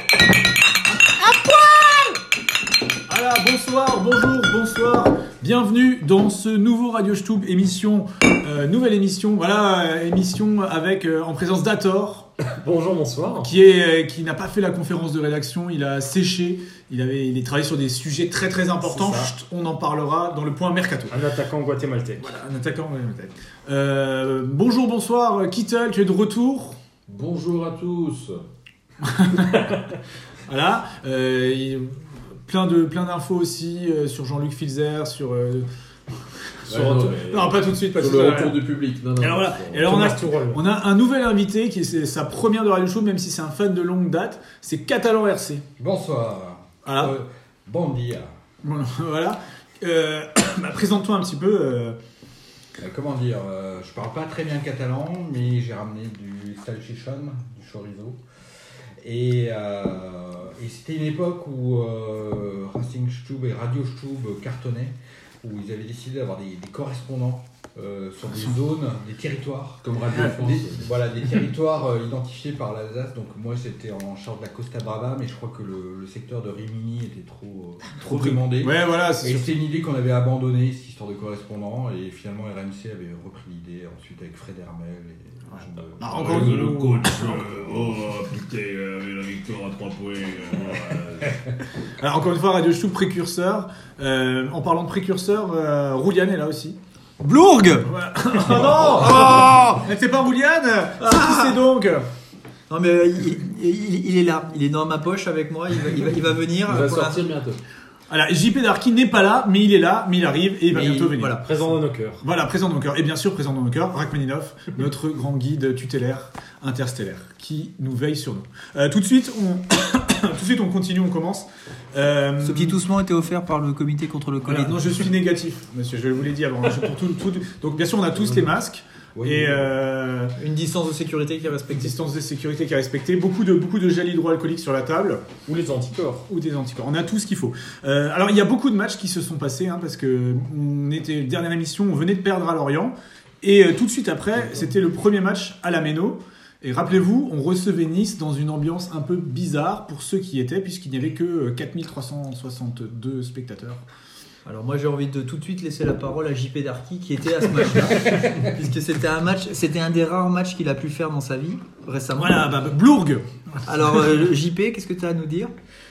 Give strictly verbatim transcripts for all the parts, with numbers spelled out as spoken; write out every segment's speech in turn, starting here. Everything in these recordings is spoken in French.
Voilà, bonsoir, bonjour, bonsoir. Bienvenue dans ce nouveau Radio Stub émission, euh, nouvelle émission, voilà, euh, émission avec euh, en présence d'Ator. Bonjour, bonsoir. Qui est, euh, qui n'a pas fait la conférence de rédaction, il a séché, il avait, il a travaillé sur des sujets très très importants. Chut, on en parlera dans le point mercato. Un attaquant guatémaltèque. Voilà, un attaquant guatémaltèque. Euh, bonjour, bonsoir, Kittel, tu es de retour. Bonjour à tous. Voilà. Euh, il, Plein de plein d'infos aussi euh, sur Jean-Luc Filzer, sur euh, sur ouais, non, tout... non pas tout de suite, pas sur tout le retour du public. Non, non, alors voilà. Et alors on a on a un nouvel invité qui c'est sa première de Radio Show, même si c'est un fan de longue date, c'est Catalan R C. Bonsoir. Voilà. Euh, bon dia. Voilà. Euh, bah, présente-toi un petit peu. Euh... Euh, comment dire euh, Je parle pas très bien catalan, mais j'ai ramené du salchichon, du chorizo. Et, euh, et c'était une époque où euh, Racing Stub et Radio Stub cartonnaient, où ils avaient décidé d'avoir des, des correspondants euh, sur des zones, des territoires. Comme Radio France. Des, voilà, des territoires euh, identifiés par l'Alsace. Donc moi j'étais en charge de la Costa Brava, mais je crois que le, le secteur de Rimini était trop, euh, trop demandé. Ouais, voilà, c'est et c'était une idée qu'on avait abandonnée, cette histoire de correspondants, et finalement R M C avait repris l'idée ensuite avec Fred Hermel. Et, Ouais. de... Ah, encore le, le coach, euh, oh putain, euh, avec la victoire à trois points. Euh, Alors encore une fois, Radio Stub précurseur. Euh, en parlant de précurseur, euh, Roulian est là aussi. Blourg. Ouais. Oh non, oh c'est pas Roulian. Ah. C'est qui c'est donc? Non mais euh, il, il, il est là, il est dans ma poche avec moi, il va, il va, il va venir. Il va sortir bientôt. Voilà, J P Darky n'est pas là, mais il est là, mais il arrive et il va mais bientôt il, venir. Voilà, présent dans nos cœurs. Voilà, présent dans nos cœurs. Et bien sûr, présent dans nos cœurs, Rachmaninov, notre grand guide tutélaire interstellaire, qui nous veille sur nous. Euh, tout de suite, on tout de suite, on continue, on commence. Euh... Ce petit toussement était offert par le comité contre le Covid. Voilà, non, je suis négatif, monsieur, je vous l'ai dit avant. Pour tout, tout, donc bien sûr, on a tous les masques. Oui, et euh, une distance de sécurité qui est respectée. Une distance de sécurité qui est respectée. Beaucoup de, beaucoup de gel hydroalcoolique sur la table. Ou les anticorps. Ou des anticorps. On a tout ce qu'il faut. Euh, alors, il y a beaucoup de matchs qui se sont passés, hein, parce que on était, dernière émission, on venait de perdre à Lorient. Et euh, tout de suite après, c'était le premier match à la Méno. Et rappelez-vous, on recevait Nice dans une ambiance un peu bizarre pour ceux qui y étaient, puisqu'il n'y avait que quatre mille trois cent soixante-deux spectateurs. Alors moi j'ai envie de tout de suite laisser la parole à J P Darky qui était à ce match-là, puisque c'était un match, c'était un des rares matchs qu'il a pu faire dans sa vie récemment. Voilà, bah, Blourg. Alors euh, J P, qu'est-ce que tu as à nous dire?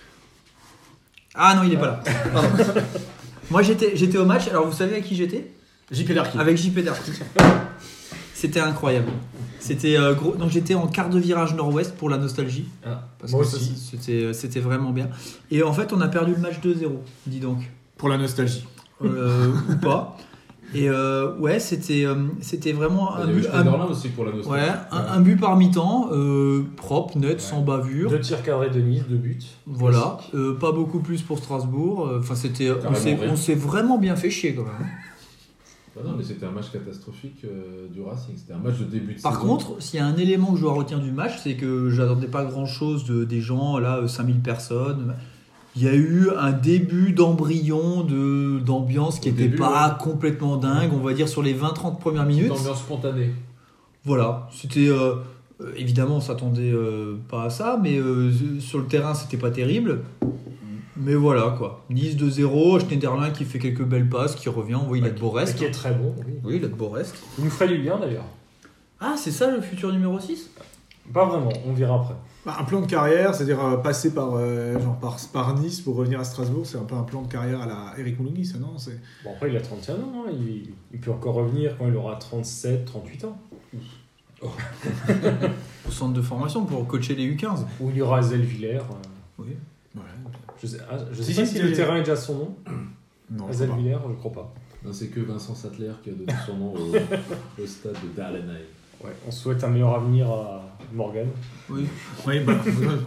Ah non, il est pas là. Pardon. Moi j'étais, j'étais au match. Alors vous savez avec qui j'étais? J P Darky. Avec J P Darky. C'était incroyable. C'était euh, gros. Donc j'étais en quart de virage nord-ouest pour la nostalgie. Ah, parce moi que aussi. C'était, c'était vraiment bien. Et en fait on a perdu le match deux zéro. Dis donc. Pour la nostalgie. Euh, ou pas. Et euh, ouais, c'était, euh, c'était vraiment un but. Un, aussi pour la nostalgie. Ouais, un, un but par mi-temps, euh, propre, net, ouais. Sans bavure. Deux tirs cadrés de Nice, deux buts. Voilà, euh, pas beaucoup plus pour Strasbourg. Enfin, c'était, on s'est, on s'est vraiment bien fait chier quand même. Bah non, mais c'était un match catastrophique euh, du Racing. C'était un match de début de Par saison. Par contre, s'il y a un élément que je dois retenir du match, c'est que j'attendais pas grand-chose de, des gens, là, cinq mille personnes. Il y a eu un début d'embryon de, d'ambiance qui n'était pas ouais. complètement dingue, on va dire sur les vingt trente premières minutes. Une ambiance spontanée. Voilà, c'était euh, évidemment on s'attendait euh, pas à ça, mais euh, sur le terrain c'était pas terrible. Mais voilà quoi, Nice deux zéro, Schneiderlin qui fait quelques belles passes, qui revient, on voit il a de beaux restes. Qui est très bon, oui. Oui, il a de beaux restes. Il nous ferait du bien d'ailleurs. Ah, c'est ça le futur numéro six? Pas vraiment, on verra après. Bah, un plan de carrière, c'est-à-dire euh, passer par, euh, genre par, par Nice pour revenir à Strasbourg, c'est un peu un plan de carrière à la Eric Moulouni, ça non c'est... Bon, après, il a trente et un ans, hein. il, il peut encore revenir quand il aura trente-sept, trente-huit ans. Oh. Au centre de formation pour coacher les U quinze. Où il y aura Zellwiller. Euh... Oui. Ouais. Je sais, ah, je sais si, pas si, si si le si terrain est déjà son nom. Non. Zellwiller, je crois pas. Non, c'est que Vincent Sattler qui a donné son nom au, au stade de Dalenay. Ouais, on souhaite un meilleur avenir à Morgan. Oui. Oui, bah.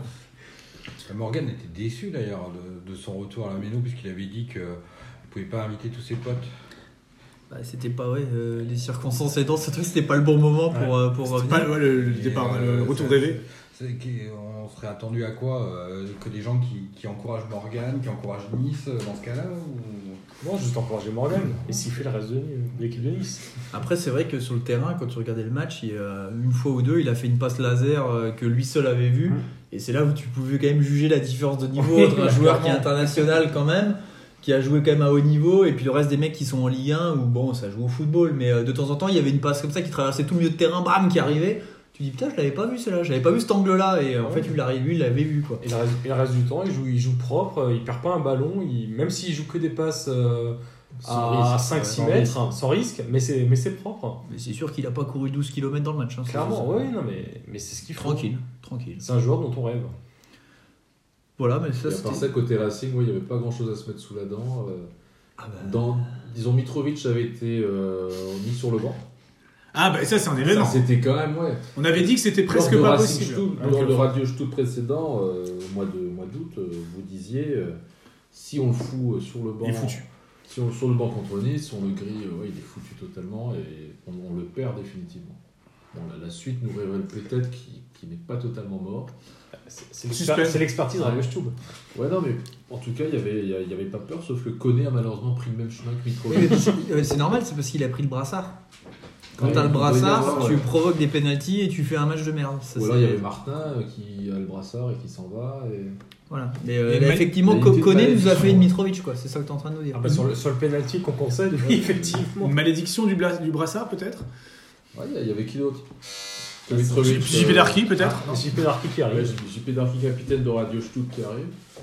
Morgan était déçu d'ailleurs de, de son retour à la Méno, puisqu'il avait dit qu'il ne pouvait pas inviter tous ses potes. Bah, c'était pas ouais, euh, les circonstances aidant, c'est vrai que c'était pas le bon moment pour, ouais. euh, pour revenir. Pas ouais, le, le départ, euh, le retour ça, rêvé. C'est qu'on serait attendu à quoi euh, que des gens qui, qui encouragent Morgan, qui encouragent Nice euh, dans ce cas-là ou... Non, juste encourager Morgan et siffler le reste de, de l'équipe de Nice. Après, c'est vrai que sur le terrain, quand tu regardais le match, il, euh, une fois ou deux, il a fait une passe laser euh, que lui seul avait vue. Mmh. Et c'est là où tu pouvais quand même juger la différence de niveau entre un joueur qui est international quand même, qui a joué quand même à haut niveau, et puis le reste des mecs qui sont en Ligue un, où bon, ça joue au football, mais euh, de temps en temps, il y avait une passe comme ça qui traversait tout le milieu de terrain, bam, qui arrivait. Tu dis putain, je l'avais pas vu celle-là, j'avais pas vu cet angle-là, et euh, en Ouais. fait, lui, il l'avait vu, il l'avait vu quoi. Et le reste, et le reste du temps, il joue, il joue propre, il perd pas un ballon, il, même s'il joue que des passes euh, à cinq six ouais, mètres, sans risque. sans risque, mais c'est, mais c'est propre. Mais c'est sûr qu'il a pas couru douze kilomètres dans le match. Hein, ça, Clairement, ça, ça. oui, non, mais, mais c'est ce qu'il faut. Tranquille, tranquille. C'est un joueur dont on rêve. Voilà, mais ça Et à part c'était. ça, côté Racing, ouais, il n'y avait pas grand chose à se mettre sous la dent. euh, Ah bah, dans, disons, Mitrovic avait été euh, mis sur le banc. Ah, bah ça, c'est un Ça, événement. c'était quand même, ouais. On avait dit que c'était presque Lors de pas Racing possible. Stutt- Ah, lors ok. de Radio Stutt précédent, euh, au mois de mois d'août, euh, vous disiez euh, si on le fout euh, sur le banc, Il est foutu. si on le sur le banc contre Nice, on le grille, euh, ouais, il est foutu totalement et on, on le perd définitivement. Bon, la, la suite nous révèle peut-être qu'il qu'il n'est pas totalement mort. C'est, c'est, l'exper- Suspense. c'est l'expertise Radio Stube. Ouais, non, mais en tout cas, il n'y avait, il y a- il y avait pas peur, sauf que Koné a malheureusement pris le même chemin que oui, Mitrovic. mais c'est- euh, c'est normal, c'est parce qu'il a pris le brassard. Quand Ouais, t'as le il doit y brassard, avoir, tu ouais. provoques des pénaltys et tu fais un match de merde. Ça, Ou alors c'est- il y avait Martin euh, qui a le brassard et qui s'en va. Et... Voilà. Mais euh, Il y a là, une effectivement, mal- il y a une Koné petite nous a fait malédiction. une Mitrovic, quoi. C'est ça que t'es en train de nous dire. Ah bah sur, le, sur le penalty qu'on concède, oui, effectivement. Une malédiction du, bla- du brassard, peut-être Ouais, il y a- il y avait qui d'autre J P Darky, peut-être Et J P Darky qui Ouais, arrive. J P Darky, capitaine de Radio Stutt qui arrive.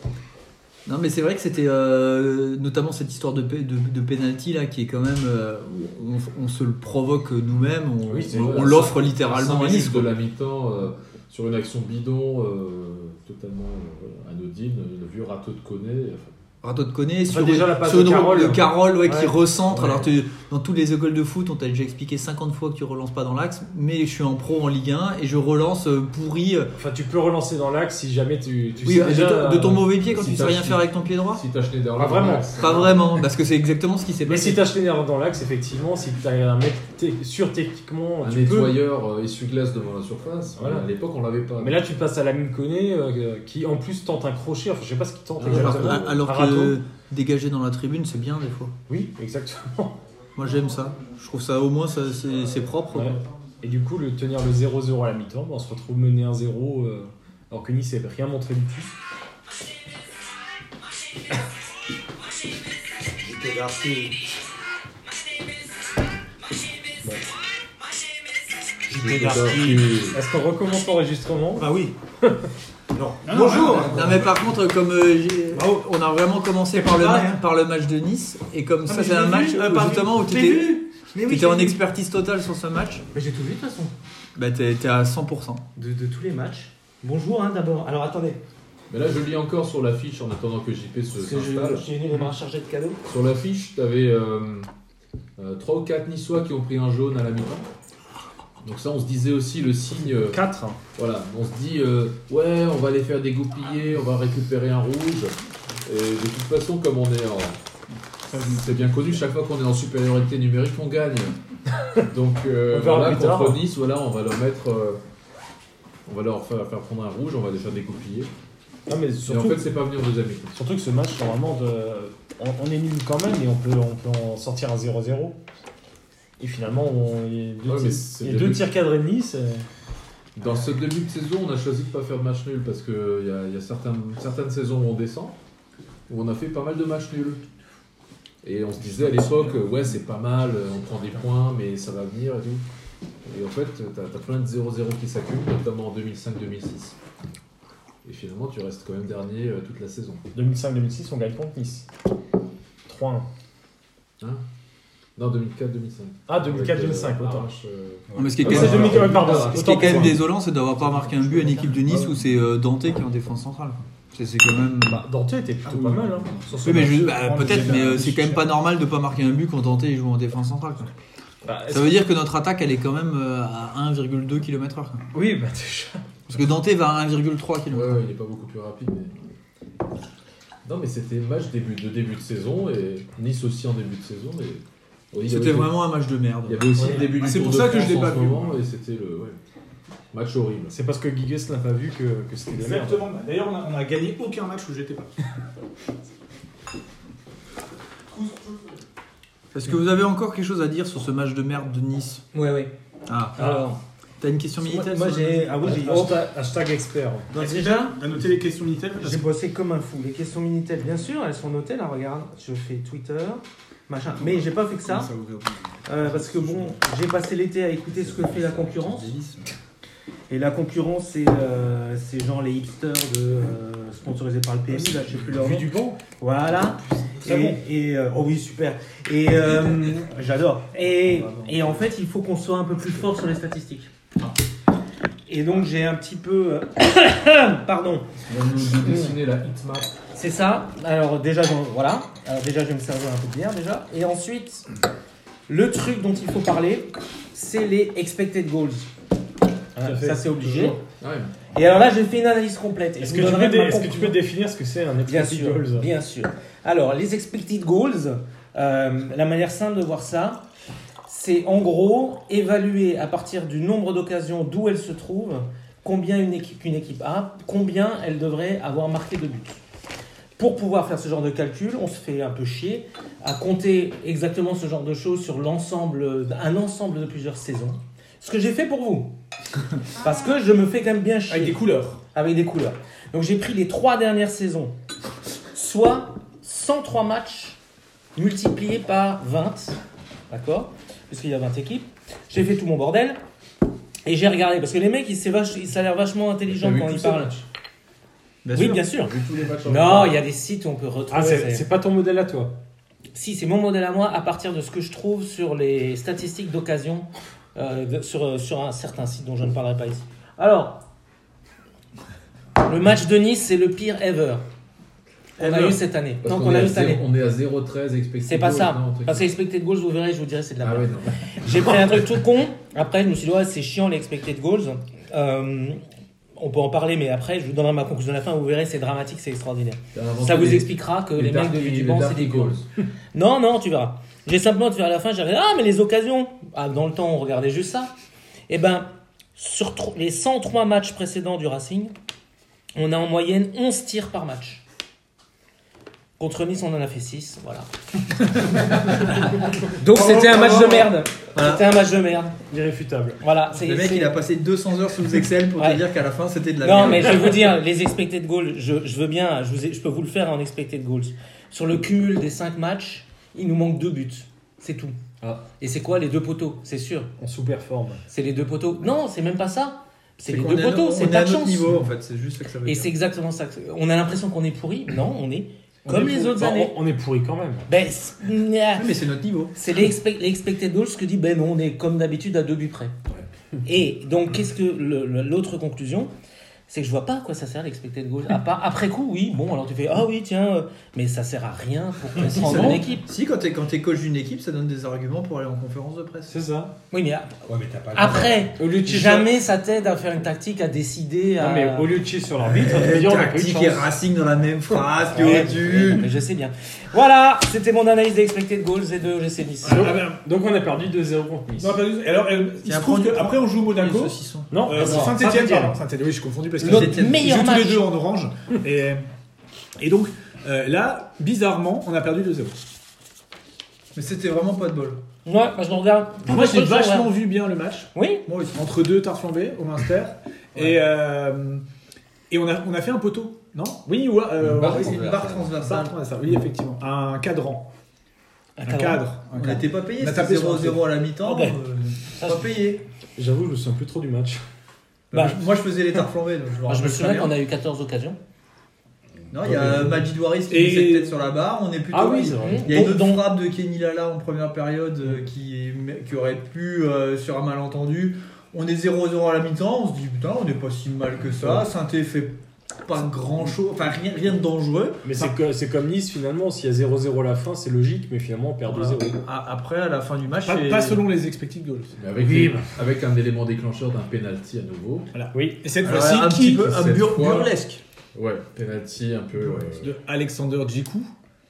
Non, mais c'est vrai que c'était euh, notamment cette histoire de, pe- de, de penalty là qui est quand même. euh, on, on se le provoque nous-mêmes, on, Oui, c'est on- vrai, on à l'offre cinq- littéralement à à cinq Nice. minutes quoi. de la mi-temps euh, sur une action bidon euh, totalement euh, anodine, le vieux râteau de Koné. Enfin, Rato de Koné Enfin, sur, déjà, la passe sur de une Carole. de Carole ouais, qui Ouais. recentre. Ouais. Alors tu- dans toutes les écoles de foot, on t'a déjà expliqué cinquante fois que tu relances pas dans l'axe, mais je suis en pro en Ligue un et je relance euh, pourri. euh, Enfin, tu peux relancer dans l'axe si jamais tu, tu oui, sais de, déjà. ton- de ton mauvais pied quand si tu sais t'as rien chi- faire avec ton pied droit. si t'as Schneiderlin, Pas vraiment. ouais, Pas vraiment, parce que c'est exactement ce qui s'est Mais passé. si t'as Schneider dans l'axe, effectivement, si t'as un mec t- sûr techniquement, un tu peux. nettoyeur euh, essuie-glace devant la surface. Voilà. À l'époque, on l'avait pas. Mais là, tu passes à Lamine Koné euh, qui en plus tente un crochet. Enfin, je sais pas ce qu'il tente Ah, exactement. Alors, alors Un râteau. que dégager dans la tribune, c'est bien des fois. Oui, exactement. Moi j'aime ça. Je trouve ça au moins ça, c'est, c'est propre. Ouais. quoi. Et du coup, le tenir le zéro zéro à la mi-temps, bah, on se retrouve mené un zéro euh, alors que Nice n'avait rien montré du tout. J P Darky. Est-ce qu'on recommence l'enregistrement? Ah oui. Non. Bonjour. Non mais par contre comme euh, j'ai- Bravo. on a vraiment commencé par le, préparé, ma- hein. par le match de Nice et comme Ah, ça mais c'est je un l'ai match vu, où, euh, par- justement où je l'ai t'étais, vu. Mais oui, t'étais je l'ai en vu. expertise totale sur ce match. Mais j'ai tout vu de toute façon. Bah t'es, t'es à cent pour cent. De, de tous les matchs. Bonjour hein, d'abord. Alors attendez. Mais là, je lis encore sur l'affiche en attendant que J P se Parce que je- s'installe. j'ai venu les bras chargés de cadeaux. Sur l'affiche, tu avais trois ou quatre Niçois qui ont pris un jaune à la mi-temps. Donc ça, on se disait aussi le signe. euh, quatre. Voilà, on se dit, euh, ouais, on va les faire dégoupiller, on va récupérer un rouge. Et de toute façon, comme on est en... C'est bien connu, chaque fois qu'on est en supériorité numérique, on gagne. Donc euh, On verra voilà, plus tard. contre Nice, voilà, on va leur mettre... euh, on va leur faire, faire prendre un rouge, on va les faire dégoupiller. Non, mais Et en surtout, fait, c'est pas venu en deuxième mi-temps. surtout que ce match, normalement, de... on, on est nul quand même et on peut, on peut en sortir un zéro zéro. Et finalement, on... il y a deux, Ouais, mais tirs- c'est il y a le deux but. tirs cadrés de Nice. et- Dans ce début de saison, on a choisi de ne pas faire de match nul parce qu'il y a, y a certaines, certaines saisons où on descend, où on a fait pas mal de matchs nuls. Et on se disait à l'époque, ouais, c'est pas mal, on prend des points, mais ça va venir et tout. Et en fait, t'as as plein de zéro zéro qui s'accumulent, notamment en deux mille cinq deux mille six. Et finalement, tu restes quand même dernier euh, toute la saison. deux mille cinq deux mille six, on gagne contre Nice. trois un. Hein Non, deux mille quatre deux mille cinq. Ah, deux mille quatre deux mille cinq, autant. Arrache, euh, Mais ce qui est Ah, quand c'est même, deux mille quatre, pardon. ce qui est Autant quand même pour moi. désolant, c'est d'avoir pas marqué un but à une équipe de Nice où c'est euh, Dante qui est en défense centrale. quoi. C'est, c'est quand même. Bah, Dante était plutôt pas mal. Hein, sur ce Oui, mais match. je- bah, peut-être, mais euh, c'est quand même pas normal de pas marquer un but quand Dante il joue en défense centrale. quoi. Bah, est-ce Ça veut dire que notre attaque elle est quand même euh, à un virgule deux kilomètres heure. que- Oui, bah déjà. Parce que Dante va à un virgule trois Ouais, kilomètres heure. ouais, il n'est pas beaucoup plus rapide. Mais... Non, mais c'était un match début, de début de saison, et Nice aussi en début de saison. Mais... oui, il y C'était avait- vraiment un match de merde. Il y avait aussi Ouais. le début du C'est Tour pour de ça que je France l'ai en pas ce vu. moment, et c'était le. Ouais. Match horrible. C'est parce que Gigas n'a pas vu que, que c'était de la merde. Exactement. D'ailleurs, on a, on a gagné aucun match où j'étais pas. Est-ce que vous avez encore quelque chose à dire sur ce match de merde de Nice? Ouais, ouais. Ah, Alors, t'as une question Minitel? moi sur- j'ai. Ah oui, j'ai. Hashtag, hashtag expert. Donc, Est-ce que déjà, t'as noté les questions Minitel parce j'ai que- bossé comme un fou. Les questions Minitel, bien sûr, elles sont notées là, regarde. Je fais Twitter, machin. Mais j'ai pas fait que ça. Ça vous fait- euh, parce que bon, j'ai passé l'été à écouter ce que fait la concurrence. Et la concurrence, c'est euh, c'est genre les hipsters de, euh, sponsorisés par le P M I, là, je sais plus leur nom. du bon. Voilà. Très et, bon. et, euh, oh oui, super. Et euh, j'adore. Et, et en fait, il faut qu'on soit un peu plus fort sur les statistiques. Et donc, j'ai un petit peu. euh, Pardon. On va nous dessiner la hitmap. C'est ça. Alors, déjà, j'en- voilà. Alors, déjà, je vais me servir un peu de bière, déjà. Et ensuite, le truc dont il faut parler, c'est les expected goals. Hein, à fait. ça, c'est obligé. Ouais. Et alors là, j'ai fait une analyse complète. Et Est-ce je que, vous tu peux donnerai dé- ma est-ce que tu conclusion. peux définir ce que c'est un Bien expected sûr, goals? bien sûr. Alors, les expected goals, euh, la manière simple de voir ça, c'est en gros évaluer à partir du nombre d'occasions d'où elle se trouve, combien une équipe, une équipe a, combien elle devrait avoir marqué de buts. Pour pouvoir faire ce genre de calcul, on se fait un peu chier à compter exactement ce genre de choses sur l'ensemble, un ensemble de plusieurs saisons. Ce que j'ai fait pour vous. Parce que je me fais quand même bien chier. Avec des couleurs. Avec des couleurs. Donc j'ai pris les trois dernières saisons, soit cent trois matchs multipliés par vingt, d'accord? Puisqu'il y a vingt équipes. J'ai fait tout mon bordel et j'ai regardé, parce que les mecs, ils, c'est vache, ils, ça a l'air vachement intelligent T'as vu quand tous ils ces parlent. matchs Bien Oui, sûr. bien sûr. Vu tous les matchs en Non, retard. il y a des sites où on peut retrouver. Ah, c'est c'est- c'est pas ton modèle à toi. Si, c'est mon modèle à moi à partir de ce que je trouve sur les statistiques d'occasion euh, de- sur, sur un certain site dont je ne parlerai pas ici. Alors, le match de Nice, c'est le pire ever qu'on a Ever. eu cette année. Parce Non, qu'on qu'on est a à eu cette année. zéro- on est à zéro virgule treize expected C'est pas goals, ça. non, un truc Parce que comme expected goals, vous verrez, je vous dirai, c'est de la ça. Ah merde. ouais, non. J'ai pris un truc tout con. Après, je me suis dit, ouais, c'est chiant les expected goals. Euh, on peut en parler, mais après, je vous donnerai ma conclusion à la fin. Vous verrez, c'est dramatique, c'est extraordinaire. T'as inventé Ça vous des- expliquera que les, mecs de darky- Vue du les banc, c'est darky des goals. goals. Non, non, tu verras. J'ai simplement te faire à la fin, j'ai regardé, ah, mais les occasions. Ah, dans le temps, on regardait juste ça. Eh ben, sur tro- les cent trois matchs précédents du Racing, on a en moyenne onze tirs par match. Contre Nice, on en a fait six, voilà. Donc c'était un match de merde. Voilà. C'était un match de merde. Irréfutable. Voilà. c'est- Le mec, c'est- il a passé deux cents heures sous Excel pour Ouais. te dire qu'à la fin, c'était de la Non, merde. mais je vais vous dire, les expected goals, je, je veux bien, je, vous ai- je peux vous le faire en expected goals. Sur le cumul des cinq matchs, il nous manque deux buts. C'est tout. Ah. Et c'est quoi les deux poteaux? C'est sûr. On sous-performe. C'est les deux poteaux. Non, c'est même pas ça. C'est les qu'on deux est à poteaux. no- C'est on est pas à de notre chance. niveau, en fait. C'est juste ça que ça veut Et dire. c'est exactement ça. que- On a l'impression qu'on est pourri. Non, on est On comme est les pour- autres Bah, années. On, on est pourri quand même. Ben, c'est Oui, mais c'est notre niveau. c'est les, expect- les expected goals que dit ben non, on est comme d'habitude à deux buts près. Et donc, qu'est-ce que le- le- l'autre conclusion? C'est que je vois pas à quoi ça sert l'expected goals. À part, après coup, oui, bon, alors tu fais ah oui, tiens, euh, mais ça sert à rien pour comprendre une équipe. Si, quand t'es, quand t'es coach d'une équipe, ça donne des arguments pour aller en conférence de presse. C'est ça. Oui, mais a- Ouais, mais t'as pas le après, Au lieu de chier jamais ça t'aide à faire une tactique, à décider. sur... À... Non, mais au lieu de chier sur l'arbitre, ça veut dire on a pas eu de Tactique et chance. Racing dans la même phrase que Ouais, au-dessus. mais je sais bien. Voilà, c'était mon analyse des expected goals et de O G C Nice. Ah, ben, Donc on a perdu deux zéro contre Nice. non, pas du tout. Et alors, euh, il se Tiens, trouve prends du- qu'après, on joue Monaco. Les saucissons. Non, Euh, non, Saint-Etienne, Saint-Étienne. pardon. Saint-Étienne, oui, je suis confondu parce que Notre Saint-Étienne, meilleur ils jouent tous match. les deux en orange. Et, et donc, euh, là, bizarrement, on a perdu deux zéro. Mais c'était vraiment pas de bol. Ouais, moi je me regarde. Moi, j'ai Tout le temps, vachement ouais. vu bien le match. Oui, Moi aussi. Entre deux tartes flambées au Munster. Et, euh, et on, a, on a fait un poteau, non? Oui, ou euh, Une barre oui, transversale. une barre transversale. Barre transversale, oui, effectivement. Un cadran. Un cadran. cadre. Un On cadre. n'était pas payé, On a c'était tapé sur zéro un zéro à la mi-temps. Ok. euh, pas payé. J'avoue, je me souviens plus trop du match. Bah, Moi, je faisais les tartes flambées. Donc je me, moi, je me rappelle souviens très qu'on bien. a eu quatorze occasions. Non, il y a Majid Waris qui Et- met cette tête sur la barre. On est plutôt. Ah oui, c'est vrai. Il y a une Donc- autre donc- frappe de Kenny Lala en première période euh, qui, qui aurait pu, euh, sur un malentendu. On est zéro zéro à la mi-temps, on se dit putain, on n'est pas si mal que ça. Saint-Étienne fait pas grand chose, enfin rien, rien de dangereux. Mais c'est que- c'est comme Nice finalement, s'il y a zéro zéro à la fin, c'est logique, mais finalement on perd deux zéro. A- Après, à la fin du match, Pas, c'est- pas selon les expected goals. Mais avec, Oui. avec un élément déclencheur d'un penalty à nouveau. Oui. Et cette Alors, fois-ci, un qui petit peu un cette bur- fois- burlesque. Ouais, penalty un peu. euh, de Alexander Djikou.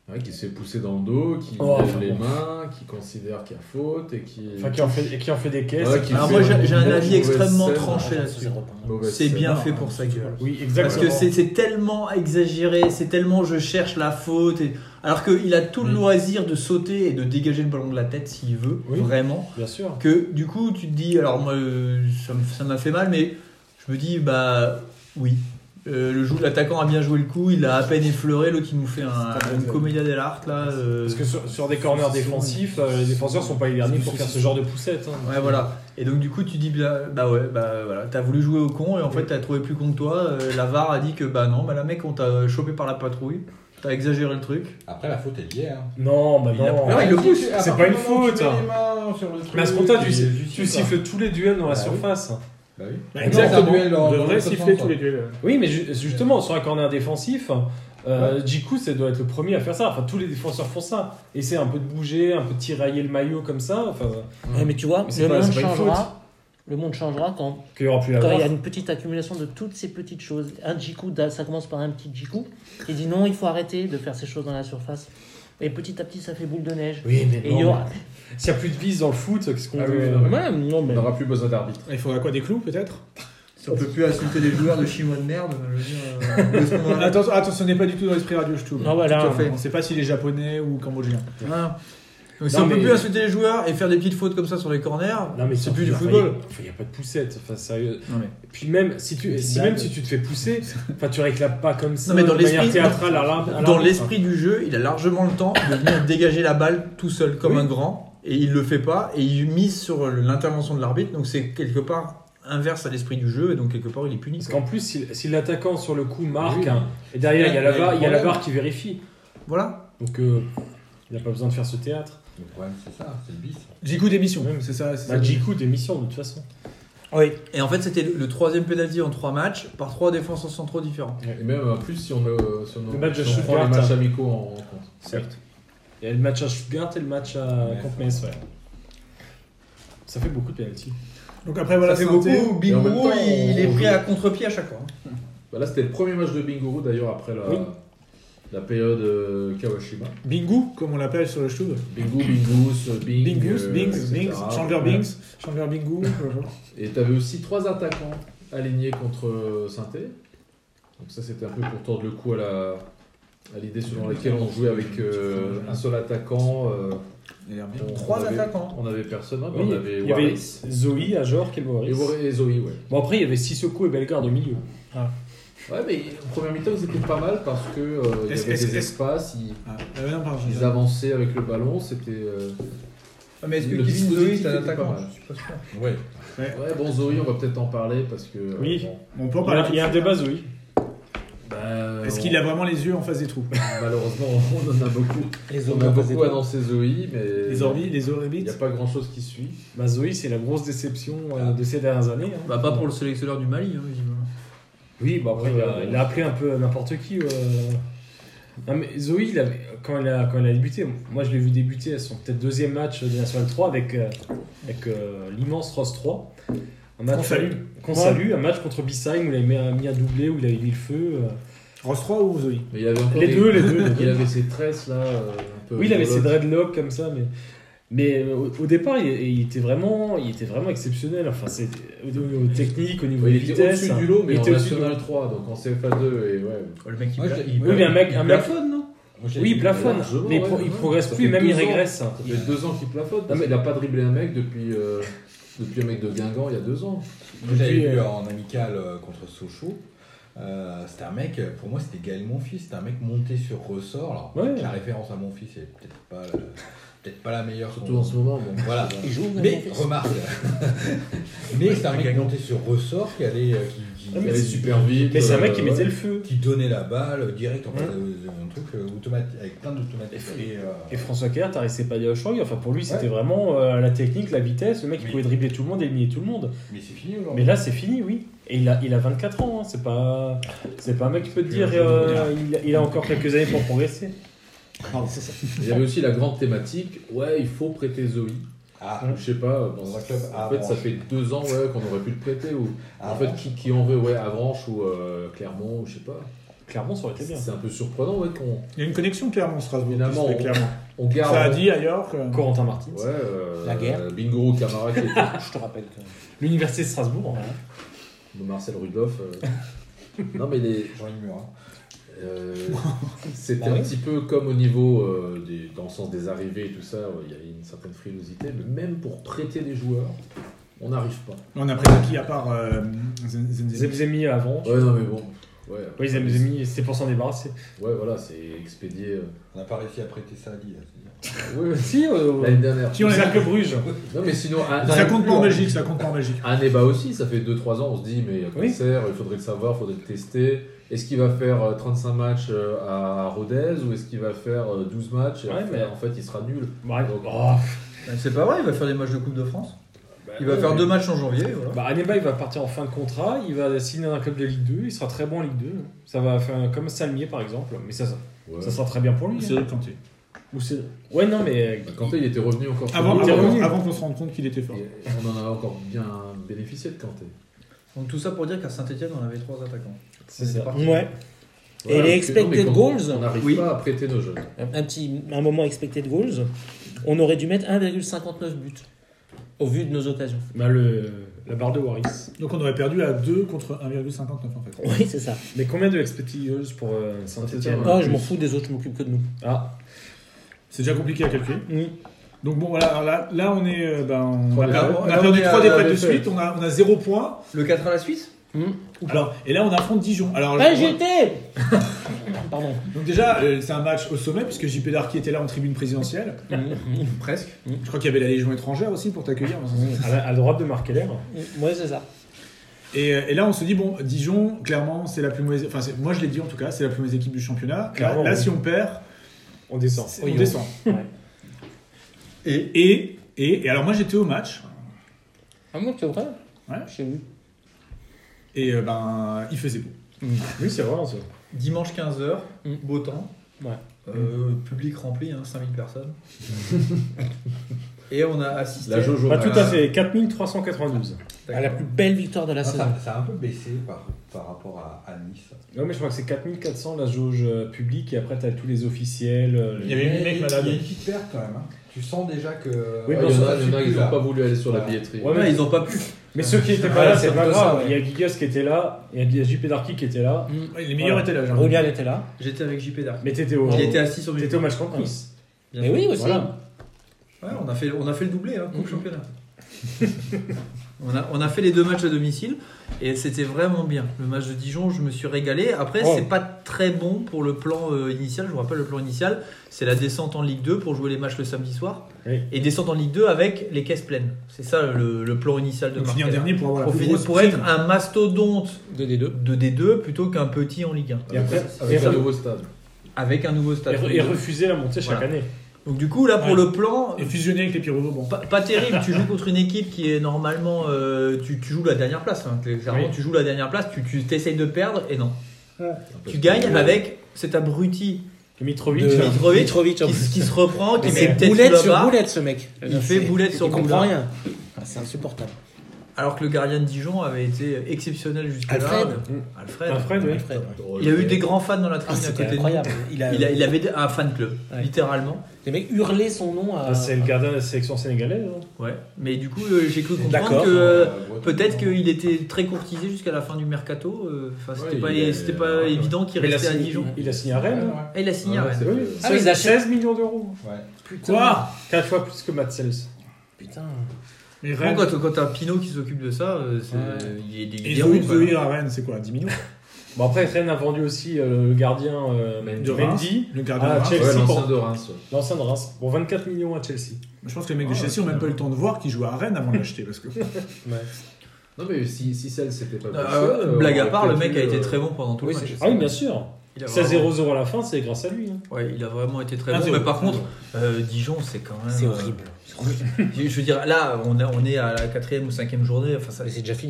Ouais, qui se fait pousser dans le dos, qui Oh, lève enfin, les bon. mains, qui considère qu'il y a faute et qui. Enfin, qui en fait, et qui en fait des caisses. Ouais, et qui qui- Alors fait moi j'ai une j'ai un mauvaise avis extrêmement scène. tranché Ah, là-dessus. Mauvaise C'est scène. bien Non, fait non, pour sa c'est gueule. Oui, exactement. Parce que c'est c'est tellement exagéré, c'est tellement je cherche la faute. Et... Alors qu'il a tout le Mm. loisir de sauter et de dégager le ballon de la tête s'il veut, Oui. vraiment. Bien sûr. Que du coup tu te dis, alors moi euh, ça me- ça m'a fait mal, mais je me dis, bah oui. Euh, le jou- l'attaquant a bien joué le coup, il a à peine effleuré, l'autre il nous fait un, C'est pas une vrai. commedia dell'arte là. euh, Parce que sur, sur des corners défensifs, euh, les défenseurs sont pas les derniers pour faire ce genre de poussette. hein. Ouais, voilà. Et donc, du coup, tu dis, bah, bah ouais, bah voilà, t'as voulu jouer au con et en fait, t'as trouvé plus con que toi. Euh, la V A R a dit que, bah non, bah la mec, on t'a chopé par la patrouille, t'as exagéré le truc. Après, la faute est liée. Hein. Non, bah Il a- non. Non, il le pousse. C'est pas une faute. Mais à ce compte-là, tu, tu tu siffles tous les duels dans la Bah oui. surface. Bah oui. Bah, Non, exactement. c'est un duel dans- On dans devrait l'autre siffler sens, tous les hein. duels. Oui, mais ju- justement, sur un corner défensif, euh, Djikou, ça doit être le premier à faire ça. Enfin, tous les défenseurs font ça. Essayer un peu de bouger, un peu de tirailler le maillot comme ça. Enfin, Ouais, mais tu vois, Mais c'est le pas- monde c'est pas une changera. Le monde changera quand, qu'il n'y aura plus la quand il y a V A R. une petite accumulation de toutes ces petites choses. Un Djikou, ça commence par un petit Djikou. Il dit non, il faut arrêter de faire ces choses dans la surface. Et petit à petit, ça fait boule de neige. Oui, mais Et il y aura. s'il n'y a plus de vis dans le foot, qu'est-ce qu'on Ah veut oui, non, mais- Ouais, non, mais. On n'aura plus besoin d'arbitre. Il faudra quoi, des clous peut-être? Si on peut plus insulter des joueurs de chinois de merde, je veux dire. euh, où est-ce qu'on en est Attention, attention, ce n'est pas du tout dans l'esprit Radio Stube. Ah, voilà. Tout à fait. On ne sait pas s'il est japonais ou cambodgien. Voilà. Donc, si Non, on peut mais- plus insulter les joueurs et faire des petites fautes comme ça sur les corners, Non, mais c'est plus du enfin, football. Il n'y a pas de poussette, enfin, sérieux. Non, mais... Et puis même si tu, Petite si blague. même si tu te fais pousser, enfin tu réclames pas comme ça, Non, mais dans de manière l'esprit- théâtrale à l'arbitre. à Dans l'arbitre. l'esprit du jeu, il a largement le temps de venir dégager la balle tout seul comme Oui. un grand et il le fait pas et il mise sur l'intervention de l'arbitre, donc c'est quelque part inverse à l'esprit du jeu et donc quelque part il est puni. Parce quoi. qu'en plus, si, si l'attaquant sur le coup marque, Oui. hein, et derrière il y a la Mais le barre, il y a la problème- barre qui vérifie. Voilà. Donc euh, il n'a pas besoin de faire ce théâtre. Le problème, c'est ça, c'est le bis. Djikou d'émission, c'est ça. c'est Bah, ça. Djikou d'émission de toute façon. Oui. Et en fait, c'était le, le troisième penalty en trois matchs par trois défenseurs centraux différents. Et même en plus, si on, euh, si on, Le match de si on prend les Stuttgart. matchs amicaux en compte. Certes. Il y a le match à Stuttgart et le match à Ouais. contre Metz, ouais. Ça fait beaucoup de penalty. Donc après, voilà, Ça fait santé. beaucoup. Et en même Bingourou, temps, il, il est on pris joue. à contre-pied à chaque fois. hein. Bah là, c'était le premier match de Bingourou d'ailleurs après la, Oui. la période euh, Kawashima. Bingu, comme on l'appelle sur le Stube. Bingo, Bingus, Bing. Bingus, euh, Bings, et cetera. Bings, Chandler Bings, Chandler Bingu. Et tu avais aussi trois attaquants alignés contre euh, Saint-Étienne. Donc ça, c'était un peu pour tordre le cou à la à l'idée selon laquelle on jouait avec euh, un seul attaquant. euh, on- Trois on avait- attaquants. On avait personne, hein, Oui, on avait il y avait Waris Zoé, Ajor, Kelboris. et, War- et Zoé, ouais. Bon après il y avait Sissoko et Bellegarde au milieu. Ouais, mais en première mi-temps, ils étaient pas mal parce que euh, il y Est-ce- avait est-ce- des est-ce- espaces, ils, Ah, euh, non, pardon. ils avançaient avec le ballon, c'était. euh, Ah, mais est-ce que Le Kevin dispositif Zoé est un était pas attaquant mal. Je suis pas sûr. Ouais. Ouais, bon, Zoé, on va peut-être en parler parce que. euh, Oui. bon, On peut en Il y a, parler. il y a un débat Zoé. bah, Est-ce on- qu'il a vraiment les yeux en face des trous? Malheureusement, on en a beaucoup. Les On hommes a en face des beaucoup trous. annoncé Zoé, mais. Les orbites, les Il orbites. n'y a pas grand chose qui suit. Bah Zoé c'est la grosse déception euh, de ces dernières années. hein. Bah, pas pour le sélectionneur du Mali, hein, visiblement. Oui, bah après Ouais, il, a, ouais, il a appelé un peu n'importe qui. euh. Non mais Zoé, il avait- quand, il a, quand il a débuté, moi je l'ai vu débuter à son peut-être deuxième match de National trois avec, euh, avec euh, l'immense Ross trois. Un match Qu'on salue. Qu'on salue, un match contre Bissheim où il avait mis un, mis un doublé, où il avait mis le feu. euh. Ross trois ou Zoé? Mais il avait encore Les des- deux, les deux, les deux. Il avait ses tresses là. euh, un peu Oui, il avait ses rigolotes. dreadlocks comme ça, mais, mais euh, au, au départ, il, il était vraiment, il était vraiment exceptionnel. Enfin, c'est au niveau technique, au niveau Ouais, de il était vitesse. au-dessus du lot, mais il en était au-dessus du National lot. trois, donc en C F A deux, et ouais. Le mec, il, Moi, pla- je- il Oui, mais un mec, il un mec, plafonne, non Moi, j'ai oui, il dit- plafonne, largement, mais il, ouais, pro- il ouais. progresse Ça plus, fait même il deux ans. régresse. Ça fait deux ans qu'il plafonne, parce mais- qu'il n'a pas dribblé un mec depuis, euh, depuis un mec de Guingamp il y a deux ans. Moi, j'avais Depuis, vu euh, en amical euh, contre Sochaux. Euh, c'était un mec, pour moi c'était Gaël Monfils, c'était un mec monté sur ressort. Alors, Ouais. la référence à Monfils est peut-être pas, la- peut-être pas la meilleure. Surtout en ce moment. Bon, Voilà. Il joue, Mais Gaël Monfils. remarque, mais c'est un mec monté sur ressort qui allait, euh, qui, qui, Ah, mais il allait c'est- super vite. Mais c'est un mec euh, qui mettait ouais. le feu. qui donnait la balle direct, en fait, Ouais. euh, un truc euh, automatique avec plein d'automatique. Et- Et, euh, Et François Kerr, t'arrêtais pas de Chang. Enfin, pour lui, c'était Ouais. vraiment euh, la technique, la vitesse. Le mec, il Oui. pouvait dribbler tout le monde, éliminer tout le monde. mais c'est fini aujourd'hui. Mais là, c'est fini, oui. Et il a, il a vingt-quatre ans. hein. C'est pas, c'est pas un mec qui peut te dire, un euh, il, a, il a encore quelques années pour progresser. Il y avait aussi la grande thématique, ouais, il faut prêter Zoé. Ah, Je sais pas, bon, Dans un club à en fait, ça Avranches. fait deux ans ouais, qu'on aurait pu le prêter. Ou, À en fait, Avranches. qui, qui en veut, ouais, Avranches ou euh, Clermont, ou je sais pas. Clairement, ça aurait été bien. C'est un peu surprenant, ouais, qu'on Il y a une connexion clairement Strasbourg. Finalement, qui se fait, on- clairement. on garde. Ça a dit ailleurs que. Corentin Martins. Ouais, euh, La guerre. euh, Bingo Camara qui était Je te rappelle que. L'université de Strasbourg. Voilà. de Marcel Rudolph. euh. Non, mais les. Jean-Yves Murat. Euh, c'était Bah un oui. petit peu comme au niveau euh, des, dans le sens des arrivées et tout ça, euh, il y a une certaine frilosité, mais même pour prêter des joueurs, on n'arrive pas. On a pris qui à part euh, Zen- Zen- Zen- Zemzemi avant. Ouais, non, mais bon. Ouais, Oui, Zemzemi, c'était pour s'en débarrasser. Ouais, voilà, c'est expédié. euh. On n'a pas réussi à prêter ça à Lille. Ouais, ouais. Si, euh, L'année dernière. Qui on l'a- Cercle Bruges. Non, mais sinon, un, Ça un- compte pas en Belgique, ça compte pas en Belgique. Un Eba aussi, ça fait deux trois ans, on se dit, mais à quoi Oui. ça sert, il faudrait le savoir, il faudrait le tester. Est-ce qu'il va faire euh, trente-cinq matchs euh, à Rodez ou est-ce qu'il va faire euh, douze matchs et Ouais, en, fait, mais- en fait, il sera nul. Bah, Donc, oh, Ben, c'est pas vrai, il va faire des matchs de Coupe de France. Il va ouais, faire mais- deux matchs en janvier. Voilà. bah, Aneba, il va partir en fin de contrat, il va signer dans un club de Ligue deux, il sera très bon en Ligue deux. Ça va faire comme Salmier par exemple, mais ça, ça, Ouais. ça sera très bien pour lui. hein. Cédric Kanté. Ou c'est- Ouais, non, mais. Bah, Kanté, il était revenu encore. Avant, plus était avant, revenu. avant qu'on se rende compte qu'il était fort. Et on en a encore bien bénéficié de Kanté. Donc tout ça pour dire qu'à Saint-Etienne, on avait trois attaquants. C'est ça. parti. Ouais. Et Voilà, les parce que- non, mais expected quand goals On n'arrive Oui. pas à prêter nos jeunes. Un petit un moment expected goals, on aurait dû mettre un virgule cinquante-neuf buts au vu de nos occasions. Bah, le... La barre de Waris. Donc on aurait perdu à deux contre un virgule cinquante-neuf en fait. Oui, c'est ça. Mais combien de expected goals pour euh, Saint-Etienne Ouais. Oh, je m'en fous des autres, je m'occupe que de nous. Ah, C'est déjà compliqué à calculer. Mm. Donc bon voilà, alors là, là on est, euh, ben, on, Trois a, perdu- défaites. on a Là, perdu on est trois à- défaites à de défaite. suite, on a, on a zéro point. Le quatre à la Suisse Alors, et là on affronte Dijon. Alors, Ah, je- j'y étais Pardon. donc déjà euh, c'est un match au sommet puisque J P Darky était là en tribune présidentielle. Presque. Je crois qu'il y avait la Légion étrangère aussi pour t'accueillir. à la, à la droite de Marc Heller. Ouais, c'est ça. Et, euh, et là on se dit bon, Dijon clairement c'est la plus mauvaise. Enfin c'est- moi je l'ai dit en tout cas, c'est la plus mauvaise équipe du championnat. Là, Clairement, là, oui. si on perd, On descend. c'est- Oui, on on- descend. Ouais. Et, et, et, et alors moi j'étais au match. Ah bon, c'est vrai Ouais. J'ai vu. Et euh, ben il faisait beau. Oui, c'est vrai. Ça. Dimanche quinze heures, Mm. beau temps. Ouais. Euh, public rempli, hein, cinq mille personnes. Et on a assisté. La Jojo. Bah, tout Voilà. à fait, quatre mille trois cent quatre-vingt-douze. Ah, la plus belle victoire de la Ah, saison. ça, ça a un peu baissé par, par rapport à, à Nice. Non, mais je crois que c'est quatre mille quatre cents la jauge euh, publique et après tu as tous les officiels. euh, Il y avait huit mecs Il y malades. a une petite perte quand même. hein. Tu sens déjà que. Oui, il y mais en on a, il y en a, ils là. n'ont pas voulu aller sur la Voilà. billetterie. Ouais, Ouais, ils ont pas pu. Mais ceux qui étaient pas Ouais, là, c'est c'est pas plutôt grave. ça, ouais. Il y a Gigas qui était là, il y a J P Darky qui était là. Ouais, les meilleurs Voilà. étaient là. j'ai Roulial était là. J'étais avec J P Dark. Mais t'étais au, Il était assis sur mes t'étais au épaules. match contre Nice. Bien Mais sûr. oui, aussi. Voilà. Ouais, on a fait, on a fait le doublé, hein, coupe championnat. on, a, on a fait les deux matchs à domicile et c'était vraiment bien. Le match de Dijon, je me suis régalé. Après, Ouais. c'est pas très bon pour le plan euh, initial. Je vous rappelle, le plan initial, c'est la descente en Ligue deux pour jouer les matchs le samedi soir Oui. et descente en Ligue deux avec les caisses pleines. C'est ça le, le plan initial de Donc finir Markel. dernier pour avoir la Pour, plus finir- grosse pour prime. être un mastodonte De D deux. de D deux plutôt qu'un petit en Ligue un. Et après, Avec et, un nouveau stade. Avec un nouveau stade. et- et refuser la montée chaque Voilà. année. Donc du coup, là, pour Ouais. le plan, Et fusionner avec les Pyrovaux, bon. Pas, pas terrible, tu joues contre une équipe qui est normalement. euh, tu, tu joues la dernière place. hein. Clairement, Oui. tu joues la dernière place, tu, tu t'essayes de perdre et non. Ouais. Tu gagnes avec cet abruti Mitrovic. de là. Mitrovic, Mitrovic, qui, s- qui se reprend, qui Mais met c'est une tête boulette sous la sur barre, boulette ce mec. Il fait boulette sur Il comprend boulette. rien. Ah, c'est insupportable. alors que le gardien de Dijon avait été exceptionnel jusque-là. Alfred. Alfred. Alfred, oui. Alfred. Il y a eu des grands fans dans la Ah, tribune à c'était côté de incroyable. nous. Il, a, Il, a- il avait un fan club, Ouais. littéralement. Les mecs hurlaient son nom à. Ah, c'est le gardien de la sélection sénégalaise. hein. Ouais. Mais du coup, euh, j'ai cru D'accord. comprendre que Euh, euh, ouais, peut-être tout le monde. qu'il était très courtisé jusqu'à la fin du mercato. euh, Enfin, c'était Ouais, pas, il est- c'était pas ouais, évident qu'il Mais il a restait à signé- Dijon. Il a signé à Ouais, Rennes. ouais. hein. Et il a signé à Ouais, Rennes. c'est- Oui. Ah, mais ils seize, achètent- seize millions d'euros. Ouais. Putain. Quoi quatre fois plus que Matt Sells. Putain. Mais Bon, Rennes, quand, quand t'as Pinot qui s'occupe de ça, euh, c'est, Ouais. il est, il est et déroulé, Zoé, quoi. Zoé à Rennes, c'est quoi dix millions Bon, après, Rennes a vendu aussi euh, le gardien euh, de Reims, Mendy, le gardien Ah, de Reims. Chelsea. Ouais, l'ancien pour- de Reims. ouais. l'ancien de Reims, pour vingt-quatre millions à Chelsea. Je pense que les mecs de Ah, Chelsea c'est ont même bien. pas eu le temps de voir qu'ils jouaient à Rennes avant de l'acheter. Parce que... Non, mais si, si celle c'était pas Euh, blessé, euh, blague on à aurait part, le peut-être mec a eu, été euh, très bon pendant tout oui, le match. c'est- Ah oui, bien sûr. Il a seize vraiment- zéro zéro à la fin, c'est grâce à lui. hein. Ouais, il a vraiment été très un bon. zéro. Mais par contre, euh, Dijon, c'est quand même. C'est euh, horrible. Je veux dire, là, on, a- on est à la quatrième ou cinquième journée. Enfin, ça, Mais c'est déjà fini.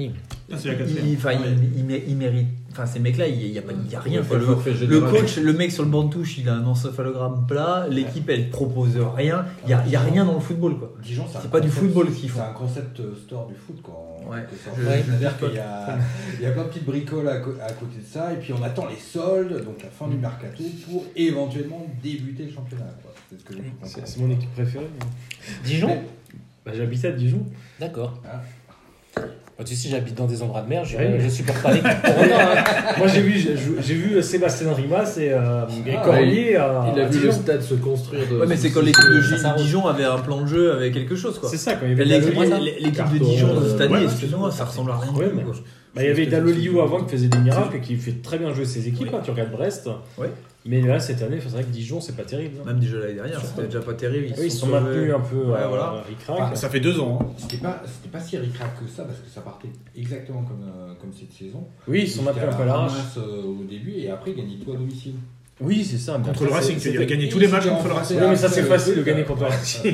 Ah, c'est la il, quatrième. il- enfin, il, il, mé- il mérite. Enfin, ces mecs-là, il n'y a, pas- il y a rien. Ouais, quoi. le Le, forfait le général. coach, le mec sur le banc de touche, il a un encéphalogramme plat. L'équipe, elle propose rien. Il n'y a, il y a rien dans le football, quoi. Dijon, C'est un pas du concept- football ce qu'ils font. C'est un concept euh, store du foot, quoi. en Ouais. quelque sorte. Je- Ouais. C'est-à-dire qu'il y a, il y a plein de petites bricoles à, co- à côté de ça, et puis on attend les soldes, donc la fin du mercato, pour éventuellement débuter le championnat, quoi. C'est ce que j'ai pu C'est comprendre. c'est mon équipe préférée. moi. Dijon Bah, j'habite à Dijon. D'accord. Ah. Bah, tu sais, j'habite dans des endroits de mer, je, Oui. je supporte pas l'équipe pour autant, hein. Moi, j'ai vu, j'ai j'ai vu Sébastien Rimas et, euh, et Ah, Cormier à, Il a à vu le Dijon. stade se construire. De... Ouais, mais c'est quand l'équipe de Ça, Gi- ça roule. Dijon avait un plan de jeu avec quelque chose, quoi. C'est ça, quand il y avait L'équipe Daloliu. l'équipe de Carton, Dijon euh, cette année, ouais, excuse-moi, ça ressemble à rien. Ouais, du tout, mais- quoi. Bah, il y avait Daloliu avant qui faisait des miracles et qui fait très bien jouer ses équipes. Hein, tu regardes Brest. Ouais. Mais là, cette année, c'est vrai que Dijon, c'est pas terrible. hein. Même déjà l'année dernière, c'était déjà pas terrible. Oui, ils se sont sauvés. maintenus un peu Ouais, euh, voilà. ric-rac. Ah, Ça fait deux ans. hein. C'était pas, c'était pas si ric-rac que ça, parce que ça partait exactement comme, euh, comme cette saison. Oui, ils se sont maintenus un peu à l'arrache. ramasse, euh, au début, et après, ils gagnaient tout à domicile. Oui, c'est ça. mais Contre après, le c'est- Racing, tu c'est- veux dire, gagner tous les matchs contre le Racing. Oui, mais ça, c'est facile de gagner contre le Racing.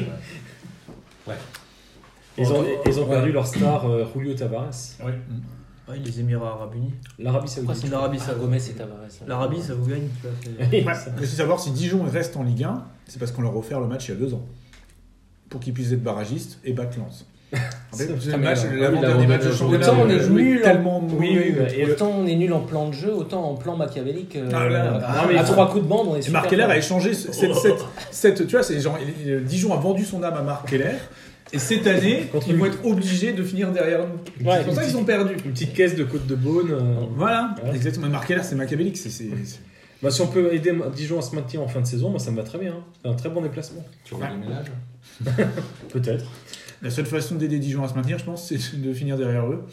Ils ont, ils ont perdu leur star euh, Julio Tavares. Ouais, les Émirats Arabes Unis. L'Arabie Pourquoi c'est Saoudite. l'Arabie, Ah, ça Gomez et Tavares. L'Arabie, ça vous gagne, tu vois, c'est- Oui, Ouais. ça- Mais c'est savoir si Dijon reste en Ligue un, c'est parce qu'on leur a offert le match il y a deux ans. Pour qu'ils puissent être barragistes et battre Lens. En fait, C'est le très match, bien. l'avant-dernier match de Autant championnat, on est on a joué nul en- tellement Oui, oui, mauvais. oui. Et le- Autant on est nul en plan de jeu, autant en plan machiavélique. euh, Ah, là, euh, ah, non, mais à il faut- trois coups de bande, on est Et super. Marc Keller fort. a échangé cette, cette, cette- tu vois, c'est genre, il- il- Dijon a vendu son âme à Marc Keller. Et cette année, Contre ils lui. vont être obligés de finir derrière nous. Ouais, c'est pour ça une qu'ils ont perdu. Une petite caisse de côte de Beaune. euh. Voilà, Ouais. exactement. Marc Keller, c'est machiavélique. C'est, c'est, c'est- Bah, si on peut aider Dijon à se maintenir en fin de saison, moi, ça me va très bien. hein. C'est un très bon déplacement. Tu vois, les ménages. Peut-être. La seule façon d'aider Dijon à se maintenir, je pense, c'est de finir derrière eux.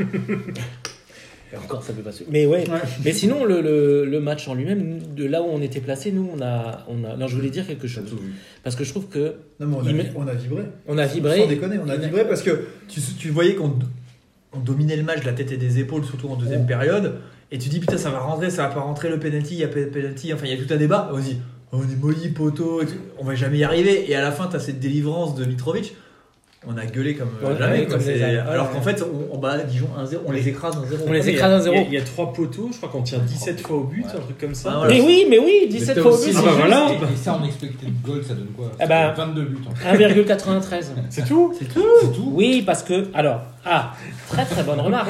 Et encore, ça peut pas se- Mais ouais. Ouais. Mais sinon, le, le, le match en lui-même, de là où on était placé, nous, on a, on a. Non, je voulais dire quelque chose. Parce que je trouve que Non, mais on a, Il met- on a vibré. on a Sans vibré. déconner, on a Il a- vibré parce que tu, tu voyais qu'on on dominait le match de la tête et des épaules, surtout en deuxième période. Et tu dis, putain, ça va rentrer, ça va pas rentrer, le penalty, il y a pe- penalty, enfin, il y a tout un débat. On se dit, oh, on est molly, poteau, et tout. On va jamais y arriver. Et à la fin, tu as cette délivrance de Mitrovic. On a gueulé comme euh, Ouais, jamais. ouais, quoi. comme C'est- des ânes. alors Ouais, qu'en ouais. fait, on, on bat Dijon un zéro, on les écrase un zéro. On les Il y a- écrase un zéro. Il y, a- il y a trois poteaux, je crois qu'on tire dix-sept fois au but, Ouais. un truc comme ça. Ah, voilà. Mais oui, mais oui, dix-sept t'as fois au aussi- but, Ah c'est bah juste. voilà. Et, et ça, en expected goal, ça donne quoi Ah bah- vingt-deux buts. En fait. un virgule quatre-vingt-treize. C'est tout. C'est tout. C'est tout. Oui, parce que. Alors, ah, très très bonne remarque.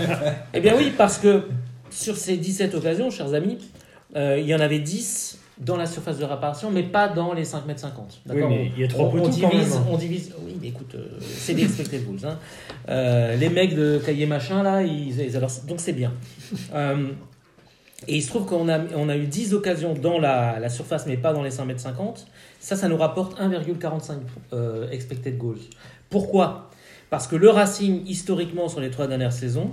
Eh bien oui, parce que sur ces dix-sept occasions, chers amis, euh, il y en avait dix dans la surface de réparation, mais pas dans les cinq mètres cinquante. Oui, D'accord mais il y a trois on, on poteaux quand divise, même. on divise. Oui, mais écoute, euh, c'est des expected goals. Hein. Euh, les mecs de Cahiers Machin, là, ils, ils- alors, donc c'est bien. Euh, et il se trouve qu'on a, on a eu dix occasions dans la, la surface, mais pas dans les cinq mètres cinquante. Ça, ça nous rapporte un virgule quarante-cinq euh, expected goals. Pourquoi ? Parce que le Racing, historiquement, sur les trois dernières saisons,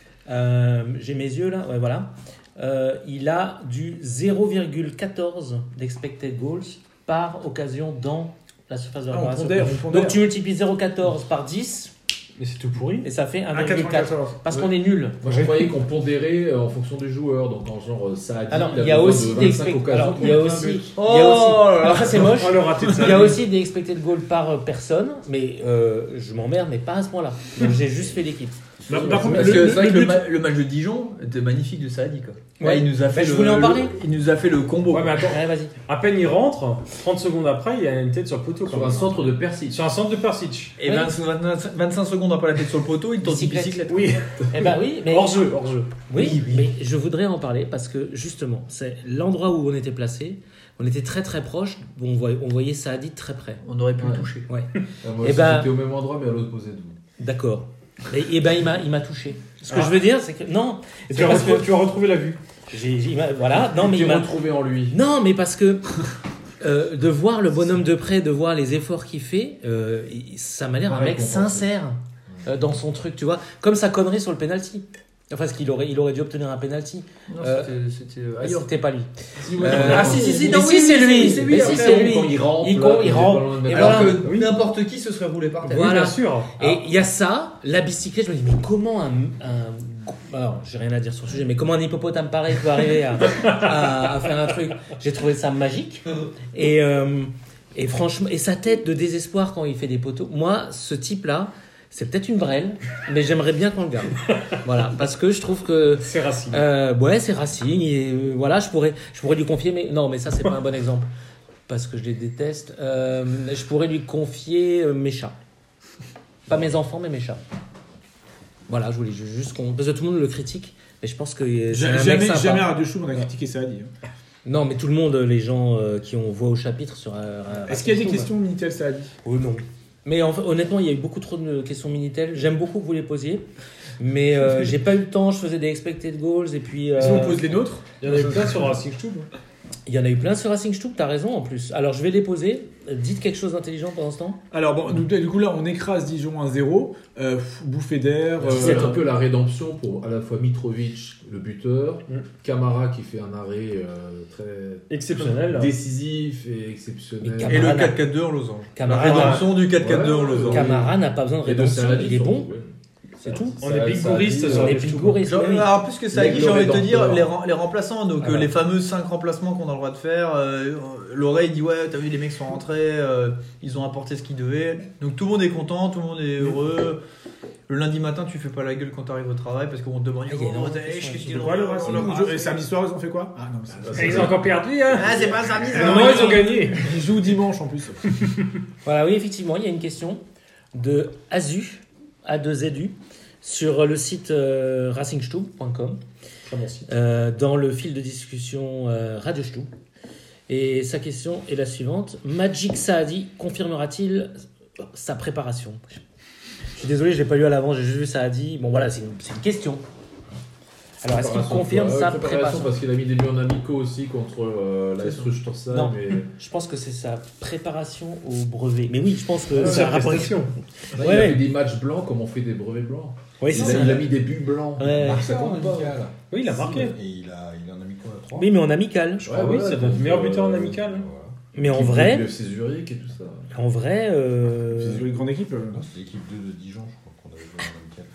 euh, j'ai mes yeux là, ouais, voilà, euh, il a du zéro virgule quatorze d'expected goals par occasion dans la surface de Ah, on réparation. pondère, on pondère. Donc tu multiplies zéro virgule quatorze par dix Mais c'est tout pourri. et ça fait Un un virgule quatre. quatre-vingt-quatorze. Parce Ouais. qu'on est nul. Moi, je croyais qu'on pondérait euh, en fonction du joueur. Donc, en genre, euh, ça a dit. Alors, il y a aussi des expected alors, il y a aussi, il y a Oh aussi, là là. alors ça c'est moche. Oh, le raté de ça. Il y a aussi des expected goals par euh, personne, mais euh, je m'emmerde, mais pas à ce point-là. Donc j'ai juste fait l'équipe. Bah, par contre, Parce le- que le- c'est vrai le que le, but- ma- le match de Dijon était magnifique de Saadi, quoi. Ouais. Là, il nous a fait Bah, je le, voulais en le- parler. il nous a fait le combo. Ouais, mais attends, Ouais, vas-y. à peine il rentre, trente secondes après, il y a une tête sur le poteau. quand Sur un même. centre de Persic. Sur un centre de Persic. Et Ouais. vingt, vingt, vingt-cinq secondes après la tête sur le poteau, il tente une Bicyclette. bicyclette. Oui, Eh ben oui, mais hors jeu, hors jeu. Oui, Oui, oui. mais je voudrais en parler parce que justement, c'est l'endroit où on était placé. On était très très proche. Bon, on voyait, on voyait Saadi de très près. On aurait pu Ouais. le toucher. Ouais. Euh, moi Eh aussi, ben- j'étais au même endroit, mais à l'opposé de vous. D'accord. Et, et ben il m'a, il m'a touché. Ce que Ah. je veux dire, c'est que non. Et c'est tu as, parce retrouvé, que tu as retrouvé la vue. j'ai, j'ai- il m'a- voilà. Non, mais Tu il t'es m'a. retrouvé en lui. Non, mais parce que euh, de voir le bonhomme de près, de voir les efforts qu'il fait, euh, il- ça m'a l'air Pas un mec récompensé. sincère euh, dans son truc, tu vois. Comme sa connerie sur le penalty. Enfin, parce qu'il aurait, il aurait dû obtenir un penalty. Non, Euh, c'était- c'était euh, Ah, ailleurs. C'était pas lui. Si, moi, Euh, je me ah, rends si, si, compte. si, non, mais oui, si, c'est oui, lui. c'est lui, Mais après, si, c'est lui. Quand il rentre, Il là, court, il est rentre. pas loin de Et mettre- voilà. Alors que Oui. n'importe qui se serait roulé par terre. Oui, Voilà. bien sûr. Et il y a ça, la bicyclette, je me dis, mais comment un. un alors, j'ai rien à dire sur le sujet, mais comment un hippopotame pareil peut arriver à, à, à faire un truc. J'ai trouvé ça magique. Et, euh, et franchement, et sa tête de désespoir quand il fait des poteaux. Moi, ce type-là, C'est peut-être une brêle, mais j'aimerais bien qu'on le garde. Voilà, parce que je trouve que C'est Racing. euh, ouais, c'est Racing et euh, voilà, je pourrais, je pourrais lui confier, mais non, mais ça c'est pas un bon exemple parce que je les déteste. Euh, je pourrais lui confier euh, mes chats, pas mes enfants, mais mes chats. Voilà, je voulais ju- juste qu'on, parce que tout le monde le critique, mais je pense que euh, c'est un mec Jamais, sympa. jamais à Radio Show on a critiqué Saadi. hein. Non, mais tout le monde, les gens euh, qui ont voix au chapitre sur. Euh, Est-ce qu'il y a des Racing questions Minitel Saadi? Oh non. Mais en fait, honnêtement, il y a eu beaucoup trop de questions Minitel. J'aime beaucoup que vous les posiez, mais euh, j'ai pas eu le temps. Je faisais des expected goals et puis. euh, Si on pose les nôtres? Il y en a eu plein sur Racing Stube. Il y en a eu plein sur Racing Stube, t'as raison en plus. Alors je vais les poser. Dites quelque chose d'intelligent pendant ce temps. Alors bon, donc, du coup là on écrase Dijon un zéro, euh, pff, bouffée d'air. C'est euh, un peu la rédemption pour à la fois Mitrovic, le buteur, Mm. Camara qui fait un arrêt euh, très Exceptionnel. décisif et exceptionnel. Et Et le Camara. quatre quatre deux en losange. La Camara, rédemption du quatre quatre deux en Ouais. losange. Camara n'a pas besoin de Et de rédemption. Saadi, Il est bon. surtout, ouais. C'est tout. On est bigouristes Ça, sur On est les Stube. bigouristes. Genre, oui. alors, plus que ça, L'aigle j'ai envie de te rédempteur. dire les, rem- les remplaçants, donc Voilà. euh, les fameux cinq remplacements qu'on a le droit de faire. Euh, L'oreille dit ouais, t'as vu, les mecs sont rentrés, euh, ils ont apporté ce qu'ils devaient. Donc tout le monde est content, tout le monde est heureux. Le lundi matin, tu fais pas la gueule quand t'arrives au travail parce qu'on te demande Ah, il y a oh, énormément t'as- de questions qu'est-ce ici. qu'il y a Quoi le dans- Racing le Ils Racing jouent- Et samedi soir ils ont fait quoi? Ah non, c'est Et ils ont encore perdu, hein. Ah, c'est pas un samedi, ça. Non, non, ils ont gagné. ils jouent dimanche en plus. Voilà, oui, effectivement, il y a une question de Azu, A deux Z U, sur le site euh, racingstube point com, Très bon site. euh, dans le fil de discussion euh, Radio Stube. Et sa question est la suivante. Magic Saadi confirmera-t-il sa préparation? Je suis désolé, je l'ai pas lu à l'avant, j'ai juste vu Saadi. Bon voilà, c'est une, c'est une question. Alors, est-ce qu'il Préparation, confirme quoi. sa Ouais, préparation préparation? parce qu'il a mis des buts en amicaux aussi contre euh, la C'est S ça. Ruche Torsade, Non. mais Je pense que c'est sa préparation au brevet. Mais oui, je pense que C'est c'est un la rapport. prestation. Là, Ouais, il a ouais. fait des matchs blancs comme on fait des brevets blancs. Oui, il, c'est a, ça. il a mis des buts blancs. Ouais. Marqué Ça en compte pas. amical. Oui, il a marqué. Et il, a, il en a mis quoi à trois Oui, mais en amical. Je crois, oui, c'est notre meilleur buteur en amical. Voilà. Mais en L'équipe de vrai, F C Zurich et tout ça. en vrai, euh, C'est une grande équipe. euh. Non, c'est l'équipe deux de Dijon, je crois qu'on avait joué en amical.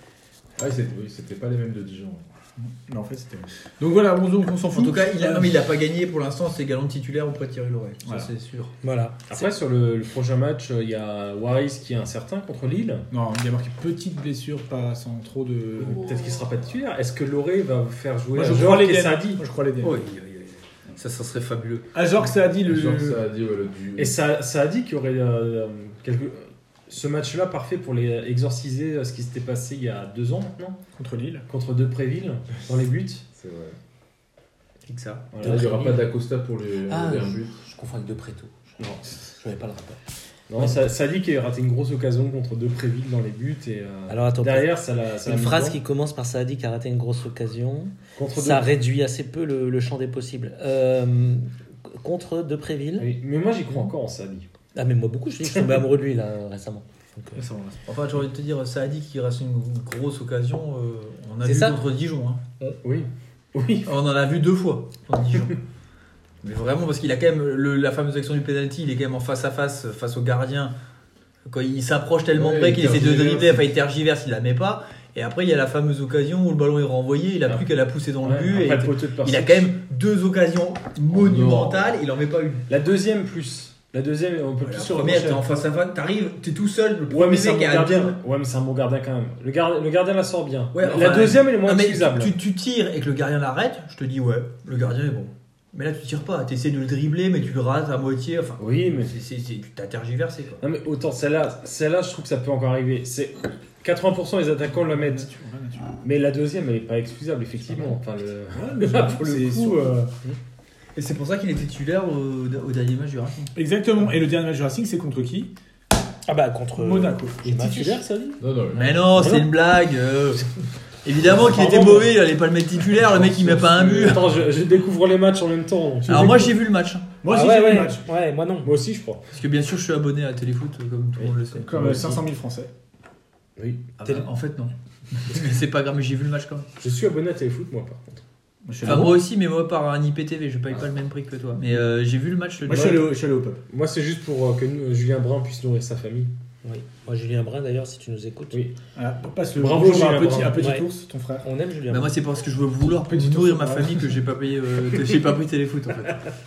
Ah, c'était, oui, c'était pas les mêmes de Dijon. Mais en fait c'était. Donc voilà, bon, donc on s'en En fout. tout cas, il a, Euh, non, mais il a pas gagné pour l'instant, c'est galant de titulaire auprès de Thierry Loret. Ça, Voilà. c'est sûr. voilà. Après, sur le, le prochain match, euh, il y a Waris qui est incertain contre Lille. Non, il y a marqué petite blessure, pas sans trop de. Peut-être qu'il sera pas titulaire. Est-ce que Loré va faire jouer Moi à je Jorg crois les et D N. Saadi? Moi je crois les D N. Oui, oui, oui. Ça, ça serait fabuleux. Ajorc ça a dit le. Genre, ça a dit, ouais, le du... Et ça, ça a dit qu'il y aurait euh, quelque... ce match-là parfait pour les exorciser euh, ce qui s'était passé il y a deux ans maintenant Contre Lille. contre Depréville dans les buts. C'est vrai. C'est que ça. Voilà. Là, il n'y aura pas d'Acosta pour les Ah, les un but. Je confonds avec De Préto. Non. Je n'avais pas le rapport. Non, ça, ça a dit qu'il a raté une grosse occasion contre Depréville dans les buts et euh, Alors attends, derrière ça l'a. ça l'a une mis phrase dedans. qui commence par Saadi qui a raté une grosse occasion. contre Ça Dep- réduit assez peu le, le champ des possibles. Euh, contre Depréville. Oui, mais moi j'y crois encore en Saadi. Ah mais moi beaucoup, je, dis que je suis tombé amoureux de lui là récemment. Donc, euh, Enfin, j'ai envie de te dire, ça a dit qu'il reste une grosse occasion. euh, on a C'est vu ça. contre Dijon. Hein. Oui. Oui. On en a vu deux fois contre Dijon. Mais vraiment, parce qu'il a quand même le- la fameuse action du penalty, il est quand même en face à face face au gardien. Quand il s'approche tellement Ouais, près il qu'il essaie de tergiverse. dribbler, enfin il tergiverse, il la met pas. Et après, il y a la fameuse occasion où le ballon est renvoyé, il a Ah. plus qu'à la pousser dans le Ouais, but. après Et le poteau de il a Persic. quand même deux occasions monumentales, il en met pas une. La deuxième plus. La deuxième, on peut La plus se première, reprocher. t'es en face à face, t'arrives, t'es tout seul, le Ouais, premier mais c'est un mec bon est à gardien. deux. Ouais, mais c'est un bon gardien quand même. Le, gardien, le gardien la sort bien. Ouais, la enfin, deuxième, elle est moins Non, mais utilisable. tu, tu tires et que le gardien l'arrête, je te dis ouais, le gardien est bon. Mais là tu tires pas, tu essaies de le dribbler mais tu le rates à moitié, enfin Oui, mais c'est, c'est, c'est- tu t'as tergiversé quoi. non, mais autant celle-là, celle-là, je trouve que ça peut encore arriver. C'est quatre-vingts pour cent des attaquants la mettent. Mais la deuxième, elle est pas excusable, effectivement. Enfin, le... Là, pour le C'est coup, sûr. euh, Et c'est pour ça qu'il est titulaire au, au dernier match du Racing. Exactement. Et le dernier match du Racing, c'est contre qui? Ah bah contre Monaco. Il est titulaire Saadi. Non, non, Mais non, c'est une blague. euh. Évidemment qu'il était Pardon, mauvais, il allait pas le mettre titulaire, le mec il met pas un but. Attends, je, je découvre les matchs en même temps. donc. Alors moi j'ai vu le match, Moi Ah aussi ouais, j'ai vu ouais. le match. Ouais, moi non. Moi aussi, je crois. parce que bien sûr je suis abonné à Téléfoot comme tout le monde le sait. Comme euh, cinq cent mille Français. Oui. Ah bah, en fait non. Mais c'est pas grave, mais j'ai vu le match quand même. Je suis abonné à Téléfoot, moi, par contre. Moi je suis Enfin allé au- moi aussi mais moi par un I P T V, je paye pas le même prix que toi. Mais euh, j'ai vu le match le Moi je suis allé au, je suis allé au pub. Moi, c'est juste pour euh, que nous- Julien Brun puisse nourrir sa famille. Oui. Moi Julien Brun d'ailleurs si tu nous écoutes. Oui. Voilà, passe le Bravo, bonjour à un Julien petit, Brun. un petit Ouais. ours, ton frère. On aime Julien Bah Brun. moi c'est parce que je veux vouloir Petit nourrir tour, ma ouais. famille que j'ai pas payé, euh, que j'ai pas pris Téléfoot en fait.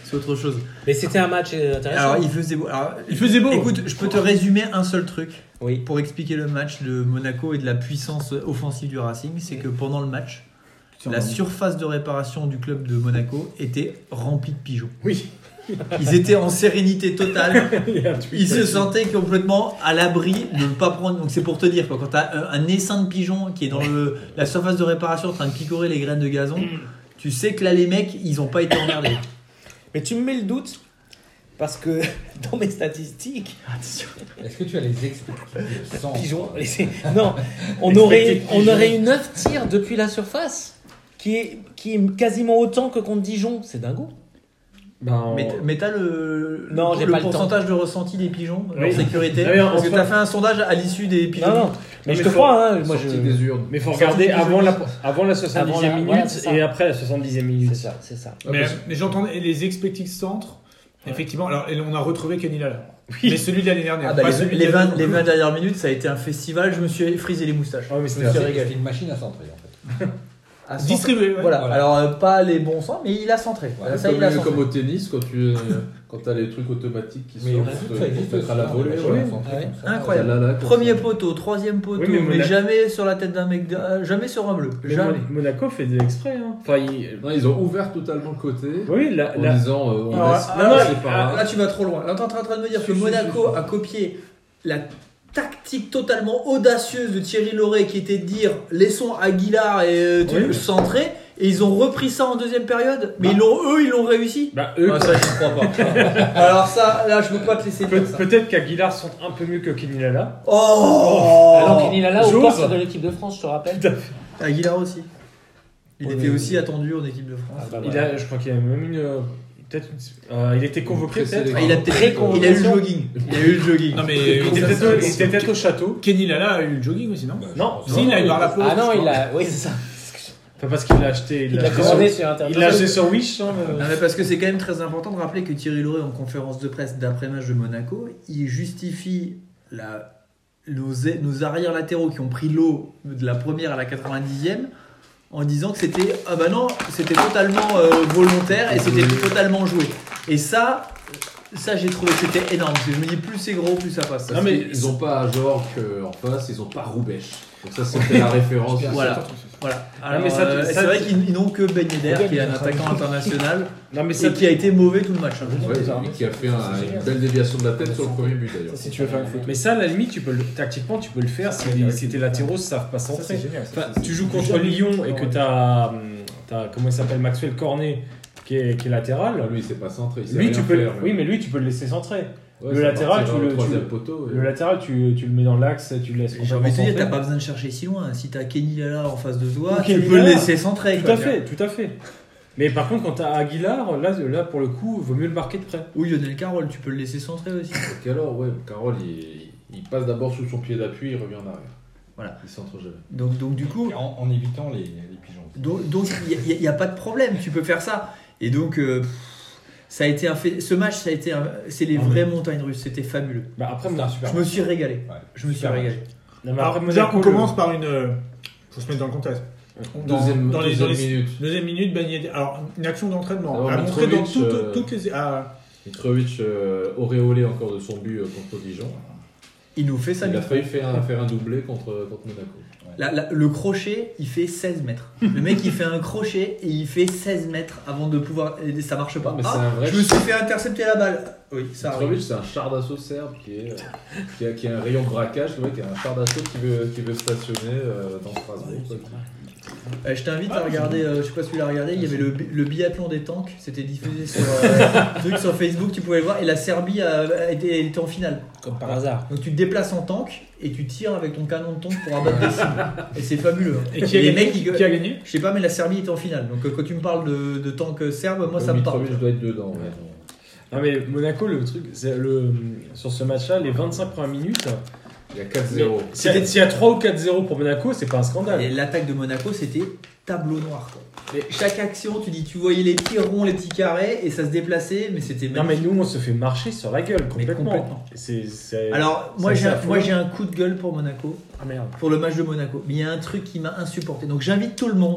c'est autre chose. Mais c'était un match intéressant. Alors, il faisait beau. Alors, Il faisait beau. écoute, je peux te résumer un seul truc Oui. pour expliquer le match de Monaco et de la puissance offensive du Racing. C'est que pendant le match, la surface de réparation du club de Monaco était remplie de pigeons. Oui. Ils étaient en sérénité totale. Il y a un tweet Ils se là-dessus. sentaient complètement à l'abri de ne pas prendre. Donc c'est pour te dire quoi, quand tu as un essaim de pigeons qui est dans le, la surface de réparation en train de picorer les graines de gazon, tu sais que là les mecs ils ont pas été emmerdés. Mais tu me mets le doute parce que dans mes statistiques, Est-ce que tu as les expertises sans pigeons, non, on aurait, on aurait eu neuf tirs depuis la surface, qui est, qui est quasiment autant que contre Dijon. C'est dingo. Ben, Mais, mais t'as le, Non, le, j'ai le pas le pourcentage de ressenti des pigeons Oui. en sécurité. Ah oui, en Parce que soi- t'as fait un sondage à l'issue des pigeons. Non, non, mais mais je te faut- crois, hein, moi Sortie je. des urnes. Mais faut regarder avant la, avant la soixante-dixième Avant la- minute voilà, c'est ça. et après la soixante-dixième minute. C'est ça, c'est ça. Ah, Mais, parce- mais j'entendais les expected centres. Effectivement, alors et on a retrouvé Kenny Lala. Mais celui de l'année dernière. Ah bah, pas les, celui les de- vingt, les vingt dernières minutes, ça a été un festival. Je me suis frisé les moustaches. Ah, mais je c'était me suis assez- régalé. C'était une machine à centrer en fait. À centre- Distribué. ouais. Voilà. Voilà. Alors euh, pas les bons sens, mais il a centré. Voilà, ça, comme, il a centré. comme au tennis, quand tu quand as les trucs automatiques qui Mais sortent on a vu que euh, ça pour existe mettre à la aussi, volée. hein, voilà. les machines à centrer Ouais. comme ça. Incroyable. Là, là, comme Premier ça. poteau, troisième poteau, Oui, mais mais, Monaco- jamais sur la tête d'un mec, de- euh, jamais sur un bleu. Mais Jamais. Mon- Monaco fait des exprès. Hein. Enfin, il- Non, ils ont ouvert totalement le côté Oui, la, en la- disant euh, on Alors, laisse ah, non, là, c'est pas là, grave. là, tu vas trop loin. Là, t'es en train de me dire que Si, si, Monaco si, si. a copié la tactique totalement audacieuse de Thierry Laurey qui était de dire laissons Aguilar et euh, tu Oui. centrer, et ils ont repris ça en deuxième période, mais Bah. ils l'ont, eux ils l'ont réussi. bah, eux, Ah, ça je ne crois pas. Alors ça, là je peux pas te laisser peut- faire ça. peut-être qu'Aguilar sont un peu mieux que Kenny Lala. Oh, Alors Kenny Lala aux J'ose. portes de l'équipe de France, je te rappelle. Aguilar aussi. Il Oui, était mais- aussi attendu en équipe de France. Ah, bah, Il voilà. a, je crois qu'il a même une. euh, Peut-être une- euh, il était convoqué Une peut-être. Ah, il a peut-être il a eu le jogging. Il a eu le jogging. Non mais Il était peut-être au- il était peut-être au château. Kenny Lala a eu le jogging aussi, non Non, Si, il a eu par la peau. Ah non, il a. Oui, c'est ça. Enfin, parce qu'il l'a acheté. Il l'a a acheté commandé sur- sur Internet. Il l'a acheté sur Wish. hein, le- Non, mais parce que c'est quand même très important de rappeler que Thierry Laurey, en conférence de presse d'après-match de Monaco, il justifie la, nos, nos arrières latéraux qui ont pris l'eau de la première à la quatre-vingt-dixième en disant que c'était ah bah non, c'était totalement euh, volontaire et c'était totalement joué. Et ça, ça j'ai trouvé que c'était énorme. Parce que je me dis plus c'est gros, plus ça passe. Non, mais ils ont pas Jorg en face, ils ont pas Roubèche. Donc ça c'était la référence. Voilà. Voilà. Alors, mais ça- euh, ça- c'est vrai qu'ils ils n'ont que Ben Yedder, qui est un attaquant international Non, mais ça. et qui a été mauvais tout le match. hein. Ouais, et qui a fait un- une belle déviation de la tête sur le premier but d'ailleurs. Si tu veux faire une faute. Mais ça, à la limite, tu peux le- tactiquement, tu peux le faire si, si tes latéraux savent pas centrer. Enfin, tu joues contre Lyon et que t'as, hum, t'as comment il s'appelle, Maxwell Cornet qui est, qui est latéral. Ah, lui il s'est pas centré. il sait Lui, rien tu peux, faire, oui, mais lui, tu peux le laisser centrer. Ouais, le ça latéral, partira tu le- au troisième tu- poteau. Le latéral, tu, tu le mets dans l'axe, tu le laisses. Et J'ai envie de te dire, centrer. t'as pas besoin de chercher si loin. Si t'as Kenny Lala en face de toi, Ou tu Kenny peux le Lala. laisser centrer. Tout quoi. à fait, tout à fait. Mais par contre, quand t'as Aguilar, là, là, pour le coup, vaut mieux le marquer de près. Ou Lionel Carroll, tu peux le laisser centrer aussi. Donc alors, ouais, Carole il, il passe d'abord sous son pied d'appui, il revient en arrière. Voilà. Il centre jamais. Donc, donc du coup, En, en évitant les, les pigeons. donc donc, il n'y a, a pas de problème, tu peux faire ça. Et donc, euh, pff, ça a été un fait. Ce match, ça a été, un- c'est les Ah, vraies montagnes russes. C'était fabuleux. Bah après, C'était mon- un super Je me suis régalé. Ouais. Je me suis Super régalé. non, mais Alors, après, déjà, Monaco, on le- commence par une. euh, Faut se mettre dans le contexte. Dans- Deuxième, dans les- deuxième dans les- minute. Deuxième minute, Ben Yedder. Alors, une action d'entraînement. Alors, à montrer dans Mitrovic, toutes, euh, toutes les. Ah, Mitrovic euh, auréolé encore de son but euh, contre Dijon. Il nous fait ça. Il a Mitro. failli faire un, faire un doublé contre, contre Monaco. La- la- le crochet, il fait seize mètres. Le mec, il fait un crochet et il fait seize mètres avant de pouvoir. et ça marche pas. Mais c'est Ah, un vrai je me suis fait intercepter la balle. Oui, ça arrive. Mitrovic, c'est un char d'assaut serbe qui, est, euh, qui, a, qui a un rayon de braquage, tu vois, qui a un char d'assaut qui veut, qui veut stationner euh, dans Strasbourg. quoi. Euh, je t'invite à regarder, euh, je sais pas si tu l'as regardé, il y avait le, bi- le biathlon des tanks, c'était diffusé sur, euh, truc sur Facebook, tu pouvais le voir, et la Serbie a, a été, elle était en finale. Comme par hasard. Donc tu te déplaces en tank et tu tires avec ton canon de tank pour abattre des cibles. Et c'est fabuleux. hein. et qui a, les gagné, mecs, ils- qui a gagné je sais pas, mais la Serbie était en finale. Donc euh, quand tu me parles de, de tank serbe, moi ça me parle. Mitrovic doit être dedans. ouais. Non, mais Monaco, le truc, c'est le sur ce match-là, les vingt-cinq premières minutes. Il y a quatre zéro. S'il y a- s'il y a trois ou quatre zéro pour Monaco, c'est pas un scandale. Et l'attaque de Monaco, c'était tableau noir. Quoi. Et chaque action, tu dis, tu voyais les petits ronds, les petits carrés, et ça se déplaçait, mais c'était Non, mais magnifique. nous, on se fait marcher sur la gueule complètement. complètement. C'est, c'est- Alors, moi ça, j'ai, c'est un, affolant. moi j'ai un coup de gueule pour Monaco. Ah merde. Pour le match de Monaco. Mais il y a un truc qui m'a insupporté. Donc j'invite tout le monde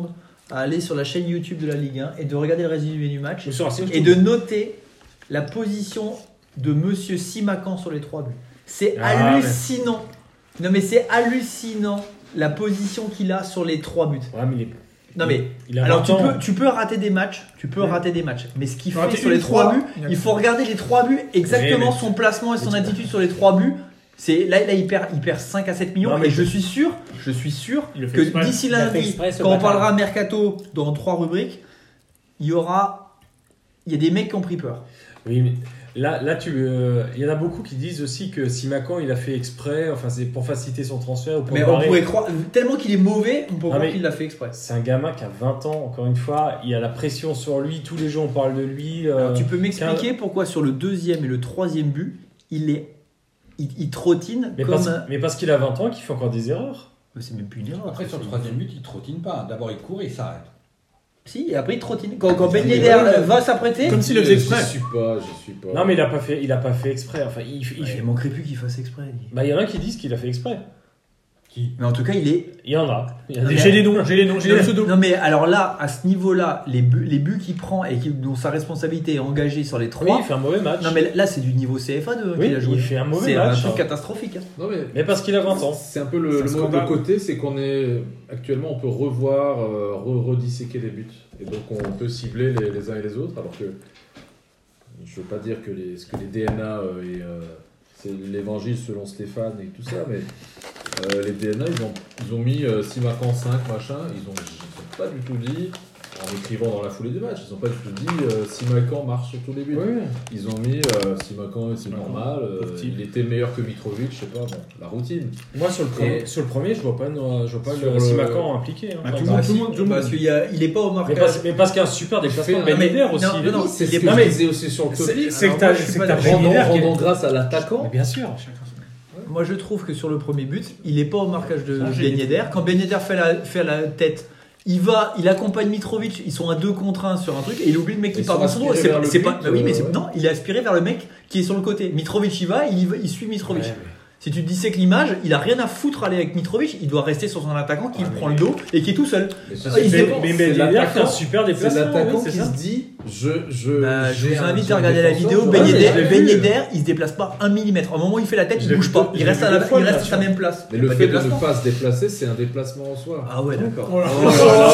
à aller sur la chaîne YouTube de la Ligue un et de regarder le résumé du match Ou sur un site et de noter la position de Monsieur Simakan sur les trois buts. C'est Ah, hallucinant. Non mais c'est hallucinant la position qu'il a sur les trois buts. Ouais, mais il est. Non mais Il a alors vingt tu ans. peux, tu peux rater des matchs, tu peux Ouais. rater des matchs, mais ce qu'il Faut fait rater sur une les trois fois, buts, il y a- il faut regarder les trois buts exactement Ouais, mais- son placement et son mais tu- attitude sur les trois buts. C'est là, là il perd, il perd cinq à sept millions Non, mais et je tu- suis sûr, je suis sûr Il le fait que exprès. d'ici Il a fait lundi, exprès, ce quand on bâtard. parlera mercato dans trois rubriques, il y aura, il y a des mecs qui ont pris peur. Oui, mais là, là tu, euh, il y en a beaucoup qui disent aussi que Simakan il a fait exprès, enfin c'est pour faciliter son transfert ou pour Mais on barrer. pourrait croire tellement qu'il est mauvais, on pourrait Ah, croire mais- qu'il l'a fait exprès. C'est un gamin qui a vingt ans, encore une fois, il a la pression sur lui, tous les jours on parle de lui. euh, Alors, tu peux m'expliquer pourquoi sur le deuxième et le troisième but, il est, il, il trottine mais, comme parce, un- mais parce qu'il a vingt ans qu'il fait encore des erreurs. c'est même plus une erreur. Après, sur le troisième but, il trottine pas. D'abord, il court et il s'arrête. Si, et après il trottine. Quand, quand Ben Mais Yedder ouais, va s'apprêter, Comme s'il le faisait exprès. Je suis pas, je suis pas. Non mais il a pas fait, il a pas fait exprès. Enfin, il, il, il manquerait plus qu'il fasse exprès. lui. bah il y en a qui disent qu'il a fait exprès. Mais en tout cas, il est. Il y en a. Il y en a. Mais- J'ai les noms, j'ai les noms, j'ai Non, les mais- pseudos. non mais alors là, à ce niveau-là, les buts, les buts qu'il prend et qui- dont sa responsabilité est engagée sur les Oui, trois. il fait un mauvais match. Non mais là, c'est du niveau C F A deux Oui, qu'il a joué. il fait un mauvais C'est match, un truc hein. catastrophique. hein. Non mais. Mais parce qu'il a vingt ans. C'est un peu le, C'est un le mot scandale. de côté, c'est qu'on est actuellement on peut revoir, euh, re- redisséquer les buts, et donc on peut cibler les, les uns et les autres, alors que je veux pas dire que les, ce que les D N A euh, et euh, c'est l'évangile selon Stéphane et tout ça, mais euh, les D N A ils ont ils ont mis euh, Simakan cinq machin, ils ont, ils ont pas du tout dit en écrivant dans la foulée du match, ils ont pas du tout dit euh, Simakan marche sur tous les buts. Oui. Ils ont mis euh, Simakan c'est Simakan, normal, euh, pauvre type. il était meilleur que Mitrovic, je sais pas, bon, la routine. Moi sur le premier, Et- sur le premier, je vois pas, une- je vois pas Sur le le- Simakan impliqué. hein. Ah, tout le Enfin, monde, Bah, tout le si, monde, tout le parce monde. qu'il y a- il est pas au mais marquage. parce, mais parce qu'il y a un super déplacement de fait- Ben mais- Yedder aussi. non, il non, est- non, C'est il ce est que pas- je mais- disais aussi sur le C'est topic. c'est que Alors, t'as moi, je suis c'est que pas t'as d'accord. Ben Yedder Rendant, qui est- rendant grâce à l'attaquant. Mais bien sûr. Moi, je trouve que sur le premier but, il est pas au marquage de Ça, j'ai Ben Yedder. Quand Ben Yedder fait la, fait la tête, il va, il accompagne Mitrovic. Ils sont à deux contre un sur un truc et il oublie le mec qui Ils part sont dans son dos. aspirés C'est vers pas, le c'est pas- but, bah oui, mais euh, c'est- ouais. non, il est aspiré vers le mec qui est sur le côté. Mitrovic y va, il, y va, il suit Mitrovic. Ouais, Si tu te dissèques l'image, il a rien à foutre à aller avec Mitrovic. Il doit rester sur son attaquant qui Ah, prend mais- le dos et qui est tout seul. Mais ça, Ah, c'est- il Mais, dépend. mais c'est Ben Yedder fait un l'attaquant- super C'est déplacement. l'attaquant oui, c'est qui ça. se dit je, je, Bah, je j'ai vous un- invite j'ai à un regarder la défenseur, vidéo. je- Ben Ouais, mais Yedder, je l'ai Ben vu. Yedder, il se déplace pas un millimètre. Au moment où il fait la tête, Je il l'ai bouge vu pas. deux- Il je reste l'ai à vu la, deux fois, il le reste à match. sa même place. Mais Il y a le pas de fait de déplacement. ne pas se déplacer, c'est un déplacement en soi. Ah ouais, d'accord. Oh là Oh là.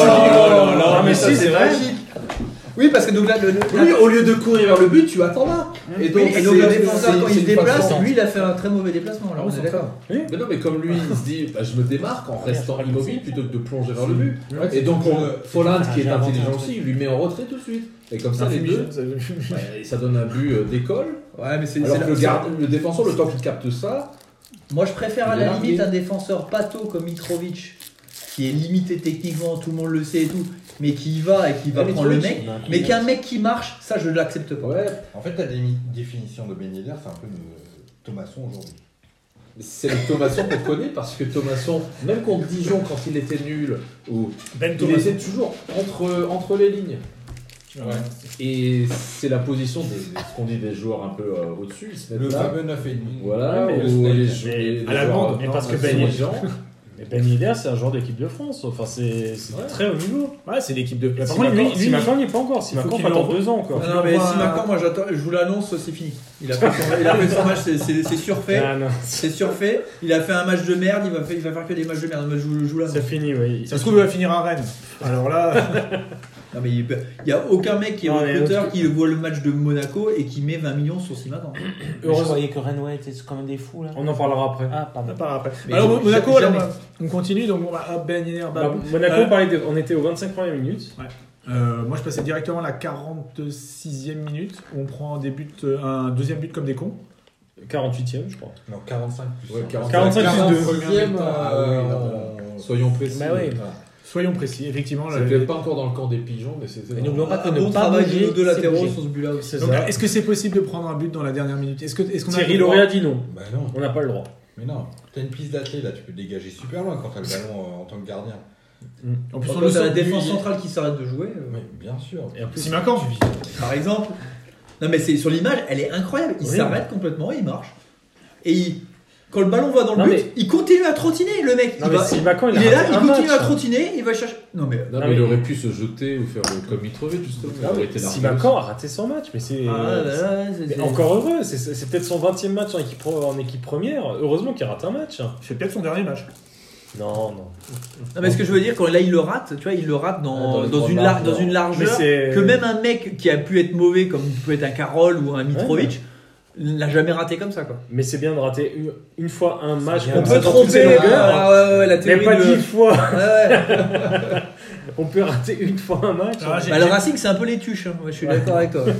là là là, Ah, mais ça, si, c'est vrai. magique. Oui, parce que donc là, le, le- Oui, au lieu de courir vers le but, tu attends là. Et Et donc, donc, et donc c'est- le défenseur, c'est- quand c'est il se une déplace, façon. lui, il a fait un très mauvais déplacement. Alors, Ah, on on est s'en d'accord. Mais non, mais comme lui, il se dit bah, je me démarque en restant Ouais, immobile plutôt que de plonger vers le but. Ouais, c'est Et donc, tout on, le- Folland, qui est J'ai inventé intelligent un aussi, truc. il lui met en retrait tout de suite. Et comme ça, Un les fumigène, deux, ça- ouais, ça donne un but euh, d'école. Ouais, mais c'est Alors c'est que la- le, garde, le défenseur, le temps qu'il capte ça, Moi, je préfère à Il est la largué. limite un défenseur pâteau comme Mitrovic, qui est limité techniquement, tout le monde le sait et tout, mais qui y va et qui va Ouais, prendre le Mitrovic, mec. il a un Mais truc. qu'un mec qui marche, ça, je l'accepte pas. ouais, En fait, la définition de Ben Yedder, c'est un peu de Thomasson aujourd'hui. c'est le Thomasson qu'on connaît parce que Thomasson, même contre Dijon quand il était nul, ou Ben il Thomas. était toujours entre, entre les lignes. Ouais. Et c'est la position des, des- ce qu'on dit des joueurs un peu euh, au-dessus, ils se mettent Le là. fameux neuf virgule cinq. Voilà, Ouais, mais ou le les, snake. les- les À la joueurs, bande, mais non, parce que c'est Ben les Yedder- gens. Mais Ben Yedder, c'est un joueur d'équipe de France. Enfin, c'est c'est Ouais. très haut niveau. Ouais, c'est l'équipe de. Par contre, Simakan, lui, lui, Simakan n'y est pas encore. Simakan, qu'il faut attendre l'envoie. deux ans encore. Non, non, mais envoie un- Simakan, moi, j'attends, je vous l'annonce, c'est fini. Il a fait son, il a fait son match, c'est- c'est c'est surfait. Ah non, C'est surfait. Il a fait un match de merde, il va faire, il va faire que des matchs de merde. Moi, je vous je vous l'annonce. c'est fini, oui. Ça se trouve, il va finir à Rennes. Alors là, Non, mais il n'y a aucun mec qui est Non, mais recruteur l'autre- qui voit le match de Monaco et qui met vingt millions sur Simakan. Je croyais que Renway était quand même des fous là. On en parlera après. Ah, on pardon. part après. Mais Alors, je- Monaco, jamais. alors, on continue. Donc, on va Ben Yedder, Bah, bah, Monaco, euh, on, parlait de- on était aux vingt-cinq premières minutes. Euh, moi, je passais directement à la quarante-sixième minute où on prend des buts, euh, un deuxième but comme des cons. quarante-huitième, je crois. Non, quarante-cinq plus. Ouais, cent. quarante-cinq plus deux. quarante-sixième, Ah euh, oui, non, non. soyons précis. Bah oui. Voilà. Soyons précis, effectivement. C'est là, peut-être pas encore dans le camp des pigeons, mais c'était. Et n'oublions pas que Un ne bon pas travail bouger, de nos deux c'est latéraux bouger. sur ce but-là aussi. C'est donc, ça. est-ce que c'est possible de prendre un but dans la dernière minute? Est-ce que, est-ce qu'on a Thierry le droit- Lauré a dit non. Bah non, On n'a pas le droit. mais non. T'as une piste d'athlète là, tu peux te dégager super loin quand t'as le ballon euh, en tant que gardien. En plus, Quand on le t'as la sort. défense lui, centrale qui s'arrête de jouer, euh, Mais bien sûr. Et en plus, Simakan. par exemple. Non, mais c'est sur l'image, elle est incroyable. Il Oui. s'arrête complètement et il marche. Et il- Quand le ballon va dans le Non, but, mais- il continue à trottiner, le mec. Non, il mais va- Simakan, il, il a est là, raté il un continue match. à trottiner, il va chercher. Non mais. Non, Non, mais il mais- aurait pu se jeter ou faire le- comme Mitrovic, justement. Il Ah aurait oui, été largué Simakan a raté son match, mais c'est. Ah, là, là, c'est- Mais c'est- encore heureux, c'est, c'est peut-être son vingtième match en équipe, pro- en équipe première. Heureusement qu'il rate un match. C'est peut-être son dernier match. Non, non. Non, mais ce que je veux dire, quand là il le rate, tu vois, il le rate dans, Ah, dans les dans, grandes une, lar- larges, dans une Mais largeur c'est. que même un mec qui a pu être mauvais, comme peut être un Karol ou un Mitrovic, l'a jamais raté comme ça, quoi. Mais c'est bien de rater une, une fois un match. bien. comme On ça peut dans toutes ses tromper, longueurs. ah, ouais, ouais, la Mais théorie pas de... dix fois. Ouais, ouais. On peut rater une fois un match. Ah, j'ai- Bah, le Racing, c'est un peu les tuches, hein. Ouais, je suis d'accord avec toi.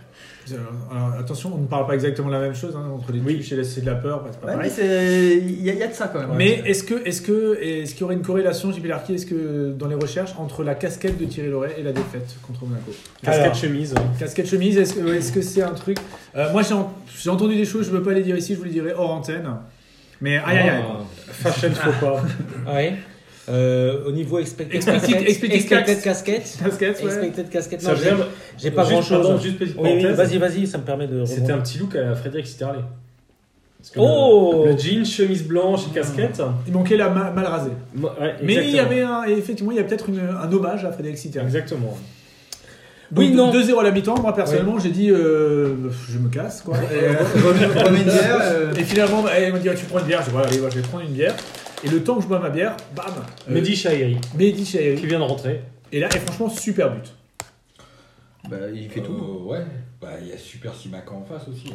Alors, attention, on ne parle pas exactement de la même chose hein, entre les Oui. tuches et la- c'est de la peur. C'est pas Ouais, mais pareil. c'est- il y, a- il y a de ça quand même. Mais est-ce que, est-ce que, est-ce qu'il y aurait une corrélation, J P Larky, est-ce que dans les recherches entre la casquette de Thierry Loret et la défaite contre Monaco? Casquette Alors. chemise. Casquette chemise, est-ce que, est-ce que c'est un truc euh, Moi j'ai, en- j'ai entendu des choses, je ne veux pas les dire ici, je vous les dirai hors antenne. Mais aïe aïe aïe. Ah, Fashion faux pas. Ouais. Euh, au niveau expected Expected- casquette, expected expected casquette. casquette, Casquette, ouais. expected casquette. Ça Non, vient- j'ai- j'ai pas Juste, grand chose. pardon, juste petite Oui, oui, parenthèse. vas-y, vas-y, ça me permet de. C'était rebondir. un petit look à la Frédéric Sitterley. Parce que Oh le, le jean, chemise blanche et casquette. Il manquait la ma- mal rasée. Ouais, Mais il y exactement. avait un, et effectivement, il y a peut-être une- un hommage à Frédéric Sitterley. Exactement. Donc, Oui, non. deux zéro à la mi-temps, moi personnellement j'ai dit euh, je me casse quoi. Et, euh, Remets une bière, euh, et finalement bah, elle m'a dit ah, tu prends une bière, je dis voilà, allez, ouais, je vais prendre une bière. Et le temps que je bois ma bière, bam euh, Mehdi Chahiri, Mehdi qui Chahiri. vient de rentrer. Et là, et franchement, super but. bah, il fait tout. Euh, ouais. Bah, il y a Super Simakan en face aussi.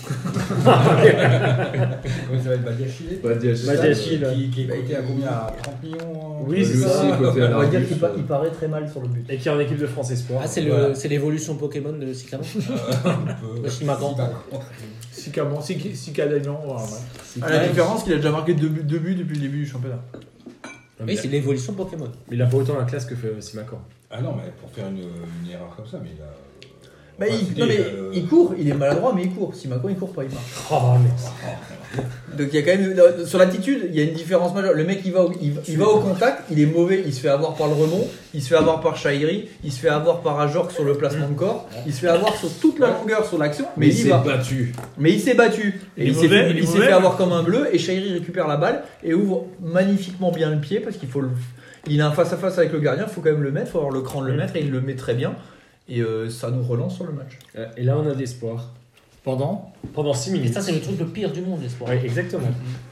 Là. Comment ça s'appelle Badiachile Badiachile. Badiachile. Qui, qui est coté à combien À trente millions Oui, Lui c'est ça. aussi, côté à On va dire l'Argus, qu'il pa- euh, il paraît très mal sur le but. Et qui est en équipe de France Espoir. Ah, c'est, le, Voilà. c'est l'évolution Pokémon de Sikano. Un peu. Simakan. Sicaman, Sicadagnan, voilà. À la différence qu'il a déjà marqué deux buts, deux buts depuis le début du championnat. Oui, c'est l'évolution Pokémon. Mais il a pas autant la classe que fait Simakan. Ah non, mais pour faire une, une erreur comme ça, mais il a. Bah, Ouais, il, c'était, non, mais euh, il court, il est maladroit, mais il court. Si Macron il court pas, il marche. Oh, mais. Donc il y a quand même sur l'attitude, il y a une différence majeure. Le mec il va, au, il, il va au contact, il est mauvais, il se fait avoir par le remont, il se fait avoir par Chahiri, il se fait avoir par Ajorc sur le placement de corps, il se fait avoir sur toute la longueur sur l'action, mais, Mais il il y s'est va. battu. Mais il s'est battu. Il Et est il s'est mauvais, fait, il est il s'est mauvais. fait avoir comme un bleu et Chahiri récupère la balle et ouvre magnifiquement bien le pied parce qu'il faut le. Il a un face à face avec le gardien, il faut quand même le mettre, il faut avoir le cran de le Mm. mettre et il le met très bien. Et euh, ça nous relance sur le match. Euh, Et là, on a de l'espoir. Pendant Pendant six Et minutes. ça, c'est le truc le pire du monde, l'espoir. Ouais, exactement.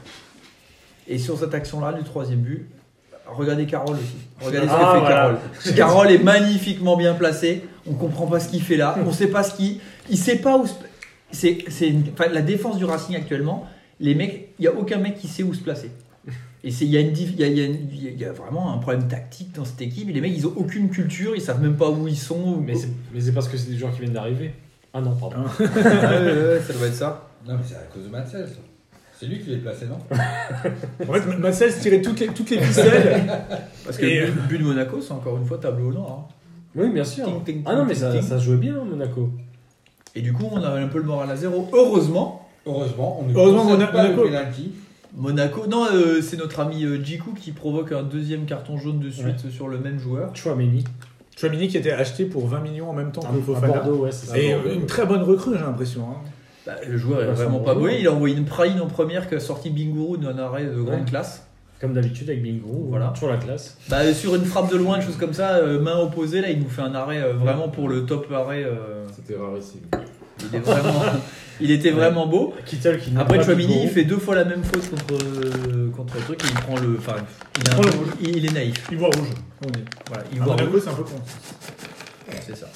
Et sur cette action-là, du troisième but, regardez Carole aussi. Regardez ce que Ah, fait voilà. Carole. Carole est magnifiquement bien placé. On comprend pas ce qu'il fait là. On sait pas ce qu'il. Il sait pas où. se- C'est, c'est une- enfin, la défense du Racing actuellement. Les mecs, il y a aucun mec qui sait où se placer. Et c'est, il y a une, diff- il y a, il y a une- il y a vraiment un problème tactique dans cette équipe. Et les mecs, ils ont aucune culture. Ils savent même pas où ils sont. Mais c'est, mais c'est parce que c'est des joueurs qui viennent d'arriver. Ah non, pardon. Ouais, ouais, ouais, ça doit être ça. Non, mais c'est à cause de Matsel, ça. C'est lui qui l'est placé, non En fait, Massel tirait toutes les, toutes les ficelles. Parce que Et- le but, but de Monaco, c'est encore une fois tableau au nord. hein. Oui, bien sûr. Ting, ting, Ah non, mais ting, ça, ting. ça se jouait bien, Monaco. Et du coup, on a un peu le moral à zéro. Heureusement. Heureusement, on ne Heureusement, concède Mona- pas Monaco. le penalty. Monaco, non, euh, c'est notre ami euh, Djikou qui provoque un deuxième carton jaune de suite sur le même joueur. Chouameni. Chouamini qui était acheté pour vingt millions en même temps que À Fofana. Bordeaux, ouais, c'est ça. Et Bordeaux, une ouais. très bonne recrue, j'ai l'impression. hein. Bah, le joueur est Ouais, vraiment c'est pas bon. mauvais. Il a envoyé une praline en première qui a sorti Bingourou d'un arrêt de grande Ouais. classe. Comme d'habitude avec Bingo, Voilà. toujours la classe. Bah, sur une frappe de loin, une chose comme ça, euh, main opposée, là, il nous fait un arrêt euh, vraiment pour le top arrêt. euh, C'était rarissime. il, est vraiment, il était vraiment beau. Kittel qui n'a Après, pas Chouamini, Bingo. il fait deux fois la même faute contre, euh, contre le truc et il prend le. Enfin, il, a un prend le peu- rouge. il- il est naïf. Il voit rouge. On dit. Voilà, il À voit Monaco, rouge. c'est un peu con. C'est ça.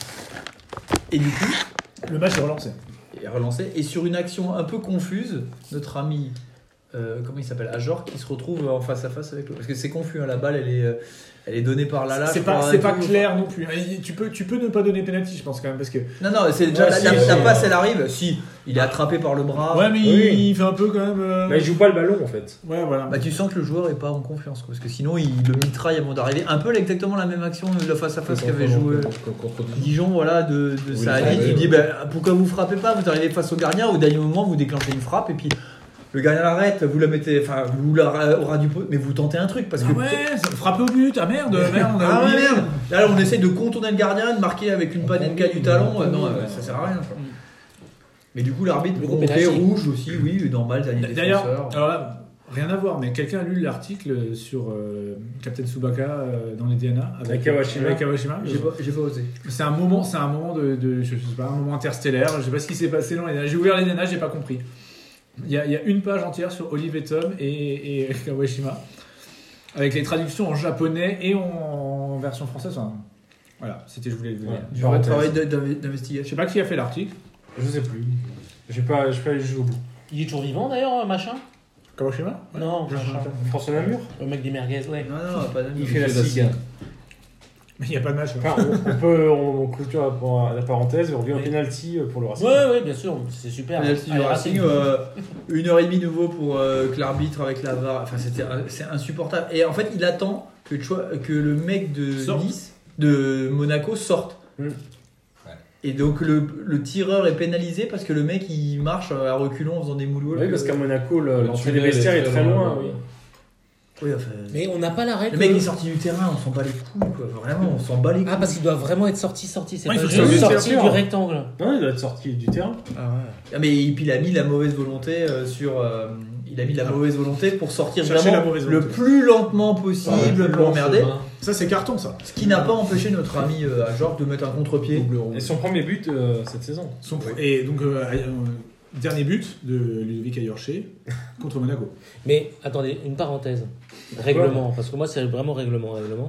Et du coup, Le match est relancé. et relancé. Et sur une action un peu confuse, notre ami, euh, comment il s'appelle, Ajor, qui se retrouve en face à face avec le. Parce que c'est confus, hein, la balle, elle est, euh, elle est donnée par Lala. C'est je pas, crois, c'est et pas tout. clair non plus. Et Tu peux, tu peux ne pas donner penalty, je pense quand même, parce que. Non, non, c'est déjà Ouais, la, si, la- si, la si. passe, elle arrive. Si, il est attrapé par le bras. Ouais, mais oui. il, il fait un peu quand même. euh, Bah, il joue pas le ballon en fait. Ouais, voilà. Bah, tu sens que le joueur est pas en confiance, quoi, parce que sinon il le mitraille avant d'arriver. Un peu exactement la même action de la face à face qu'avait joué Contre Dijon. Dijon, voilà, de, de Oui, Saadi. ouais, Tu ouais. dis, bah, pourquoi vous frappez pas? Vous arrivez face au gardien, au dernier moment vous déclenchez une frappe et puis le gardien l'arrête, vous la mettez, enfin vous la au ras du pot, mais vous tentez un truc parce que. Ah ouais, ça- frappé au but, ah merde, merde, on a Ah ouais, oublié. merde. Là on essaie de contourner le gardien, de marquer avec une panenka du talon. Euh, Non, euh, ça sert à rien. quoi. Mais du coup, l'arbitre Le bon, penalty. ok, rouge aussi, oui, normal, dernier D'ailleurs, défenseur. alors là, rien à voir, mais quelqu'un a lu l'article sur euh, Captain Tsubaka euh, dans les D N A Avec Kawashima. avec Kawashima. J'ai pas, j'ai pas osé. C'est un moment, c'est un moment de, de- je sais pas, un moment interstellaire. Je sais pas ce qui s'est passé dans les D N A. J'ai ouvert les D N A, j'ai pas compris. Il y, a, il y a une page entière sur Olive et Tom et, et Kawashima avec les traductions en japonais et en, en version française. Enfin, voilà, c'était je voulais le dire. Ouais. Du vrai travail de- d'inve- d'investigation. Je sais pas qui a fait l'article. Je sais plus. J'ai pas, j'ai pas allé jusqu'au bout. Il est toujours vivant d'ailleurs, machin Kawashima. Non, Je- machin. François Namur. Le mec des merguez, ouais. Non, non, pas d'amis. Il fait la cigue. Mais il y a pas de match. hein. Enfin, on, on peut, on, on clôture la, la parenthèse et on revient au Oui. penalty pour le Racing. Ouais, ouais, bien sûr, c'est super. Penalty du Allez, Racing, euh, une heure et demie nouveau pour euh, que l'arbitre avec la V A R. Enfin, c'était, c'est insupportable. Et en fait, il attend que, tu vois, que le mec de Sorte. Nice, de Monaco, sorte. Mm. Et donc le, le tireur est pénalisé parce que le mec il marche à reculons en faisant des moulots. Oui, parce qu'à Monaco, le- Le l'entrée des tunnel vestiaires est très loin. ouais. Oui. Oui, enfin, Mais on n'a pas la règle. le mec est sorti du terrain, on s'en bat les couilles quoi. Vraiment, on s'en bat les couilles. Ah, parce qu'il doit vraiment être sorti, sorti. C'est Ouais, il pas faut juste sortir, sorti bien du sûr. rectangle. Non, il doit être sorti du terrain. Ah ouais. Ah, mais puis il a mis la mauvaise volonté euh, sur. euh, il a mis la mauvaise volonté pour sortir Chercher vraiment la mauvaise le volonté. plus lentement possible pour emmerder. Ça c'est carton ça. Ce qui n'a pas empêché notre ami euh, à Georges de mettre un contre-pied. Double rouge. Et son premier but euh, cette saison. Son- Et donc euh, euh, dernier but de Ludovic Ayorché contre Monaco. Mais attendez, une parenthèse. Règlement, parce que moi c'est vraiment règlement, règlement.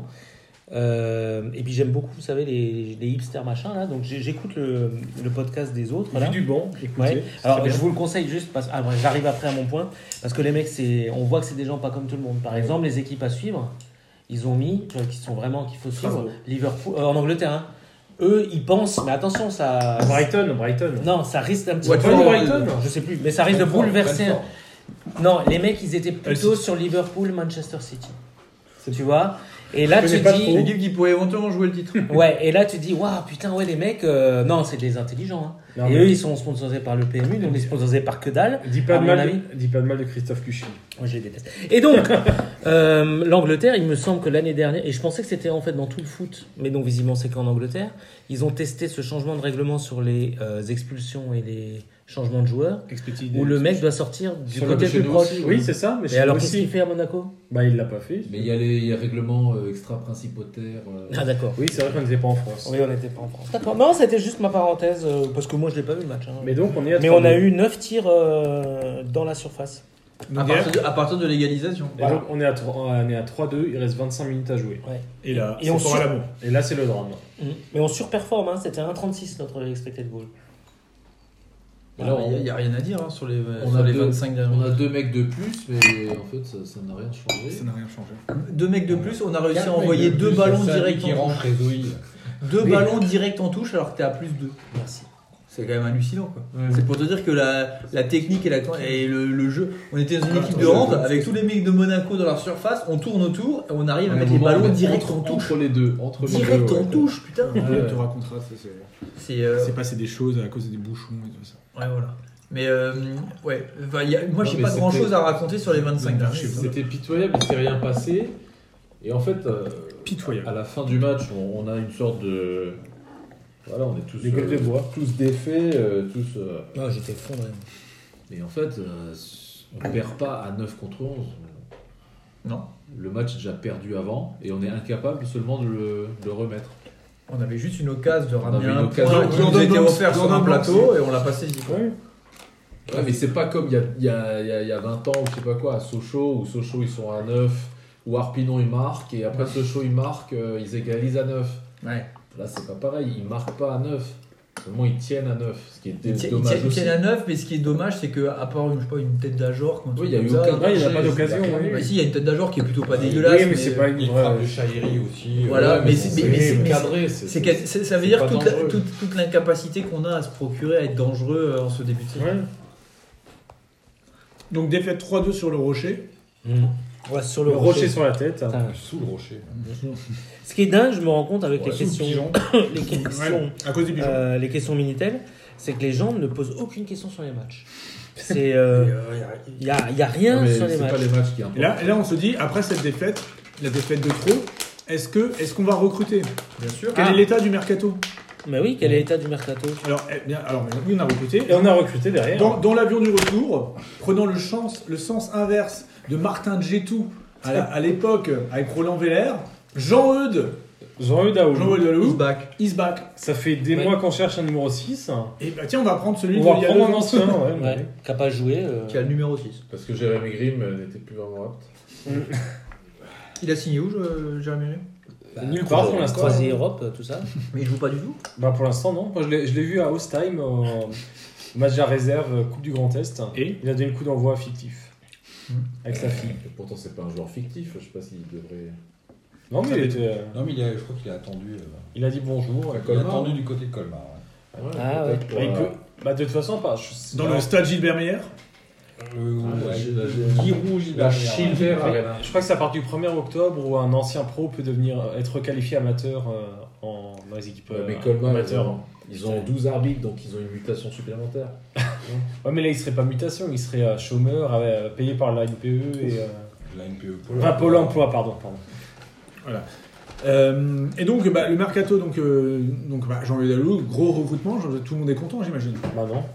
Euh, et puis j'aime beaucoup, vous savez, les, les hipsters machin là. Donc j'ai- j'écoute le, le podcast des autres là. Vu du banc, écoutez. Ouais. c'est Alors très je bien. vous le conseille juste parce que ah, ouais, j'arrive après à mon point parce que les mecs c'est on voit que c'est des gens pas comme tout le monde. Par exemple les équipes à suivre, ils ont mis tu vois, qui sont vraiment qu'il faut suivre. Strasbourg. Liverpool euh, en Angleterre. Hein. Eux ils pensent mais attention ça Brighton, Brighton. non ça risque un petit Watford, peu Brighton. je sais plus mais ça risque de Brentford, bouleverser. Brentford. Non les mecs ils étaient plutôt sur Liverpool Manchester City. Tu vois et là Je tu connais pas dis trop. L'équipe qui pourrait éventuellement jouer le titre. ouais et là tu dis waouh putain ouais les mecs euh, non c'est des intelligents hein. Non, Et mais eux ils sont sponsorisés par le P M U donc ils sont sponsorisés par que dalle. dis pas, à de mon mal avis. de, dis pas de mal de Christophe Cuchy. Moi, je les déteste. Et donc, euh, l'Angleterre, il me semble que l'année dernière, et je pensais que c'était en fait dans tout le foot, mais donc visiblement c'est qu'en Angleterre, ils ont testé ce changement de règlement sur les euh, expulsions et les changements de joueurs, où le mec doit sortir du Sur le côté chez plus nous proche. aussi, Oui, c'est ça. Mais Et chez alors, nous qu'est-ce aussi. qu'il fait à Monaco? Bah, il l'a pas fait. Mais il y a les, les règlements euh, extra-principautaires. euh, Ah, d'accord. Oui, c'est vrai qu'on n'était pas en France. Oui, on n'était pas en France. D'accord. Non, c'était juste ma parenthèse, euh, parce que moi, je l'ai pas vu le match. hein. Mais donc, on est à Mais trois on a deux. eu neuf tirs euh, dans la surface. À partir de, à partir de l'égalisation. Et donc, on est à trois- on est à trois deux, il reste vingt-cinq minutes à jouer. Ouais. Et là, Et c'est on pour sur- à l'amour. Et là, c'est le drame. Mhm. Mais on surperforme, hein. C'était un trente-six notre expected goal. Il Alors, n'y a, rien à dire hein, sur les, on sur a les deux- vingt-cinq dernières On a minutes. deux mecs de plus, mais en fait, ça ça n'a rien changé. Ça n'a rien changé. Deux mecs de plus, on a réussi à Quatre envoyer mecs de deux plus, ballons c'est ça, directs qui en rentre touche. et Zoé. Deux Oui. ballons directs en touche alors que t'es à plus deux. Merci. C'est quand même hallucinant quoi. C'est pour te dire que la, la technique et, la, et le, le jeu, on était dans une équipe de hand avec tous les mecs de Monaco dans leur surface, on tourne autour et on arrive à À un mettre les moment, ballons mais directs entre, en touche. Entre les deux. Entre les Direct deux, en ouais. touche, putain. On Ouais. te racontera, ça, c'est C'est euh, c'est passé des choses à cause des bouchons et tout ça. ouais voilà. Mais euh, ouais, enfin, y a- moi Non, j'ai mais pas grand chose c'était- à raconter sur les vingt-cinq derniers. C'était pitoyable, il s'est rien passé. Et en fait, euh, Pitoyable. à la fin du match, on, on a une sorte de. Voilà, on est tous, Des gueules de bois. tous défaits, euh, tous. euh, Non, j'étais effondré. Et en fait, euh, on perd pas à neuf contre onze. Non. Le match est déjà perdu avant et on est incapable seulement de le, de le remettre. On avait juste une occasion de ramener avait une un occasion. point qui nous Gordon était Banks, offert sur Gordon un Banks, plateau et on l'a pas saisi. quoi. Ouais. Ouais, mais c'est pas comme il y a, il y, a, il y a- il y a vingt ans ou je sais pas quoi, à Sochaux, où Sochaux ils sont à neuf, où Arpinon ils marquent, et après Sochaux ils marquent, euh, ils égalisent à neuf. Ouais. Là c'est pas pareil, ils marquent pas à neuf, seulement ils tiennent à neuf, ce qui est Ils tiennent- ils dommage tiennent- ils aussi. tiennent à neuf, mais ce qui est dommage, c'est qu'à part une, je sais pas, une tête d'Ajor, quand Oui, il y a eu ça, aucun Ouais, il n'y a pas danger, d'occasion. c'est pas- oui. Bah si, il y a une tête d'Ajor qui est plutôt pas dégueulasse. Oui, mais c'est pas une Il frappe vraie. de Chahiri aussi. Voilà, Ouais, mais bon, c'est- mais- mais c'est- mais cadré, c'est que- c'est- ça veut c'est dire pas toute, la- dangereux. toute, toute l'incapacité qu'on a à se procurer à être dangereux euh, en ce début de saison. Ouais. Donc défaite trois deux sur le Rocher. Ouais, sur Le rocher sur la tête. Putain. Sous le rocher. Ce qui est dingue, je me rends compte avec Ouais, les sous le questions, pigeon. les questions, Ouais, à cause du pigeon. euh, les questions Minitel, c'est que les gens ne posent aucune question sur les matchs. C'est, euh, il y a, y a rien Non, mais sur les c'est matchs. pas les matchs qui importent. Et là, et là, on se dit, après cette défaite, la défaite de trop, est-ce que est-ce qu'on va recruter? Bien sûr. Quel Ah. est l'état du mercato? Mais oui, quel est l'état du mercato? Alors, eh bien, alors oui, on a recruté. Et on a recruté derrière. Dans, dans l'avion du retour, prenant le, chance, le sens inverse de Martin Djetou à, la- à l'époque avec Roland Veller, Jean-Eudes, Jean-Eudes Aoulou. Jean-Eudes He's Alou, back. is back. Ça fait des Ouais. mois qu'on cherche un numéro six. Et bah tiens, on va prendre celui On de va il y a reprendre deux un ans. ancien, ouais. Ouais, qui n'a pas joué. euh. Qui a le numéro six. Parce que Jérémy Grimm euh, n'était plus vraiment apte. Il a signé où, je- Jérémy Grimm? Bah, Nulle part pour l'instant. Croisé Europe, tout ça. Mais il joue pas du tout. Bah pour l'instant non. Moi je l'ai, je l'ai vu à Ostheim au au match de la réserve euh, Coupe du Grand Est. Et Il a donné le coup d'envoi fictif Hmm. avec sa fille. Et pourtant, c'est pas un joueur fictif. Je sais pas s'il devrait. Non mais il, était, euh, Non, mais il a- je crois qu'il a attendu. euh, il a dit bonjour. À et- il a Colmar. attendu du côté de Colmar. ouais. Ouais, Ah, peut-être ouais. pour Bah, il la- peut- bah, de toute façon pas. Je- dans bah, le stade Gilbert Meyer. Euh, Ah, ouais. j'ai- j'ai- Giroud, La Gilbert. Schilver Arena. Je crois que c'est à partir du premier octobre où un ancien pro peut devenir être qualifié amateur euh, en, dans les équipes Ouais, euh, mais Colmar, ils amateurs. ont, ils ont douze arbitres, donc ils ont une mutation supplémentaire. Ouais, mais là il serait pas mutation, il serait euh, chômeur, euh, payé par la N P E et euh, La N P E. enfin Pôle Emploi, pardon. pardon. Euh, et donc, bah, le mercato, donc, euh, donc bah, Jean-Eudes Alou, gros recrutement, je- tout le monde est content, j'imagine. Bah non.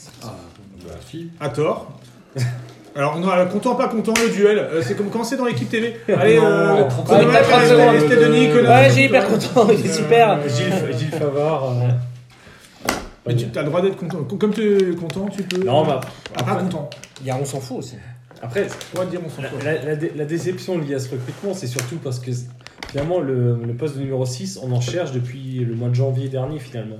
Bah, si. À tort. Alors, non, alors, content, pas content, le duel. Euh, c'est comme quand c'est dans l'équipe T V. Allez, euh, trente chronomètre, secondes. allez, trente allez, secondes. Denis, Conan. Ouais, j'ai hyper content, il est super. Euh, Gilles, Gilles Favard. euh, Mais tu as le droit d'être content. Comme tu es content, tu peux. Non, bah Ah, pas content. Il y a on s'en fout aussi. après On va te dire, on s'en la, fout. la- la dé- la déception liée à ce recrutement, c'est surtout parce que finalement le, le poste de numéro six, on en cherche depuis le mois de janvier dernier finalement.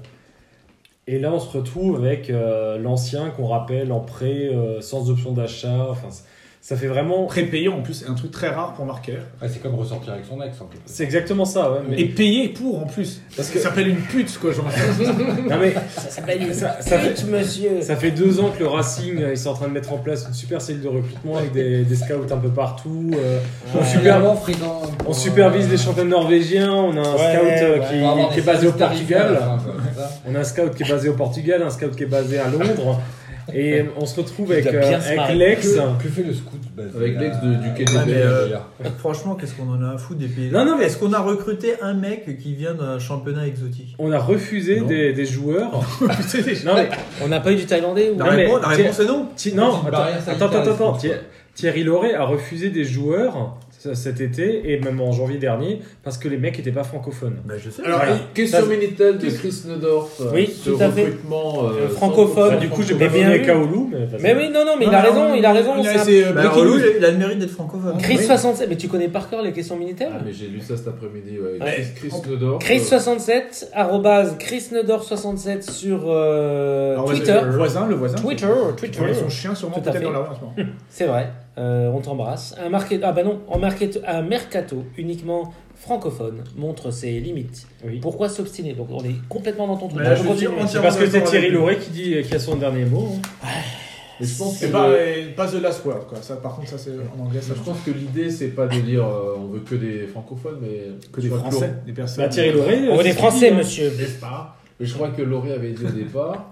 Et là, on se retrouve avec euh, l'ancien qu'on rappelle en prêt, euh, sans option d'achat. Enfin, c- ça fait vraiment. Prépayé, en plus, c'est un truc très rare pour Marquer. Ouais, c'est comme ressortir avec son ex en plus. C'est exactement ça, ouais. Mais, Et payé pour, en plus. Parce Ça que- s'appelle une pute, quoi, genre. non, mais Ça s'appelle une Ça- ça fait- pute, monsieur. ça fait deux ans que le Racing, euh, ils sont en train de mettre en place une super cellule de recrutement avec des, des scouts un peu partout. euh, on, Ouais. super- frisant. on supervise les champions norvégiens. On a un Ouais, scout euh, ouais. qui, On va avoir qui des est basé au services tarifaires à Portugal. la fin, quoi, c'est ça. On a un scout qui est basé au Portugal, un scout qui est basé à Londres. Et on se retrouve avec, doit euh, bien se avec marrer. l'ex. Que, que fait le scout basé Avec à- l'ex de- du Quai des Ah, mais, Belges, euh, d'ailleurs. Franchement, qu'est-ce qu'on en a à foutre des pays? Non, non, mais- Est-ce qu'on a recruté un mec qui vient d'un championnat exotique? On a refusé Non. des, des joueurs. Putain, des- Non mais, On n'a pas eu du Thaïlandais ou La Non, mais- réponse, la tiens- réponse est non. Thi- non, C'est une attends, barrière attends, sanitaire, attends, je attends. pense. Thi- Thierry Lauré a refusé des joueurs c- cet été et même en janvier dernier parce que les mecs n'étaient pas francophones. Bah, je sais. Alors, Voilà. Question Ça- Minitel de Chris Neudorf. euh, Oui, ce tout à fait. recrutement, euh, francophone. cent Bah, pour du cent coup, j'ai Mais pas bien donné vu. Kaoulou. Mais, vas-y. Mais oui, non, non, mais Non, il a mais raison, on- il a raison. on a c'est un- essayé, euh, Bah, breaking Relou, news. il a le mérite d'être francophone. Chris Oui. soixante-sept, mais tu connais par cœur les questions Minitel Ah, mais j'ai lu ça cet après-midi. Ouais. Ouais. Chris, Chris Neudorf. Chris euh, soixante-sept, arrobase Chris Nedor soixante-sept sur euh, Alors, Twitter. Le voisin, le voisin. Twitter, Qui Twitter. prenait son chien sûrement Tout à peut-être fait. dans la rue en ce moment. C'est vrai, euh, on t'embrasse. Un market... Ah bah non, en market... un mercato uniquement francophone montre ses limites. Oui. Pourquoi s'obstiner? Donc on est complètement dans ton truc. Mais là, Je je continue. suis C'est parce que c'est d'accord Thierry avec lui. Lauré qui dit qui a son dernier mot. hein. Mais je pense que C'est pas, euh, pas The Last Word, quoi. Ça, par contre, ça, c'est en anglais, ça je pense que l'idée, c'est pas de dire euh, on veut que des francophones, mais que des je crois Français, des personnes. Bah, Thierry Lauré. On veut des Français, monsieur. monsieur. Lauré, n'est-ce pas Mais je crois que Lauré avait dit au départ,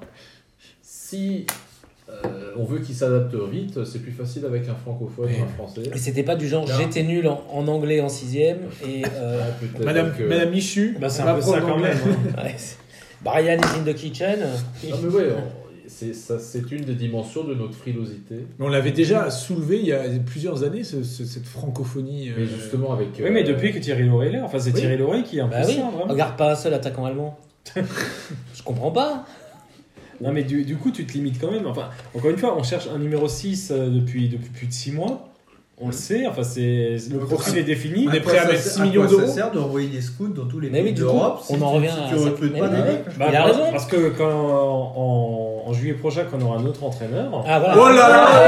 si euh, on veut qu'il s'adapte vite, c'est plus facile avec un francophone Oui. qu'un français. Et c'était pas du genre Là. j'étais nul en, en anglais en sixième et euh, Ah, peut-être Madame, que- Madame Michu. Bah, c'est ma un peu prof ça quand d'anglais. même. hein. ouais, c'est- Brian is in the kitchen. Non, mais ouais, on- c'est, ça, c'est une des dimensions de notre frilosité. Mais on l'avait déjà soulevé il y a plusieurs années, ce- ce- cette francophonie. euh, Mais justement, avec. Oui, mais euh, depuis que Thierry Lauré est là, enfin c'est Oui. Thierry Lauré qui est un peu Bah oui, ça, vraiment. regarde pas un seul attaquant allemand. Je comprends pas. Non mais du, du coup tu te limites quand même. Enfin, encore une fois, on cherche un numéro six euh, depuis, depuis plus de six mois. On le sait, enfin c'est le profil est défini. On est prêt à mettre six millions d'euros. Ça sert de renvoyer des scouts dans tous les Mais oui, pays du coup, d'Europe. on si en tu- revient si à tu ça. recrutes Mais pas oui. des mecs. Bah, Il a parce- raison. Parce que quand en, en juillet prochain, quand on aura un autre entraîneur, Ah voilà. Oh là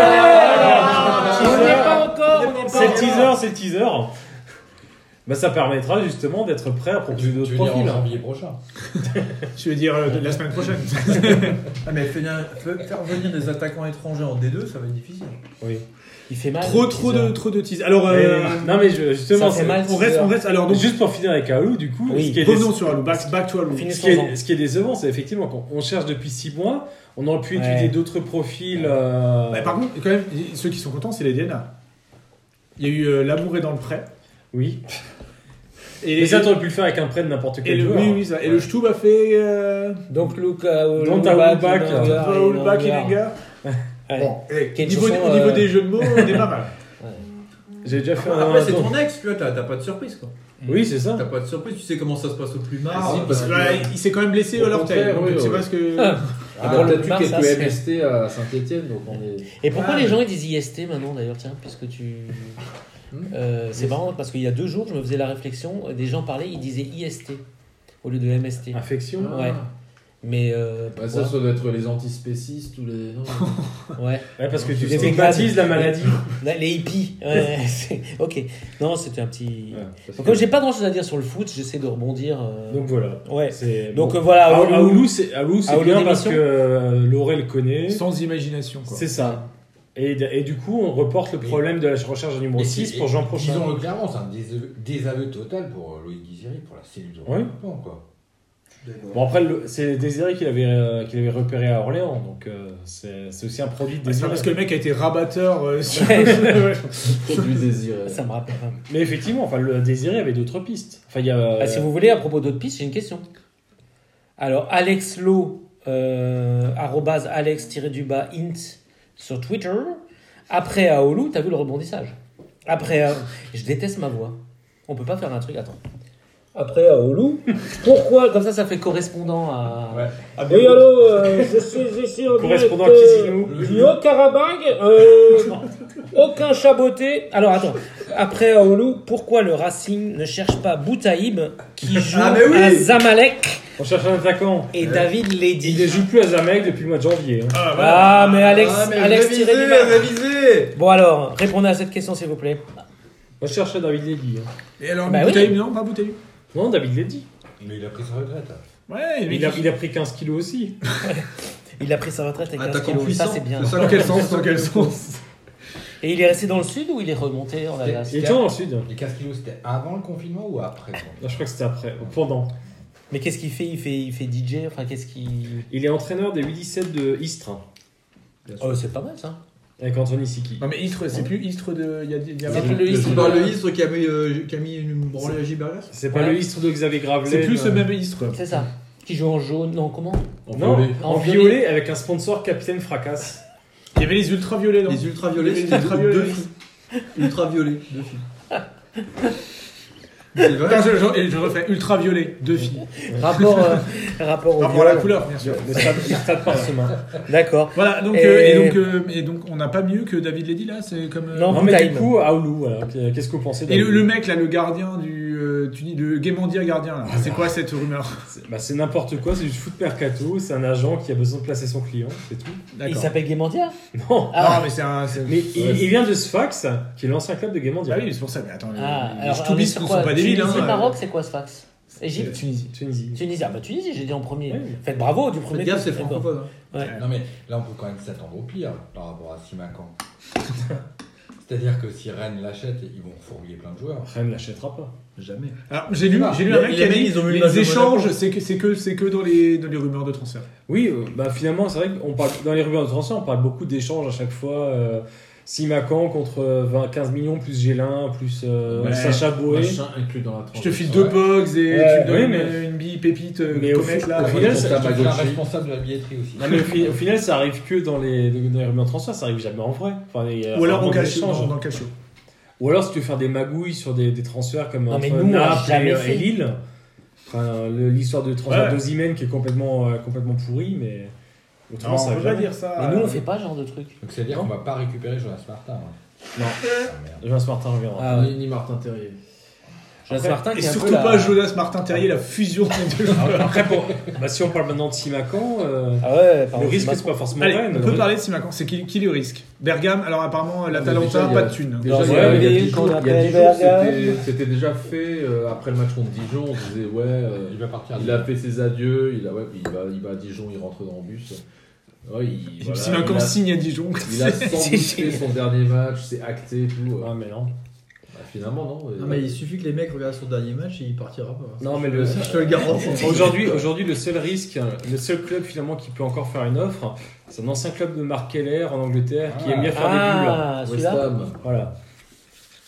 Ah, là on n'y est pas encore. on n'y est c'est pas le encore. teaser, c'est le teaser. Bah, ça permettra justement d'être prêt à Tu, proposer tu d'autres veux dire en profils. janvier prochain. Je veux dire euh, la semaine prochaine. Ah, mais faire faire venir des attaquants étrangers en D deux, ça va être difficile. Oui. Il fait mal. trop, le trop teaser. de, trop de tease. Alors, Mais- euh, non mais je- justement, Ça fait c'est- mal. on reste, on reste. Alors, donc, juste pour finir avec Aoulou, du coup, Oui. ce qui est revenons déce- sur Alou. Back, back to Alou. Fini- ce qui est, ce qui est décevant, c'est effectivement qu'on on cherche depuis six mois, on aurait pu Ouais. étudier d'autres profils. euh, Bah, par contre, quand même, ceux qui sont contents, c'est les D N A. Il y a eu euh, L'amour est dans le prêt. Oui. Et, Mais ça, t'aurais pu le faire avec un prêt de n'importe et quel le, joueur. oui, oui, ça. Et le Stub a fait. Euh, Donc Luca, Donc, t'as Ulbach, Ulbach et Wenger. Bon, eh, Quelle au niveau, chanson, au niveau euh, des jeux de mots, on est pas mal. J'ai déjà fait un. Après, c'est un- ton ex, tu vois, t'as t'as pas de surprise quoi. Oui, c'est ça. T'as pas de surprise, tu sais comment ça se passe au plus Ah, marre. si, parce que- Bah, il s'est quand même blessé Au à l'orteil. contraire, Donc oui, je sais oui. pas ce que. Ah. On Pour a le peut-être eu Mars, ça, quelques c'est- M S T à Saint-Etienne, donc on est. Et pourquoi Ah, les mais- gens ils disent I S T maintenant d'ailleurs, tiens, puisque tu. Euh, c'est marrant parce qu'il y a deux jours, je me faisais la réflexion, des gens parlaient, ils disaient I S T au lieu de M S T. Infection. Ouais. Mais. Euh, Bah, ça, ça doit être les antispécistes ou les. Non. ouais. Ouais, parce que tu Les stigmatises la maladie. Là, les hippies. Ouais, c'est- ok. Non, c'était un petit. Ouais, parce Donc, que- comme j'ai pas grand chose à dire sur le foot, j'essaie de rebondir. euh, Donc voilà. ouais. C'est Donc bon. euh, voilà. À Aoulou. à Oulu, c'est à Oulu, c'est À Oulu bien parce d'émission. que euh, Laurel connaît. Sans imagination, quoi. C'est ça. Et, et du coup, on reporte le Mais- problème de la recherche de numéro Et six si- pour Jean prochain. Disons-le clairement, c'est un désaveu, désaveu total pour euh, Loïc Guiziri, pour la cellule de Oui. recrutement, quoi. Bon, après, le- c'est Désiré qu'il avait, euh, qu'il avait repéré à Orléans, donc euh, c'est c'est aussi un produit de Ah, c'est pas Désiré. parce que le mec a été rabatteur euh, sur. Ouais. Ouais. Produit désiré. Ça me rappelle. Mais effectivement, enfin, le Désiré avait d'autres pistes. Enfin, il y a. Ah, si vous voulez, à propos d'autres pistes, j'ai une question. Alors, Alex Lowe, euh, arrobase Alex-du-bas int sur Twitter. Après Aoulou, t'as vu le rebondissage. Après, euh, je déteste ma voix. On peut pas faire un truc, attends. Après Aoulou, pourquoi, comme ça, ça fait correspondant à. Ouais. Ah, oui, allô, euh, je suis ici en Correspondant direct, à Kisinou. euh, du Haut-Karabagh, euh, aucun chaboté. Alors attends, après Aoulou, pourquoi le Racing ne cherche pas Boutaïb qui joue Ah, mais oui. à Zamalek On cherche un attaquant. et David Il Ledy? ne joue plus à Zamalek depuis le mois de janvier. hein. Ah, voilà. Ah, mais Alex, Ah, mais Alex révisez, tiré du bas. révisez. Bon alors, répondez à cette question s'il vous plaît. On cherche David Ledy. hein. Et alors, Bah Boutaïb, oui. non, pas Boutaïb. Non, David Ledy. Mais il a pris sa retraite. Ouais, mais Il a, il a pris quinze kilos aussi. Il a pris sa retraite avec Attaquant quinze kilos, ça puissant. c'est bien. C'est ça Dans quel sens Dans quel sens Et il est resté dans le sud ou il est remonté en Alsace? Il est toujours dans le sud. Les quinze kilos, c'était avant le confinement ou après le confinement Là, je crois que c'était après. Pendant. Mais qu'est-ce qu'il fait? Il fait, il fait D J, enfin qu'est-ce qu'il... Il est entraîneur des huit dix-sept de Istres. Oh, c'est pas mal ça. Avec Anthony Siki. Non, mais Istres, c'est plus Istres de. Il y a, il y a- C'est plus le C'est Istres. pas le Istres qui a mis, euh, qui a mis une branlée à Gilbertas. C'est pas Ouais. le Istres de Xavier Gravelet. C'est plus euh, le même Istres. C'est ça. Qui joue en jaune, non comment? En Non, violet. en En violet violet. avec un sponsor Capitaine Fracasse. Il y avait les ultraviolets, non Les ultraviolets, Les c'était ultraviolets. deux filles. Ultraviolets, deux filles. C'est vrai. Attends, je, je, et je refais ultraviolet, deux filles. Rapport, euh, rapport au Par rapport à la viol. couleur, bien sûr. Le stade, le stade parchemin. D'accord. Voilà, donc, Et- euh, et, donc, euh, et donc, on n'a pas mieux que David Ledy là, c'est comme. euh, Non, Non, mais du Boutaïb. coup, Aoulou, voilà. Qu'est-ce que vous pensez Et le, d'Aoulou le mec là, le gardien du. euh, tu dis le Guémandia gardien là. C'est quoi cette rumeur C'est bah, c'est n'importe quoi, c'est du foot mercato, c'est un agent qui a besoin de placer son client, c'est tout. Il s'appelle Guémandia? Non, Ah. Non, mais c'est un. c'est- mais il, il vient de Sfax, qui est l'ancien club de Guémandia. Ah oui, c'est pour ça, mais attends, Ah, les, alors, les on est Stubistes sur ne quoi? sont pas des villes. Tunisie, Hein, Maroc, c'est quoi Sfax? Égypte? Tunisie. Tunisie. Tunisie. Ah bah Tunisie, j'ai dit en premier. Ouais. Faites bravo du premier Faites gaffe, coup. c'est D'accord. francophone. hein. Ouais. Non mais là on peut quand même s'attendre au pire par rapport à Simacan. C'est-à-dire que si Rennes l'achète, ils vont fourguer plein de joueurs. Rennes ne l'achètera pas. Jamais. Alors j'ai lu, j'ai lu Les- un mec les qui a mecs, dit ils ont eu le match de les échanges, Monaco. c'est que c'est que c'est que dans les dans les rumeurs de transfert. Oui, euh, bah finalement, c'est vrai qu'on parle dans les rumeurs de transfert, on parle beaucoup d'échanges à chaque fois. Euh, Simacan contre vingt, quinze millions plus Gélin plus euh, Ouais. Sacha Boé. Machin inclus dans la Je te file transaction. deux Pogs et Ouais, tu me donnes oui, mais- une bille pépite euh, Mais au Comet, fi- là. au Ouais. final, Je ça- te fais un Tamagotchi. responsable de la billetterie aussi. Non mais au, fi- au final, ça arrive que dans les, dans les rumeurs de transfert, ça arrive jamais en vrai. Enfin, il y a Ou alors rarement en des calcio, échanges. dans, dans le calcio. Ou alors si tu veux faire des magouilles sur des, des transferts comme Non, entre mais nous, on l'a Naples jamais et, euh, fait. et Lille. Enfin, le- l'histoire de transfert Ouais. d'Osimhen qui est complètement, euh, complètement pourri, mais autrement Non, ça on va peut pas jamais. dire ça. Mais nous, on euh, fait pas ce genre de truc. Donc c'est-à-dire Non. qu'on va pas récupérer Jonas Martin. hein. Non, Ah, merde. Jonas Martin reviendra. Ah, ouais. Ni, ni Martin Terrier. Jonas Après- Martin Et qui est un peu surtout la- pas Jonas Martin Terrier, la fusion des deux joueurs. Après, pour- bah, si on parle maintenant de Simacan, euh, Ah ouais, par le contre, risque c'est c'est pas forcément Allez, Rennes. on peut Le- parler de Simacan, c'est qui, qui le risque Bergame, alors apparemment mais l'Atalanta, déjà, il y pas a- de thunes. Déjà, Dans il y a, un il y a pays dix qu'on jours, il y a appelle dix jours, Bergame. c'était- c'était déjà fait. euh, après le match contre Dijon, on disait ouais, euh, Il va partir. il a fait ses adieux, il a, ouais, puis il, va, il va à Dijon, il rentre dans le bus. Ouais, il, voilà, Simacan il a- signe à Dijon. il a sans doute fait son dernier match, c'est acté, tout. Ah, mais non. Bah, finalement, non. Non, mais il suffit que les mecs regardent son dernier match et il partira pas. Non, mais le- Ça, je te le garantis. Aujourd'hui, aujourd'hui, le seul risque, le seul club finalement qui peut encore faire une offre, c'est un ancien club de Mark Keller en Angleterre qui Ah. aime bien faire Ah, West celui-là. Ham. des bulles. Voilà.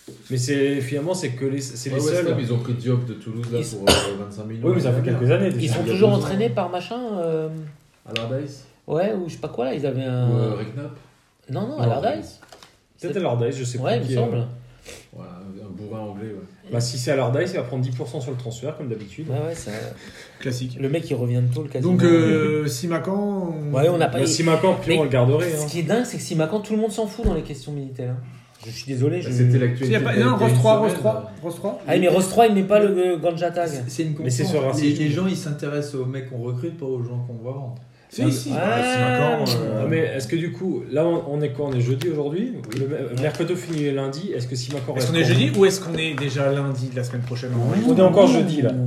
Mais c'est, finalement, c'est que les, c'est Ouais, les West seuls. Ham, ils ont pris Diop de Toulouse là, Ils- pour euh, vingt-cinq millions. Oui, mais ça fait quelques années. Ils déjà. sont il y a toujours deux ans. entraînés par machin. euh, Allardyce Ouais, ou je sais pas quoi là, ils avaient un. ou euh, Redknapp. Non, non, Non, Allardyce. Peut-être Allardyce, je sais Ouais, il plus. me qui, semble. euh, Ouais, un bourrin anglais, ouais. Bah, si c'est Allardyce, il va prendre dix pour cent sur le transfert, comme d'habitude. Ouais, ouais, c'est Classique. le mec il revient de tôle quasiment. Donc, euh, Simacan. on- Ouais, on n'a pas. Bah, Simacan, puis Mais- on le garderait. Hein. Ce qui est dingue, c'est que Simacan, tout le monde s'en fout dans les questions militaires. Je suis désolé. Je... Bah, C'était Il y l'actualité. a pas. de- Non, il y a Rose une trois, Rose semaine, trois. Rose trois. Ah, mais Rose trois, il met pas le euh, Ganja Tag. C'est une Mais c'est constante. sur Racing. les, les gens ils s'intéressent aux mecs qu'on recrute, pas aux gens qu'on va vendre. Si, si. Ah, bah, Simacan. euh, Ah, mais est-ce que du coup, là on on est quoi? On est jeudi aujourd'hui. Le me- mercato finit lundi. Est-ce que Simacan Est-ce reste qu'on est en- jeudi ou est-ce qu'on est déjà lundi de la semaine prochaine? On est encore jeudi là.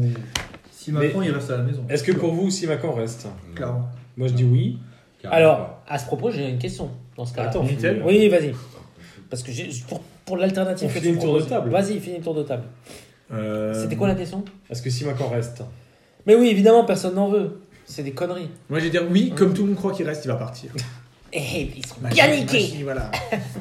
Si Macron il reste à la maison. Est-ce que pour vous, Simacan reste? Clairement. Moi je dis oui. Carrément Alors, à ce propos, j'ai une question dans ce cas-là. Attends, Minitel. Oui, vas-y. Parce que j'ai, pour, pour l'alternative On que finit tu le tour de proposes. table. Vas-y, finis le tour de table. Euh, C'était quoi la question? Est-ce que Simacan reste? Mais oui, évidemment, personne n'en veut. C'est des conneries. Moi, je vais dire oui, comme tout le monde croit qu'il reste, il va partir. Eh, ils sont Magie, bien niqués. magie, voilà.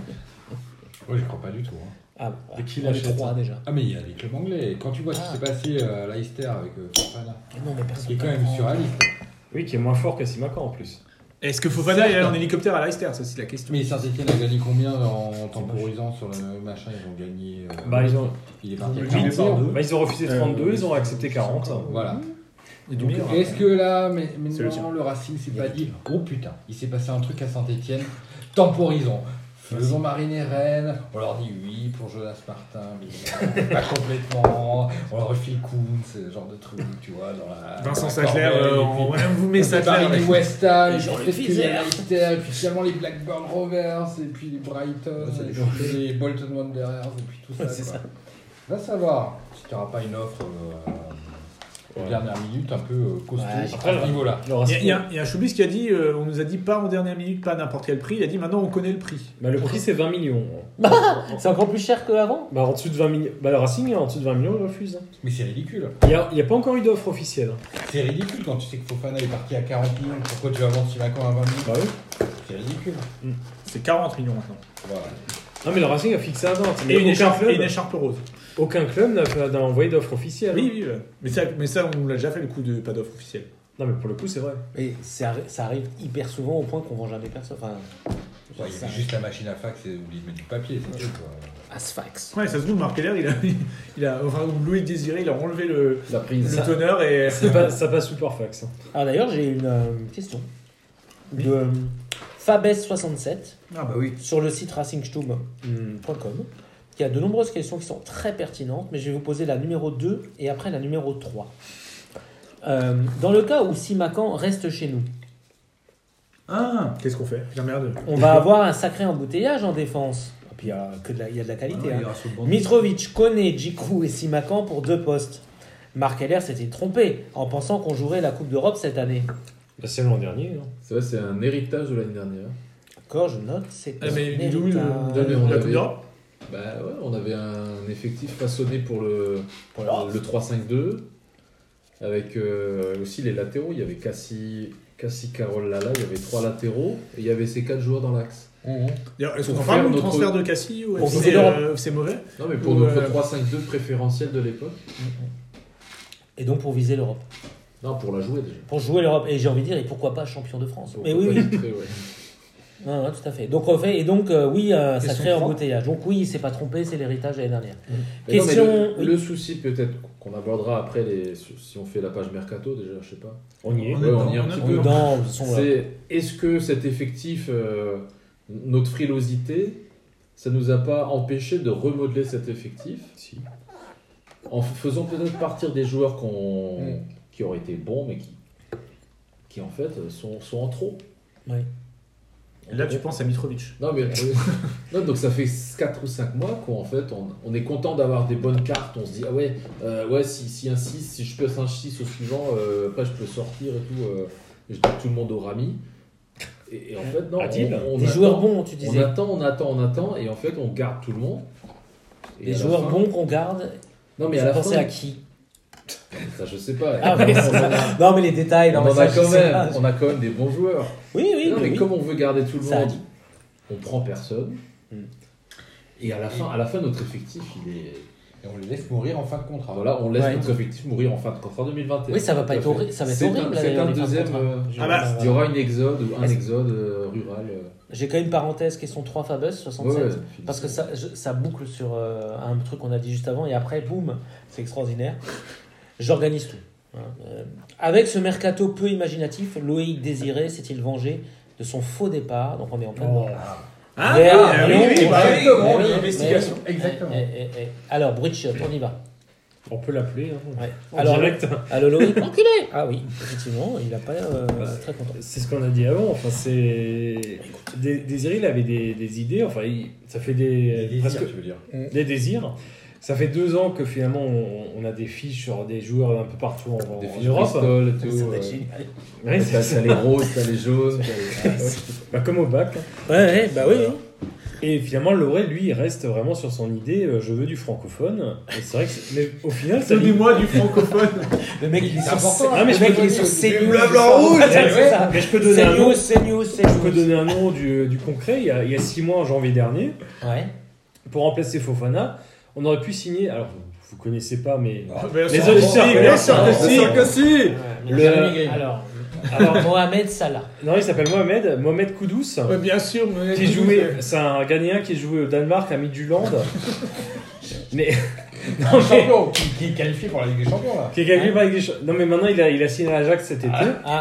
Oui, je crois pas du tout. hein. Ah, Et qui on est l'achète, trois ça déjà. Ah, mais il y a des clubs anglais. Quand tu vois ce qui Ah. s'est passé euh, à Leicester avec euh, Fofana, Mais non, mais personne qui est quand n'en même prend. sur la liste. Oui, qui est moins fort que Simacan en plus. Est-ce que Fofana est allé en hélicoptère à Leicester? Ça, c'est la question. Mais Saint-Etienne a gagné combien en temporisant sur le machin? Ils ont gagné. euh, Bah ils ont, Il est parti à Ils ont quarante gagné par millions. deux. bah, ils ont refusé trente-deux, ils ont accepté quarante. Voilà. Il y a du Donc, meilleur. est-ce que là, mais, mais C'est le non, tien. le Racing s'est pas dit oh putain, il s'est passé un truc à Saint-Etienne, temporisons. Faisons mariner Rennes, on leur dit oui pour Jonas Martin, mais pas complètement, on leur refile Kuhn, c'est ce genre de truc, tu vois, dans la. Vincent dans la Sacler, corbeille, euh, et on puis- ouais, on vous met on ça fait mariner West Ham, Les et gens puis le peut-être qu'il y a faisaient. Leicester, et puis finalement les Blackburn Rovers, et puis les Brighton, Ouais, c'est et des puis les Bolton Wanderers, et puis tout ça. Ouais, c'est quoi. ça. Va savoir si tu n'auras pas une offre euh, Ouais. de dernière minute un peu euh, costaud Ouais, après, à ce niveau-là. Le Il y a, Racing- il y a- il y a Choubis qui a dit euh, on nous a dit pas en dernière minute, pas à n'importe quel prix. Il a dit maintenant on connaît le prix. Bah, le prix c'est vingt millions. C'est encore plus cher qu'avant? Bah en dessous de vingt millions. Bah le Racing en dessous de vingt millions il refuse. hein. Mais c'est ridicule. Il n'y a, il y a pas encore eu d'offre officielle. C'est ridicule quand tu sais que Fofana est parti à quarante millions. Pourquoi tu vas vendre Simacan à vingt millions? Bah oui. C'est ridicule. C'est quarante millions maintenant. Voilà. Non mais le Racing a fixé à vingt. Mais Et une, aucun écharpe, club, et une écharpe rose. aucun club n'a, fait- n'a envoyé d'offre officielle. Oui, oui. ouais. Mais, ça, mais ça, on l'a déjà fait le coup de pas d'offre officielle. Non mais pour le coup c'est vrai. Et ça, arri- ça arrive hyper souvent au point qu'on vend jamais personne. Enfin, Ouais, il y ça avait juste la machine à fax et oublié de mettre du papier, c'est tout. quoi. Asfax. Ouais, ça se trouve, Marc Keller, il a, il a, enfin, Louis Désiré, il a enlevé le, La prise. le teneur et. Ça passe, ça passe sous Parfax. hein. Alors d'ailleurs, j'ai une euh, question de euh, Fabes soixante-sept Ah bah oui. sur le site racingstube point com qui a de nombreuses questions qui sont très pertinentes, mais je vais vous poser la numéro deux et après la numéro trois. Euh, dans le cas où Simacan reste chez nous, Ah. Qu'est-ce qu'on fait? La merde. on va avoir un sacré embouteillage en défense. Et puis il y a, que de la, il y a de la qualité. Ah, hein. il ira sur le banc. Mitrovic, Koné, Djikou et Simacan pour deux postes. Marc Heller s'était trompé en pensant qu'on jouerait la Coupe d'Europe cette année. Bah, c'est l'an dernier. hein. C'est vrai, c'est un héritage de l'année dernière. D'accord, je note. C'est Ah, mais un d'où le- héritage. mais on la avait- Coupe d'Europe? Bah ouais, on avait un effectif façonné pour le, Pour l'Europe. le trois cinq deux, avec euh, aussi les latéraux. Il y avait Cassie, Cassie Carole Lala, il y avait trois latéraux, et il y avait ces quatre joueurs dans l'axe. D'ailleurs, est-ce Pour qu'on parle faire du notre- transfert de Cassie ou Pour est-ce que viser c'est l'Europe. euh, c'est mauvais? Non mais pour Ou, notre euh, trois cinq deux préférentiel de l'époque. Et donc pour viser l'Europe. Non, pour la jouer déjà. Pour jouer l'Europe. Et j'ai envie de dire, et pourquoi pas champion de France? Pour Mais pas oui, oui. titrer, ouais. Non, non, tout à fait. Donc, on fait, et donc, euh, oui, un Question sacré trois. embouteillage. Donc, oui, il s'est pas trompé, c'est l'héritage de l'année dernière. Mais non, mais Question. le, oui. le souci peut-être qu'on abordera après les, si on fait la page mercato déjà, je sais pas. On y est. On Ouais, est on y est dans- un petit on peu. est dans- Dans, de toute façon, là. C'est est-ce que cet effectif, euh, notre frilosité, ça nous a pas empêché de remodeler cet effectif Si. en faisant peut-être partir des joueurs qu'on, Mm. qui auraient été bons mais qui, qui en fait sont, sont en trop. Oui. Et là, tu penses à Mitrovic. Non mais non, donc ça fait quatre ou cinq mois qu'en fait on, on est content d'avoir des bonnes cartes. On se dit ah ouais euh, ouais si, si un six, si je peux un six au suivant, euh, après je peux sortir et tout. Euh, je dis que tout le monde aura mis. Et, et en fait non. A-t-il on, on Des attend, joueurs bons, tu On disais. attend, on attend, on attend, et en fait on garde tout le monde. Et Des à la joueurs fin- bons qu'on garde. Non mais à Vous la pensez fin, à qui? ça je sais pas. Ah, oui, on, c'est en ça. a, Non, mais les détails. on non, mais en ça, a je quand sais même, pas. on a quand même des bons joueurs. Oui, oui, non, mais mais oui. comme on veut garder tout le Ça a monde, dit. on prend personne. Hmm. Et à la fin, à la fin notre effectif, il est. Et on les laisse mourir en fin de contrat. Voilà, on laisse Ouais. notre effectif mourir en fin de contrat deux mille vingt et un. Oui, ça va pas Tout être à fait. horrible. Ça va être C'est horrible. un- là, C'est d'ailleurs, un les fins de deuxième. contrat. euh, Je- Ah bah, Il y aura une exode, un Est-ce- exode euh, rural. euh. J'ai quand même une parenthèse question trois Fabus soixante-sept. Ouais, ouais. Parce que ça, je- ça boucle sur euh, un truc qu'on a dit juste avant et après, boum, c'est extraordinaire. J'organise tout. hein. Euh, avec ce mercato peu imaginatif, Loïc Désiré s'est-il vengé de son faux départ? Donc on est en plein dedans. Ah, Mais, oui, ah, oui, non, oui, mais bah, oui, oui, mais oui, investigation. mais- Exactement. eh, eh, eh. Alors, Bridgeshot, on y va. On peut l'appeler. Hein. Ouais. En Alors, direct. Allô Loïc, enculé. Ah oui, effectivement, il n'a pas l'air euh, très content. C'est ce qu'on a dit avant. Enfin, c'est. Dé- Désiré, il avait des, des idées. Enfin, il- ça fait des. Des presque- désirs, tu veux dire. des désirs. Ça fait deux ans que finalement on, on a des fiches sur des joueurs un peu partout en, Des en fiches Europe. Bristol et tout. Ça va être euh, génial. Ouais, T'as c'est t'as les roses, t'as les jaunes. t'as les- bah, comme au bac. Ouais, ouais, bah oui. oui. Et finalement, Lauré, lui, il reste vraiment sur son idée euh, je veux du francophone. Et c'est vrai que. c'est- Mais au final, ça. Donnez-moi du francophone. Le mec, il est sur important, Ah, mais le je mec, peux il est sur donner- CNews. bleu, blanc, rouge. Ouais, c'est ça. Mais je peux donner un nom. CNews, CNews, Je peux CNews. donner un nom du, du concret. Il y, a, il y a six mois, en janvier dernier, Ouais. pour remplacer Fofana, on aurait pu signer. Alors, vous ne connaissez pas, mais. Bien Les sûr auditeurs que si, bien connaissent, sûr hein. que si. Bien sûr que si. Le- Alors, Alors, Mohamed Salah. non, il s'appelle Mohamed, Mohamed Koudous. Ouais, bien sûr. mais- Qui jouait, c'est un Ghanéen qui jouait au Danemark à Midtjylland. mais. Non, mais. Champion, qui, qui est qualifié pour la Ligue des Champions là. Qui est qualifié par la Ligue des Cha- Non, mais maintenant il a, il a signé à l'Ajax cet été. Ah,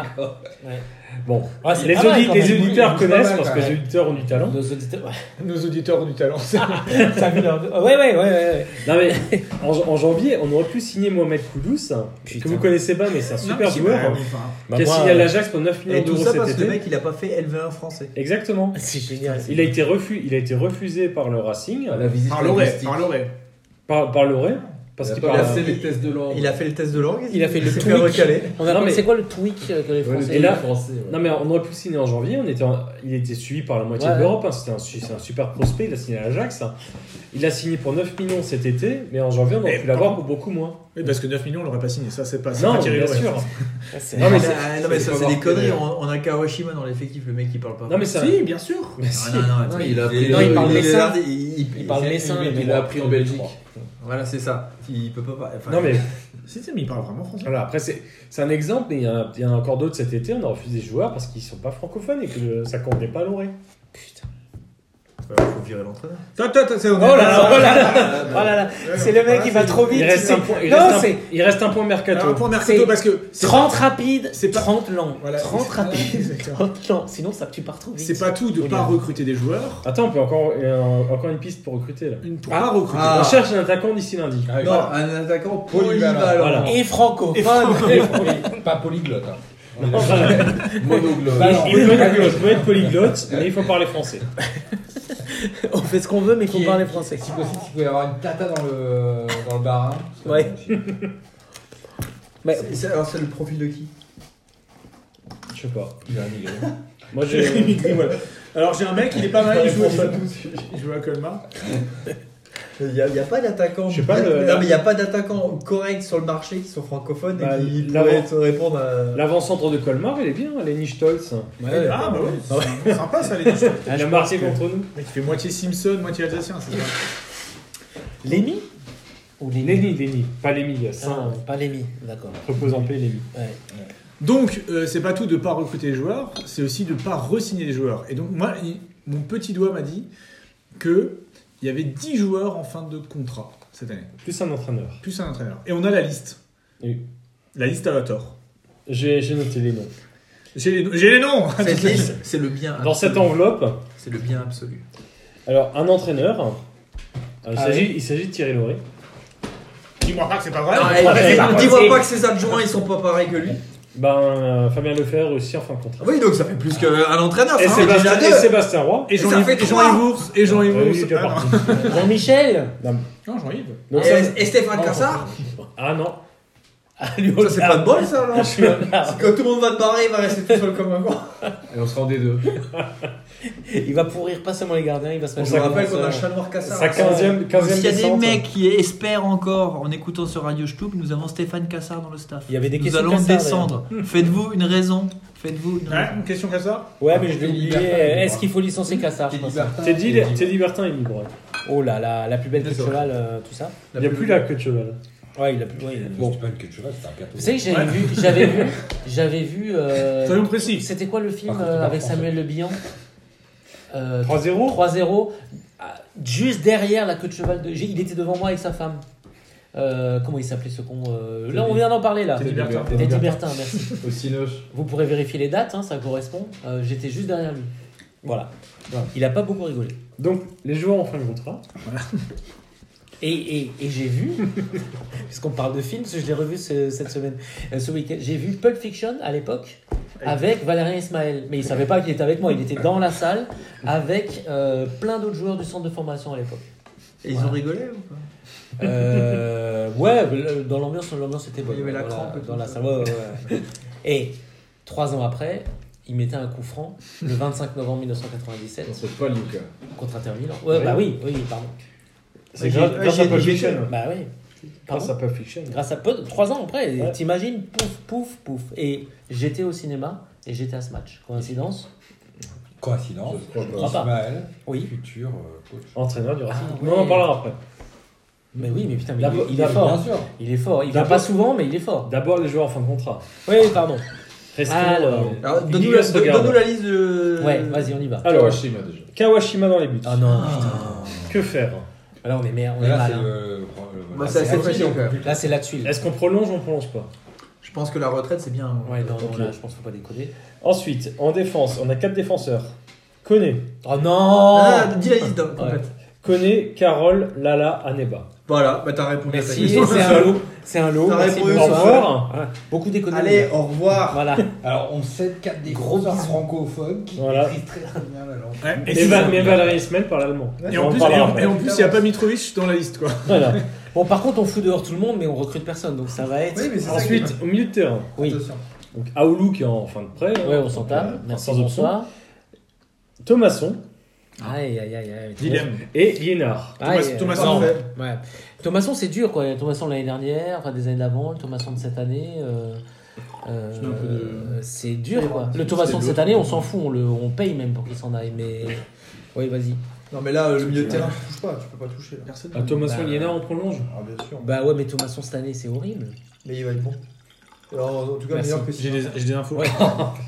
Bon, Ouais, c'est les, pas mal, audi- quand les même. auditeurs C'est pas connaissent mal, parce quand que les même. auditeurs ont du talent. nos auditeurs. Ouais. Nos auditeurs ont du talent. T'as vu leur. Ouais, ouais, ouais, ouais. Non, mais en, en janvier, on aurait pu signer Mohamed Koudous, Putain. que vous connaissez pas, mais c'est un super joueur, Bah, qui a moi, signé à euh, l'Ajax pour neuf millions Et tout d'euros ça cet parce que le été. mec il a pas fait L V un français. Exactement. C'est génial. Il a, été refu- il a été refusé par le Racing, La visite Par l'oré. linguistique. Par l'oré. par, par Loré, parce Il a qu'il pas parle. passé les tests de langue. Il a fait le test de langue. Il a fait le s'est tweak. recalé. On Non, appelle- mais- C'est quoi le tweak euh, que les Ouais, le Français Et là- français. ouais. Non mais on aurait pu le signer en janvier, on était en- il était suivi par la moitié Ouais. de l'Europe, hein. C'était un, su- c'est un super prospect, il a signé à l'Ajax. Il a signé pour neuf millions cet été, mais en janvier on aurait Et pu l'avoir par pour beaucoup moins. Oui, parce que neuf millions, on l'aurait pas signé. Ça, c'est pas. c'est Non, pas Thierry bien Loret. sûr. C'est- Non, mais c'est- Ah, non mais ça faut c'est voir des que- conneries. On, on a Kawashima dans l'effectif, le mec qui parle pas. Non mais ça... Si, bien sûr. Mais Ah, si. non, non, Non, attends, il a appris- Non, il parle est messin. là, il- il- Il parle messin, Il mais il a appris en Belgique. Voilà, c'est ça. Il peut pas. Enfin, Non mais Si, si, mais il parle vraiment français. voilà, après c'est c'est un exemple, mais il y, a, il y en a encore d'autres cet été, on a refusé des joueurs parce qu'ils sont pas francophones et que ça convenait pas à Loré. Putain. il faut virer l'entraîneur. Attends, attends, c'est Oh là là, oh là là, oh là là. C'est le mec qui va trop vite. Il reste c'est- un point, il Non, reste un- c'est il reste un point mercato. Alors, pour Mercato, C'est parce que c'est trente pas- rapides, c'est pas- trente lents. Voilà. trente rapides, Exactement. trente lents. Sinon, ça, tu pars trop vite. c'est pas tout de Oui, pas bien. recruter des joueurs. Attends, on peut encore, il y a un- encore une piste pour recruter là. Une pour Ah. pas recruter. Ah. On cherche un attaquant d'ici lundi. Ah, Non, voilà. un attaquant Polyvalent. polyvalent. Voilà. Et franco. Et Pas- Pas polyglotte. Hein. Non, voilà. Monoglotte. Bah non. Il peut être polyglotte, il peut être polyglotte, mais il faut parler français. On fait ce qu'on veut, mais il faut Qui est- parler français. Si possible, il peut y avoir une tata dans le, dans le bar. Hein. Ouais. Mais- C'est- c'est- Alors c'est le profil de qui? Je sais pas. Il a migré. Moi j'ai. Voilà. Alors j'ai un mec, il est pas mal, il joue, il joue à Colmar. Il n'y a, il y a pas d'attaquant. Je sais pas, le- Non, mais il n'y a pas d'attaquant correct sur le marché qui sont francophones Bah, et qui l'avant- pourraient te répondre à. L'avant-centre de Colmar, il est bien, Lenny Stolz. Ah bah oui, c'est sympa ça les deux. Il a marqué contre nous. Il fait moitié Simpson, moitié Alsacien, c'est ça. Lémi Ou Lémi Lenny, Lenny, pas Lémi. Ah, pas Lémi, d'accord. Repose en paix, Lémi. Ouais. Donc euh, c'est pas tout de pas recruter les joueurs, c'est aussi de pas re-signer les joueurs. Et donc moi, il- mon petit doigt m'a dit que il y avait dix joueurs en fin de contrat cette année, Plus un entraîneur. plus un entraîneur. Et on a la liste. Oui. La liste à la tort. J'ai j'ai noté les noms. J'ai les, j'ai les noms. Cette liste, c'est le bien. Dans absolu. cette enveloppe, C'est le bien absolu. alors un entraîneur. Alors, il Ah s'agit oui. il s'agit de Thierry Lauré. Dis-moi pas que c'est pas vrai. Non, Ah, eh, c'est pas vrai. Dis-moi pas que ses adjoints ils sont pas pareils que lui. Ben, euh, Fabien Lefebvre aussi en fin de contrat. Oui, donc ça fait plus qu'un entraîneur. Et Ça fait Sébastien, déjà et deux. Sébastien Roy. Et Et ça Jean-Yves fait et trois. Jean-Yves Ours. Et Jean-Yves Euh, oui, Ours. il est Ah, parti. non. Jean-Michel Non, Jean-Yves. Donc ça, Et, et Stéphane Cassard. ah non. Ah, lui, Ça c'est pas de bol ça là. Je suis un gars. Quand tout le monde va te barrer, il va rester tout seul comme un con. Et on sera en D deux. Il va pourrir pas seulement les gardiens, il va se Je mettre vous en rappelle défense, qu'on a euh, Chat Noir Cassard. Sa quinzième quinzième S'il y a des descente. mecs qui espèrent encore en écoutant sur Radio Stoup, nous avons Stéphane Cassard dans le staff. Il y avait des Nous questions allons Cassard, descendre. Faites-vous une raison. Faites-vous une Ouais, raison. une question comme ça. Ouais, mais je l'ai oublié. Libertin, Est-ce libre. qu'il faut licencier Cassard je pense. Teddy, Teddy Bertin est libre. Oh là là, la plus belle queue de Désolé. cheval, euh, tout ça. Il n'y a plus la queue de cheval. Ouais, il a plus. Ouais, il a- Bon, bon. c'est pas une queue de cheval, c'est un gâteau. Vous savez que j'avais vu, j'avais vu, j'avais vu. euh, Soyons précis. C'était quoi le film Par contre, euh, c'est pas avec français. Samuel Le Bihan euh, trois zéro trois zéro. ah, Juste derrière la queue de cheval de. j'ai- Il était devant moi avec sa femme. Euh, comment il s'appelait ce con euh, Là, on vient d'en parler là. Teddy Bertin. Teddy Bertin, merci. Au Cinoche. Vous pourrez vérifier les dates, hein, ça correspond. Euh, J'étais juste derrière lui. Voilà. Voilà. Il a pas beaucoup rigolé. Donc, les joueurs ont fait un contrat. Et, et, et j'ai vu, puisqu'on parle de films, parce que je l'ai revu ce- cette semaine, euh, ce week-end, j'ai vu Pulp Fiction à l'époque avec Valérien Ismaël. Mais il savait pas qu'il était avec moi, il était dans la salle avec euh, plein d'autres joueurs du centre de formation à l'époque. Et ils Voilà. ont rigolé ou pas Euh, ouais, le- dans l'ambiance, l'ambiance était bonne. Il y avait la Voilà, crampe et tout dans la ça. salle. Ouais, ouais, ouais. Et trois ans après, il mettait un coup franc le vingt-cinq novembre mille neuf cent quatre-vingt-dix-sept Contre Paul Luca. contre Inter Milan. Ouais, Oui. bah oui, oui, pardon. C'est Ouais, grâce, j'ai- grâce j'ai- à Pulp j'ai- Fiction. Bah oui. Grâce Pardon à Pulp Fiction. Grâce à peu, trois ans après, Ouais. t'imagines, pouf, pouf, pouf. Et j'étais au cinéma et j'étais à ce match. Coïncidence? Coïncidence. Je crois Je pas. crois pas. Ismaël, Oui. futur euh, coach. Entraîneur du Racing. Ah, Mais ouais. on en parlera après. Mais oui, mais putain, mais D'abord- il, il est d'abord, fort. Bien sûr. Il est fort. Il vient D'abord- pas souvent, mais il est fort. D'abord, les joueurs en fin de contrat. Oui, pardon. Restons, Alors. euh, Alors, Ligue donne-nous un la, se regarde. donne-nous la liste de. Ouais, vas-y, on y va. Alors, Kawashima déjà. Kawashima dans les buts. Ah non, putain. Que faire? Là, on est merde, on Mais est là, mal. c'est hein. le. Bah, le- c'est assez la facile, question, quand même. putain. Là, c'est la tuile. Est-ce qu'on prolonge ou on prolonge pas? Je pense que la retraite, c'est bien. Ouais, non, non, Ok. là, je pense qu'il faut pas déconner. Ensuite, en défense, on a quatre défenseurs. Koné. Oh non Ah, dis la liste donc, complète. Koné, Carole, Lala, Aneba. Voilà, bah t'as répondu à ta Merci, question. c'est un lot. C'est un lot. T'as Merci répondu beaucoup. Au revoir. Ouais, beaucoup d'économies. Allez, au revoir. Voilà. Alors, on cède quatre Gros défenseurs bisous. francophones qui Voilà. maîtrisent très très bien la langue. Ouais, et Mais, si- Val- mais Valérie Ismaël parle allemand. et On en plus, parlera et en- après. et en plus, il n'y a pas Mitrovic dans la liste, quoi. Voilà. Bon, par contre, on fout dehors tout le monde, mais on recrute personne, donc ça va être. Oui, mais c'est ça. Ensuite, au milieu de terrain. Oui. Attention. Donc, Aoulou qui est en fin de prêt. Ouais, on s'en tape. Euh, Merci, sans option. bonsoir. Thomasson Aïe, aïe, aïe, aïe. Dilemme. et Liénard. Aïe, Thomas- euh, Thomasson. non. Ouais. Thomasson, c'est dur, quoi. Thomasson l'année dernière, enfin des années d'avant, le Thomasson de cette année. euh, euh, Je mets un peu de- euh, C'est dur, quoi. Le Thomasson de c'est cette l'autre. année, on s'en fout, on, le, on paye même pour qu'il s'en aille, mais. Oui, vas-y. Non, mais là, le milieu de terrain, tu touches pas, tu peux pas toucher. Là. Personne. Ah, Thomasson Bah, et Liénard, on prolonge. Ah, bien sûr. Bah ouais, mais Thomasson cette année, c'est horrible. Mais il va être bon. Alors, en tout cas, Merci. meilleur que J'ai des, j'ai des infos. Ouais.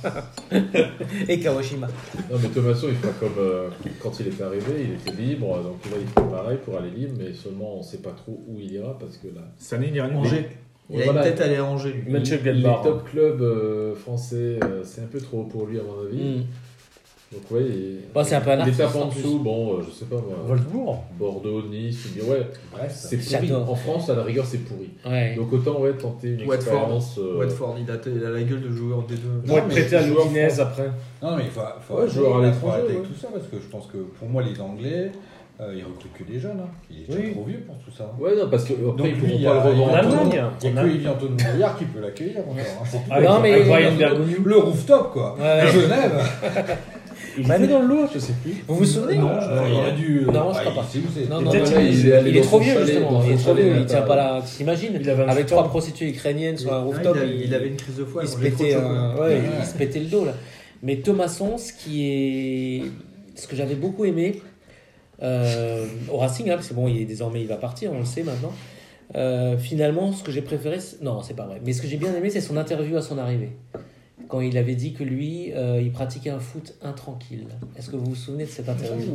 Et Kawashima. Non, mais Thomasson, il fera comme euh, quand il est arrivé, il était libre, donc là, il fait pareil pour aller libre, mais seulement on ne sait pas trop où il ira parce que là. Cette année, il ira nulle part. Angers. Il a Voilà. une tête à aller à Angers, lui. Mathieu Les Galbar. top clubs euh, français, euh, c'est un peu trop pour lui, à mon avis. Mm. Donc, ouais, il, Bon, c'est un peu un il artiste, étape en en plus. dessous, bon, euh, je sais pas moi. Wolfsburg. Bordeaux, Nice, tu dis, ouais, Bref, c'est pourri. J'adore. En France, à la rigueur, c'est pourri. Ouais. Donc, autant ouais, tenter une Watford. expérience. euh, Watford, il a, il a la gueule de joueur des deux. Pour être mais prêté à joueur l'Udinese après. Non, mais il faut, faut Ouais, arrêter, joueur à il faut l'étranger, arrêter avec ouais. tout ça parce que je pense que pour moi, les Anglais, euh, ils recrutent que des jeunes. Hein. Il est déjà Oui. trop vieux pour tout ça. Ouais, non, parce que après, Donc, ils lui, pourront il y pas a- le En revendre. Allemagne. Il n'y a que Elie Antoine Brouillard qui peut l'accueillir encore. Hein. C'est tout. Avec, Non, mais- avec Brian Bergogneau. Le rooftop, quoi. Ouais. Genève. Il Bah, était mais- dans le lot, je sais plus. Vous vous souvenez Non, il a dû. Non, je Ah, crois pas. il sait où c'est. Non, Et non, peut-être non, qu'il il, est allé il est dans trop son vieux chalet, justement, dans il est son trop vieux, chalet, il tient là, pas la. T'imagines Il a vingt-huit avec ans. trois prostituées ukrainiennes sur un Ah, rooftop, il, a- il, il avait une crise de foie. il il se mangeait trop de pétait, chocolat. un- ouais, Ouais. il se pétait le dos là. Mais Thomasson, ce qui est, ce que j'avais beaucoup aimé euh, au Racing, hein, parce que bon, il est désormais il va partir, on le sait maintenant. Euh, finalement, ce que j'ai préféré, c'est- non, c'est pas vrai. Mais ce que j'ai bien aimé, c'est son interview à son arrivée. Quand il avait dit que lui, euh, il pratiquait un foot intranquille. Est-ce que vous vous souvenez de cette interview?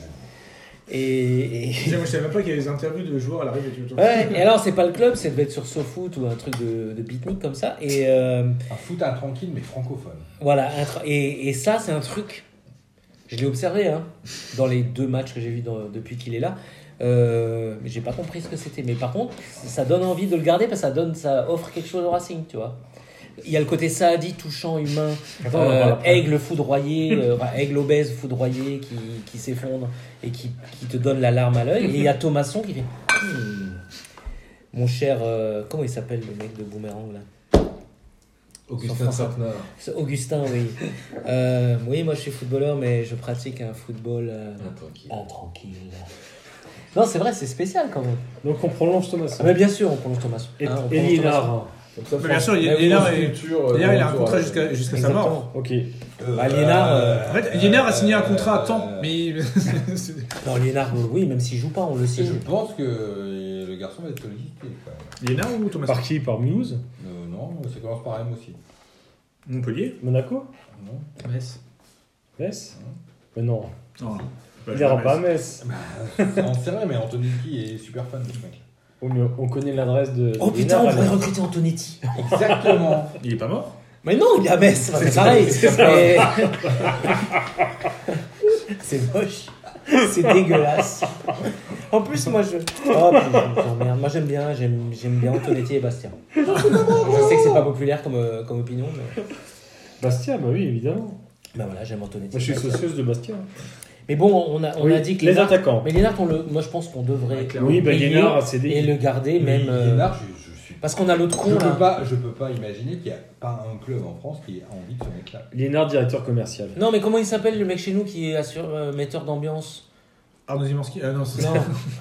Et, et- Moi, je savais même pas qu'il y avait des interviews de joueurs à l'arrivée. tu vois. Ouais, et alors c'est pas le club, ça devait être sur SoFoot ou un truc de, de beatnik comme ça. Et euh, Un foot intranquille mais francophone. voilà, un tra- et, et ça c'est un truc, je l'ai observé hein, dans les deux matchs que j'ai vus dans- depuis qu'il est là. Euh, mais j'ai pas compris ce que c'était. Mais par contre, ça donne envie de le garder parce que ça, donne, ça offre quelque chose au Racing, tu vois. Il y a le côté Saadi, touchant, humain, Attends, on en euh, parle après. aigle foudroyé, euh, enfin, aigle obèse foudroyé qui, qui s'effondre et qui, qui te donne la larme à l'œil. Et il y a Thomasson qui fait Hmm. Mon cher, euh, comment il s'appelle le mec de Boomerang là? Augustin Sartner. C'est Augustin, oui. Euh, oui, moi je suis footballeur, mais je pratique un football euh, Ah, tranquille. intranquille. Non, c'est vrai, c'est spécial quand même. Donc on prolonge Thomasson. Ah, mais bien sûr, on prolonge Thomasson. Et, Hein, on et prolonge Thomasson. Liénard. Comme ça, Mais bien sûr, il- Mais Liénard une est- structure, euh, Liénard, il a un autour, contrat euh, jusqu'à jusqu'à sa Exactement. mort. Ok. Euh, Bah, Liénard, euh, En fait, Liénard a signé un contrat à temps, mais il- c'est- Non, Liénard, oui, même s'il joue pas, on le Et signe. je pense que le garçon va être sollicité quand même. Liénard ou Thomas Par qui? Par Mulhouse? Euh, non, ça commence par M aussi. Montpellier Monaco? Non. Metz. Metz? Mais non. Non. Il ira pas à Metz. On sait rien, mais Antonetti est super fan de ce mec. Oh, mais on connaît l'adresse de. Oh de putain, on Liénard, pourrait alors. recruter Antonetti. Exactement. Il est pas mort. Mais non, il est à Metz, c'est pareil. Mais- C'est moche. C'est dégueulasse. En plus, moi je. Oh, putain, j'emmerde. Moi j'aime bien, j'aime, j'aime bien Antonetti et Bastien. Je sais que c'est pas populaire comme, euh, comme opinion, mais. Bastia, bah oui, évidemment. Bah voilà, j'aime Antonetti. Moi, je suis socieuse de Bastia. Mais bon, on a, on Oui, a dit que les Liénard- attaquants. Mais Liénard, on le, moi je pense qu'on devrait Oui, bah payer Liénard a cédé. et le garder même. euh, Liénard, je, je suis. Parce qu'on a l'autre Je con peux là. pas, je peux pas imaginer qu'il n'y a pas un club en France qui a envie de ce mec-là. Liénard, directeur commercial. Non, mais comment il s'appelle le mec chez nous qui est assure, euh, metteur d'ambiance? Arnaud Zimanski. Ah non, c'est Non.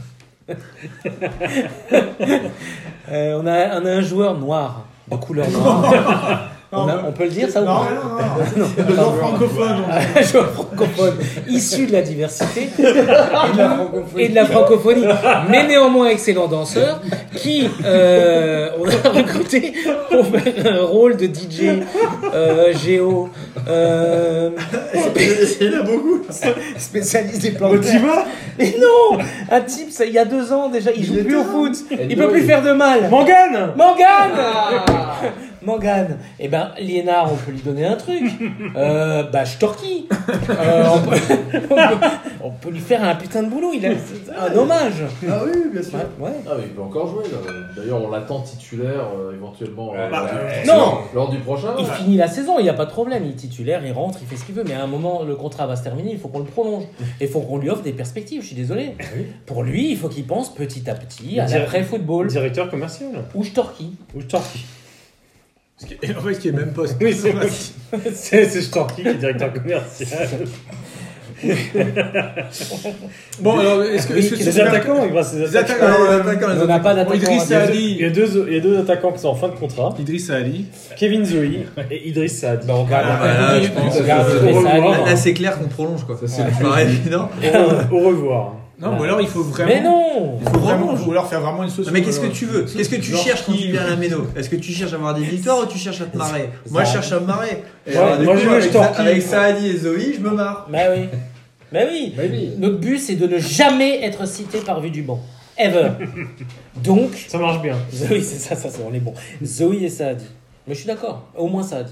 Euh, on, a, on a un joueur noir, de couleur noire. on, a- on peut le dire ça ou Non, pas? non, non. Le joueur francophone. Un joueur francophone issu de la diversité et de la, et de la francophonie, mais néanmoins excellent danseur, qui euh, on a recruté pour faire un rôle de D J, euh, géo, euh, Il y en a beaucoup. spécialiste des plans de terre. Mais non, un type, ça, il y a deux ans déjà, il joue plus au foot, il peut plus faire de mal. Mangane. Mangane Mangane. Eh ben, Liénard, on peut lui donner un truc. Euh, bah, Storky. Euh, on, peut, on, peut, on peut lui faire un putain de boulot. Il a un hommage. Ah oui, bien sûr. Ouais, ouais. Ah, mais il peut encore jouer là. D'ailleurs, on l'attend titulaire euh, éventuellement euh, bah, euh, non. lors du prochain. Il match. finit la saison, il n'y a pas de problème. Il est titulaire, il rentre, il fait ce qu'il veut. Mais à un moment, le contrat va se terminer. Il faut qu'on le prolonge. Et il faut qu'on lui offre des perspectives. Je suis désolé. Pour lui, il faut qu'il pense petit à petit à Dire- l'après-football. Directeur commercial. Ou Storky. Ou Storky. Ce qui est- En fait, ce qui est même poste. Oui, c'est c'est c'est Storky qui est directeur commercial. Bon, alors, est-ce que. Oui, est-ce que les c'est Les attaquants, il va ses Les attaquants. attaquants. Alors, euh, l'attaquant, les On n'a pas Bon, d'attaquant. Idriss à dire. Ali. Il y, a deux, il y a deux attaquants qui sont en fin de contrat. Idriss Ali. Kevin Zoe et Idriss Saad. Bah, on regarde. Ah, on regarde. là, je je pense On regarde que- Idriss Au Ali. revoir. Là, là, c'est clair qu'on prolonge quoi. Ça, c'est Ouais, le ça paraît évident. Au, au revoir. Non, ou alors il faut vraiment. Mais non. Il faut vraiment. Ou alors faire vraiment une sauce. Non, mais qu'est-ce que tu veux Qu'est-ce que tu Genre cherches quand qui- tu viens à la méno Est-ce que tu cherches à avoir des victoires ou tu cherches à te marrer Moi, je cherche à me marrer. Et Ouais, alors, du moi, coup, je veux avec, Storky. avec Saadi et Zoé, je me marre. Bah oui. Bah oui. Bah oui. Notre but, c'est de ne jamais être cité par vue du banc. Ever. Donc, Ça marche bien. Zoé, c'est ça, ça, c'est on est bon. Zoé et Saadi. Mais je suis d'accord. Au moins Saadi.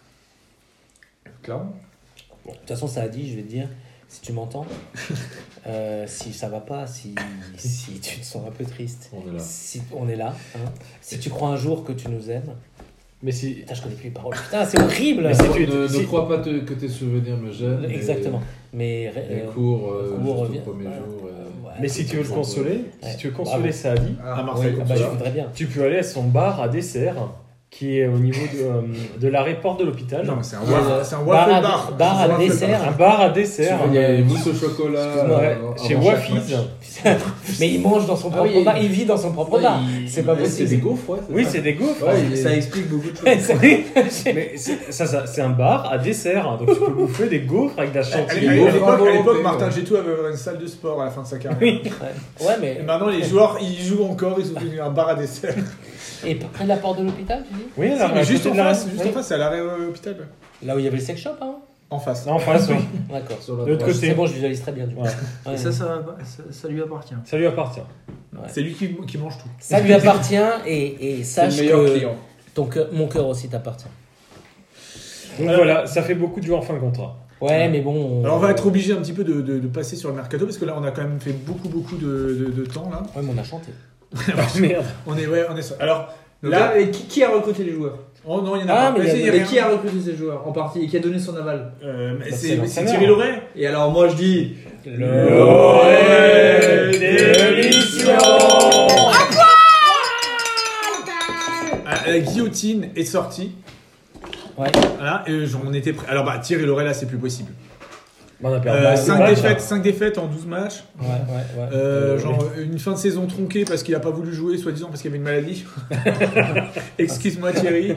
Clairement. Bon, de toute façon, Saadi, je vais te dire, si tu m'entends, euh, si ça va pas, si, si tu te sens un peu triste, On est là. si on est là, hein, si tu crois un jour que tu nous aimes. Mais si. Putain, je connais plus les paroles. Putain, c'est horrible. Mais si tu- Ne, si- ne crois pas te- que tes souvenirs me gênent. et- Exactement. Mais Les euh, cours, euh, cours juste revient. au premier Ouais. jour. euh, ouais, Mais si tu veux le consoler, Ouais. si tu veux Bravo. consoler Saadi, Ah, À Marseille. ah bah, je voudrais bien. tu peux aller à son bar à dessert qui est au niveau de, euh, de l'arrêt porte de l'hôpital. Non, mais c'est un Il y a waffle, le c'est un bar waffle à- bar. bar à C'est un waffle dessert. bar. Un bar à dessert. Il y a les mousses au chocolat. Excuse-moi, euh, Chez avant chaque Wafiz. match. Mais il mange dans son Ah propre oui, bar, il vit dans son propre bar. il- C'est pas il- possible. C'est des gaufres, ouais. Oui, ça. c'est des gaufres. Ouais, il est- Ça explique beaucoup de choses. Mais c'est- ça, ça, c'est un bar à dessert. Donc tu peux bouffer des gaufres avec de la À chantilly. à gaufres l'époque, à à volonté, l'époque, ouais. Martin Gétou avait une salle de sport à la fin de sa carrière. Oui. Ouais, ouais, mais. Et maintenant, les joueurs, ils jouent encore, ils sont devenus un bar à dessert. Et près de la porte de l'hôpital, tu dis Oui, là, Mais à juste côté en de la- face, juste Oui. en face, c'est à l'arrêt euh, hôpital. Là où il y avait le sex shop, hein En face. Non, en face, oui. D'accord. Sur la De l'autre droite. côté. C'est bon, je visualise très bien du coup. Ouais. Ouais. Et ça, ça, ça, ça lui appartient. Ça lui appartient. C'est lui qui, qui mange tout. Ça lui appartient et, et C'est le sache meilleur que client. ton cœur- mon cœur aussi t'appartient. Donc voilà, ça fait beaucoup de joueurs en fin de contrat. Ouais, mais bon. Alors on va être obligé un petit peu de, de- de passer sur le mercato parce que là on a quand même fait beaucoup beaucoup de, de- de temps là. Ouais, mais on a chanté. Merde. On est ouais, on est sur- alors Donc là, là, et qui, qui a recruté les joueurs oh non il y en a Ah, pas. mais il y a- Vas-y, Et rien. qui a recruté ces joueurs en partie et qui a donné son aval Euh, mais Bah, c'est c'est c'est l'entraîneur. Thierry Loret. Et alors moi je dis L'Orée d'émission. Ah, la guillotine est sortie. Ouais. Voilà, et on était prêt. Alors bah Thierry Loret là c'est plus possible. On a perdu Euh, un cinq match, défaites, hein. cinq défaites en douze matchs. Ouais, ouais, ouais. Euh, Euh, genre une fin de saison tronquée parce qu'il a pas voulu jouer, soi-disant parce qu'il y avait une maladie. Excuse-moi Thierry.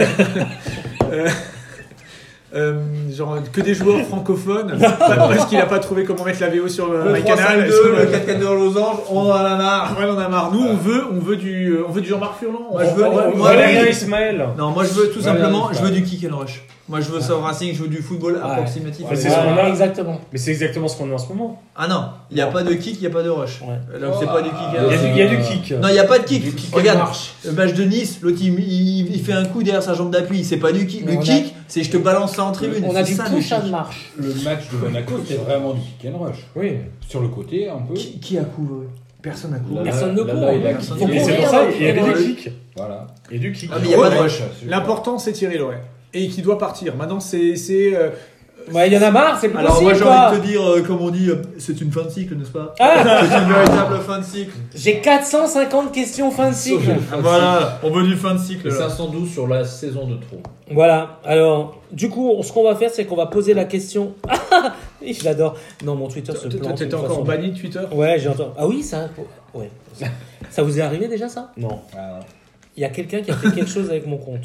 Euh, euh, genre que des joueurs francophones, pas parce qu'il a pas trouvé comment mettre la V O sur euh, Le trois cinq MyCanal. deux, le quatre quatre deux en losange, on en a marre. Ouais, on en a marre. Nous, on veut, on veut du, on veut du Jean-Marc Furlan. Moi, je veux- On- on- moi, Valérien ouais. Ismaël. Non, moi je veux tout Voilà, simplement, c'est je pas- veux du kick and rush. Moi je veux ça au Racing, je veux du football approximatif. Ouais, c'est Ouais, ce qu'on a. Exactement. Mais c'est exactement ce qu'on a en ce moment. Ah non, il n'y a pas de kick, il n'y a pas de rush. Ouais. Donc c'est pas du kick and Il y a rush. du, il y a du kick. Non, il n'y a pas de kick. Du kick and Regarde, marche. le match de Nice, l'autre il, il- il fait un coup derrière sa jambe d'appui, c'est pas du kick. Le On a- kick, c'est je te balance ça en tribune. On a C'est du ça, le push and kick. marche. Le match de Monaco, c'était vraiment du kick and rush. Oui. Sur le côté, un peu. Qui, qui a couvré Personne n'a couvré. Là, Personne ne là, court. là, il a Personne kické. ne Et court. c'est courir, pour ça hein, qu'il y avait kick and des rush. kicks. Voilà. Et du kick. Ah, mais il y a pas de Ouais, rush. c'est- L'important, c'est Thierry Loret et qui doit partir. Maintenant, c'est, c'est. euh, Ouais, il y en a marre, c'est plus Alors possible, moi j'ai quoi. envie de te dire, euh, comme on dit, euh, c'est une fin de cycle, n'est-ce pas Ah, C'est une véritable fin de cycle. j'ai quatre cent cinquante questions fin de cycle. Voilà, on veut du fin de cycle. Et là. cinq cent douze sur la saison de trop. Voilà, alors, du coup, ce qu'on va faire, c'est qu'on va poser la question. Ah, je l'adore. Non, mon Twitter se plante. T'étais de toute encore façon. banni de Twitter. Ouais, j'ai entendu. Ah oui, ça. Ouais. Ça vous est arrivé déjà, ça? Non. Ah, Il y a quelqu'un qui a fait quelque chose avec mon compte.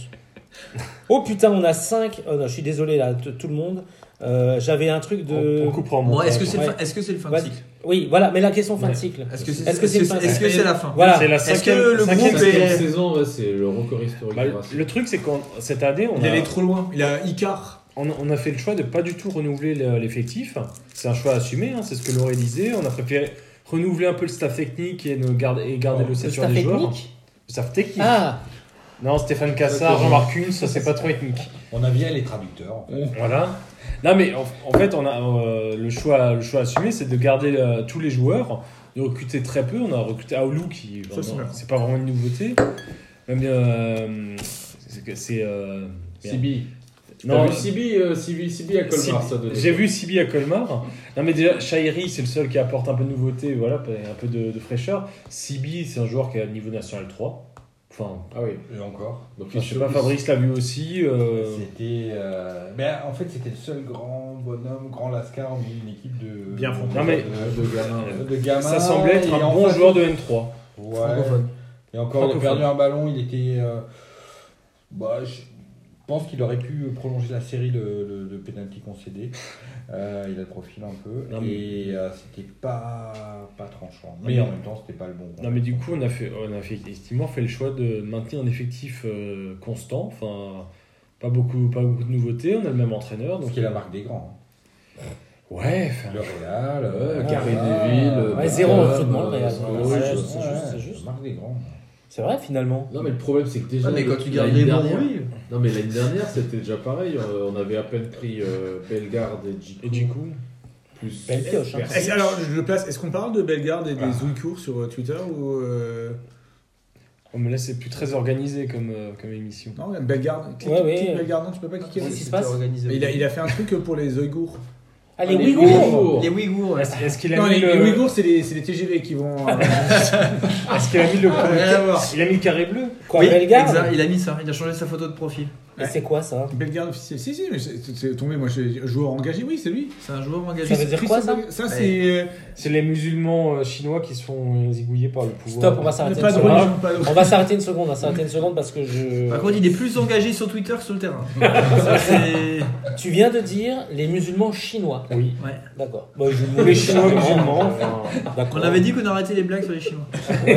Oh putain, on a cinq. Oh non, je suis désolé là, t- tout le monde. Euh, J'avais un truc de. On, on coupera en Bon, montage. est-ce que c'est Ouais. le, fin- est-ce que c'est le fin de Vas-y. cycle Oui, voilà, mais la question fin de Ouais. cycle. Est-ce que c'est Est-ce que c'est est-ce le que fin est-ce que c'est la fin Voilà. C'est la Est-ce cinquième, que le cinquième groupe saison. est- Cette saison, ouais, c'est le record historique. Bah, du Racing. le truc, c'est qu'en cette année, on Il a, allait trop loin. Il a Icar. on, a- on a fait le choix de pas du tout renouveler le- l'effectif. C'est un choix assumé, hein, c'est ce que Lauré disait. On a préféré renouveler un peu le staff technique et, ne garder, et garder Le l'ossature staff des joueurs. technique Le staff technique. Ah, Non, Stéphane Cassard, D'accord. Jean-Marc Kuhn, ça c'est pas trop ethnique. On a bien les traducteurs. en fait. Voilà. Non, mais en, en fait, on a euh, le choix, le choix assumé, c'est de garder euh, tous les joueurs, de recruter très peu. On a recruté Aoulou qui, Ça, c'est vraiment, bien. c'est pas vraiment une nouveauté. Même euh, c'est que c'est euh, Sibi. non, T'as vu Sibi, euh, Sibi, Sibi à Colmar, Sibi- ça donnait J'ai quoi. vu Sibi à Colmar. Non, mais déjà, Shairi, c'est le seul qui apporte un peu de nouveauté, voilà, un peu de, de fraîcheur. Sibi, c'est un joueur qui est à niveau national trois. Enfin, Ah oui. Et encore. Donc enfin, je sais pas, Fabrice l'a vu aussi. euh, C'était. euh, Ben, en fait, c'était le seul grand bonhomme, grand lascar au milieu d'une équipe de. Bien fondée. Non, mais- de, De gamin. de gamins. Ça semblait être et un en bon face- joueur de N trois. Ouais. Francophone. Et encore, il a Francophone. perdu un ballon, il était. euh, Bah, je pense qu'il aurait pu prolonger la série de, de, de pénalty concédés. Euh, il a le profil un peu. Non, mais- Et euh, c'était pas, pas tranchant. Mais mais- en même temps, c'était pas le bon. Non mais du coup on a fait, on a fait effectivement fait le choix de maintenir un effectif euh, constant, enfin pas beaucoup, pas beaucoup de nouveautés, on a le même entraîneur Donc, donc qui est la marque des grands. hein. ouais, enfin, Le Real, Ouais, euh, Gary voilà. Neville, Ouais, Ouais, zéro Beckham, recrutement, le euh, Real. Scholes, Ouais, euh, juste, c'est juste, c'est juste. La marque des grands. c'est vrai finalement. Non mais le problème c'est que déjà Ah, mais quand tu gardes l'année les bons, dernière- oui. Non mais l'année dernière c'était déjà pareil, euh, on avait à peine pris euh, Bellegarde et Djikou. et du coup Plus Belle pioche, hein. Persic. Est-ce- Alors, je le place. Est-ce qu'on parle de Bellegarde et des Ah. Zouikour sur euh, Twitter ou euh, oh, mais là c'est plus très organisé comme, euh, comme émission. non Bellegarde. Clique, Ouais, ouais. clique Bellegarde. Non, tu peux pas cliquer. Qu'est-ce dessus. qui se passe Mais il a, il a fait un truc pour les Ouïghours. Ah, les Ah, les Ouïghours Ouïghours. Les Ouïghours. ouais. Est-ce, est-ce qu'il a Non, mis les, les le, Ouïghours, c'est les, c'est les T G V qui vont. euh, est-ce qu'il a mis le, Rien à voir. il a mis le carré bleu? Quoi, Oui, Bellegarde exact, il a mis ça, il a changé sa photo de profil. Et c'est quoi ça? Bellegarde officiel. Si, si, mais c'est c'est tombé. Moi, j'ai joueur engagé. Oui, c'est lui. C'est un joueur engagé. Ça veut dire quoi, ça? Ça, c'est. euh, C'est les musulmans euh, chinois qui se font zigouiller par le pouvoir. Stop, on va s'arrêter Pas une de seconde. religion, pas de. On va s'arrêter une seconde, on va s'arrêter une seconde parce que je. Par contre, il est plus engagé sur Twitter que sur le terrain. Ça, c'est- Tu viens de dire les musulmans chinois. Oui. Ouais. D'accord. Bah, je- Ou les chinois musulmans. Enfin, D'accord. On avait dit qu'on arrêtait les blagues sur les Chinois.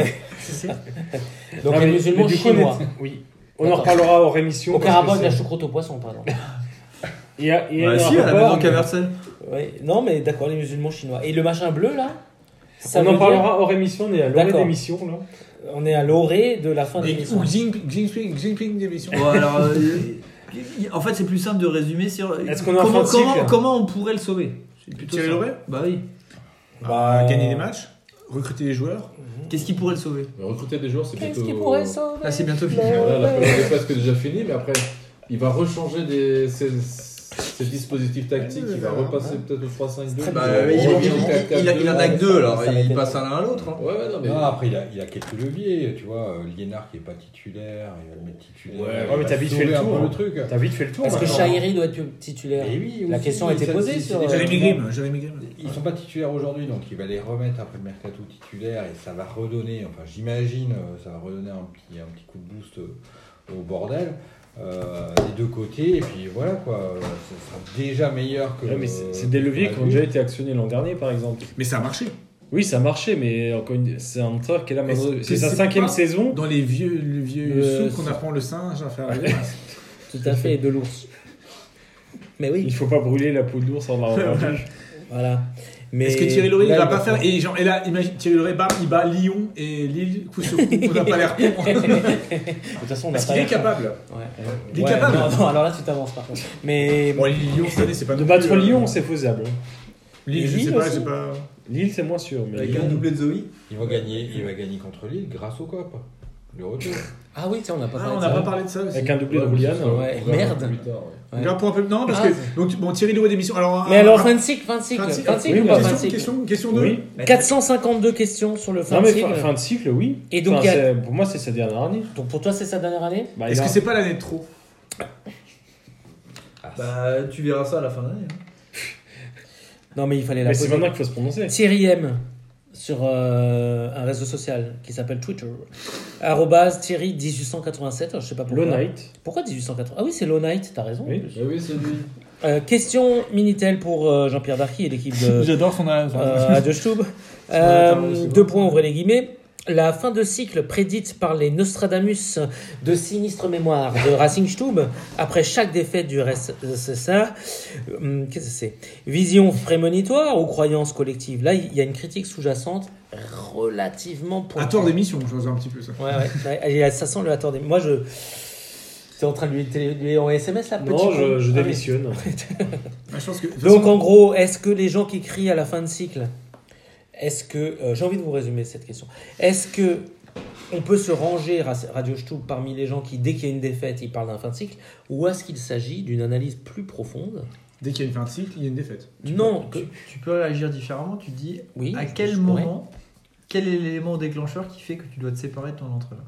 Donc non, les mais- musulmans mais du coup, on chinois. est- Oui. On en D'accord. reparlera hors émission. Aucun parce que rapport avec la c'est- choucroute au poisson, pardon. Il y a, il y a Ouais, un si, à la rapport, maison mais- Caversel. Ouais. Non, mais d'accord, les musulmans chinois. Et le machin bleu là ça On veut en dire- parlera hors émission, on est à l'orée D'accord. d'émission là. On est à l'orée de la fin de Et- l'émission. Ou Xi Jinping, Xi Jinping d'émission. Bon, alors, euh, en fait, c'est plus simple de résumer sur. Est-ce qu'on est en comment, fin de cycle comment, comment on pourrait le sauver C'est plutôt Thierry ça. Loret Bah oui. Bah, gagner des matchs, recruter des joueurs. Qu'est-ce qui pourrait le sauver Mais recruter des joueurs c'est Qu'est-ce plutôt. qui pourrait sauver Là, c'est bientôt fini. Voilà, la période est presque déjà finie, mais après il va rechanger des, ses, c'est le dispositif tactique, il va repasser peut-être au trois cinq deux. Bah, il, il, il, il, il en a que deux, alors Ça va il être- passe l'un à l'autre. Hein. Ouais, ouais, non, mais. Non, après, il a, il a quelques leviers, tu vois. euh, Liénard qui est pas titulaire, il va le mettre titulaire. Ouais, il ouais, mais va t'as vite sauver fait le un tour, peu hein. le truc. T'as vite fait le tour. Est-ce que maintenant. Chahiri doit être titulaire Et oui, La aussi, question a été ça, posée c'est- sur, c'est euh, déjà- Jérémy Grimm, Jérémy Grimm. Ils sont pas titulaires aujourd'hui, donc il va les remettre après le mercato titulaire et ça va redonner, enfin j'imagine, euh, ça va redonner un petit, un petit coup de boost euh, au bordel. Euh, des deux côtés, et puis voilà quoi, euh, ça sera déjà meilleur que. Ouais, mais c'est c'est des leviers qui ont déjà été actionnés l'an dernier, par exemple. Mais ça a marché. Oui, ça marchait, mais encore une... c'est un entraîneur qui est là Mais maintenant. c'est- C'est sa c'est cinquième pas- saison. Dans les vieux, les vieux Euh, sous qu'on apprend le singe à faire la Tout à fait, et de l'ours. Mais oui, Il faut pas brûler la peau de l'ours en la revendu. voilà. Mais Est-ce que Thierry Loret il là, va il pas faire et, genre, et là imagine Thierry Loret bam, il bat Lyon et Lille coup sur coup on n'a pas l'air con. De toute façon, on Parce n'a qu'il pas est capable. Ouais. Il est Ouais, capable. Non, non, alors là, tu t'avances par contre. Mais Bon Lyon cette année c'est pas De non battre plus, euh, Lyon, c'est faisable. Lille, Et je Lille sais pas, aussi. c'est pas. Lille, c'est moins sûr. Mais Avec Lyon- un doublé de Zoé. Il va gagner, il va gagner contre Lille grâce au C O P. Le retour. ah oui, tiens, on n'a pas Ah, parlé on de n'a ça. pas parlé de ça aussi. Avec un doublé de Ouais, Roulian. ça, Ouais, on verra merde. plus tard, ouais. Ouais. On verra pour un peu non parce Ah, que donc bon Thierry Loret d'émission alors Mais un- alors, un- fin de cycle, fin de cycle, fin de cycle. fin de cycle Oui, ou bah, pas fin de question, cycle question question deux. Oui. quatre cent cinquante-deux questions sur le fin Non, de mais cycle. fin, fin de cycle, oui. Et donc, Enfin, il y a- c'est- pour moi, c'est sa dernière année. Donc pour toi, c'est sa dernière année Bah, il Est-ce a- que c'est pas l'année de trop? Bah, tu verras ça à la fin de l'année. Hein. Non, mais il fallait la Mais c'est poser. maintenant qu'il faut se prononcer. Thierry M sur euh, un réseau social qui s'appelle Twitter. Arrobase Thierry dix-huit cent quatre-vingt-sept. Alors, je sais pas pourquoi. Low Night. Pourquoi dix-huit cent quatre-vingts Ah oui, c'est Low Night, t'as raison. Oui. Ah oui, c'est lui. Euh, question Minitel pour euh, Jean-Pierre Darky et l'équipe de J'adore son âge. euh, Radio Stube. Euh, deux points, ouvrez les guillemets. La fin de cycle prédite par les Nostradamus de sinistre mémoire de Racing Stube après chaque défaite du R S S A. Hum, Qu'est-ce que c'est? Vision prémonitoire ou croyance collective? Là, il y a une critique sous-jacente relativement À pointue. tort d'émission, je vois un petit peu ça. Ouais, ouais, ouais. Et ça sent le à tort d'émission. Moi, je. T'es en train de lui télé- lui en S M S là, petit Non, con je, je Ah oui. démissionne. Ah, je pense que de toute Donc façon, en gros, est-ce que les gens qui crient à la fin de cycle, est-ce que euh, j'ai envie de vous résumer cette question. Est-ce que on peut se ranger à Radio Stube parmi les gens qui dès qu'il y a une défaite, ils parlent d'un fin de cycle, ou est-ce qu'il s'agit d'une analyse plus profonde? dès qu'il y a une fin de cycle, il y a une défaite. Non, que- Tu, tu peux réagir différemment. Tu te dis oui. à je- quel je pourrais. moment, quel est l'élément déclencheur qui fait que tu dois te séparer de ton entraîneur?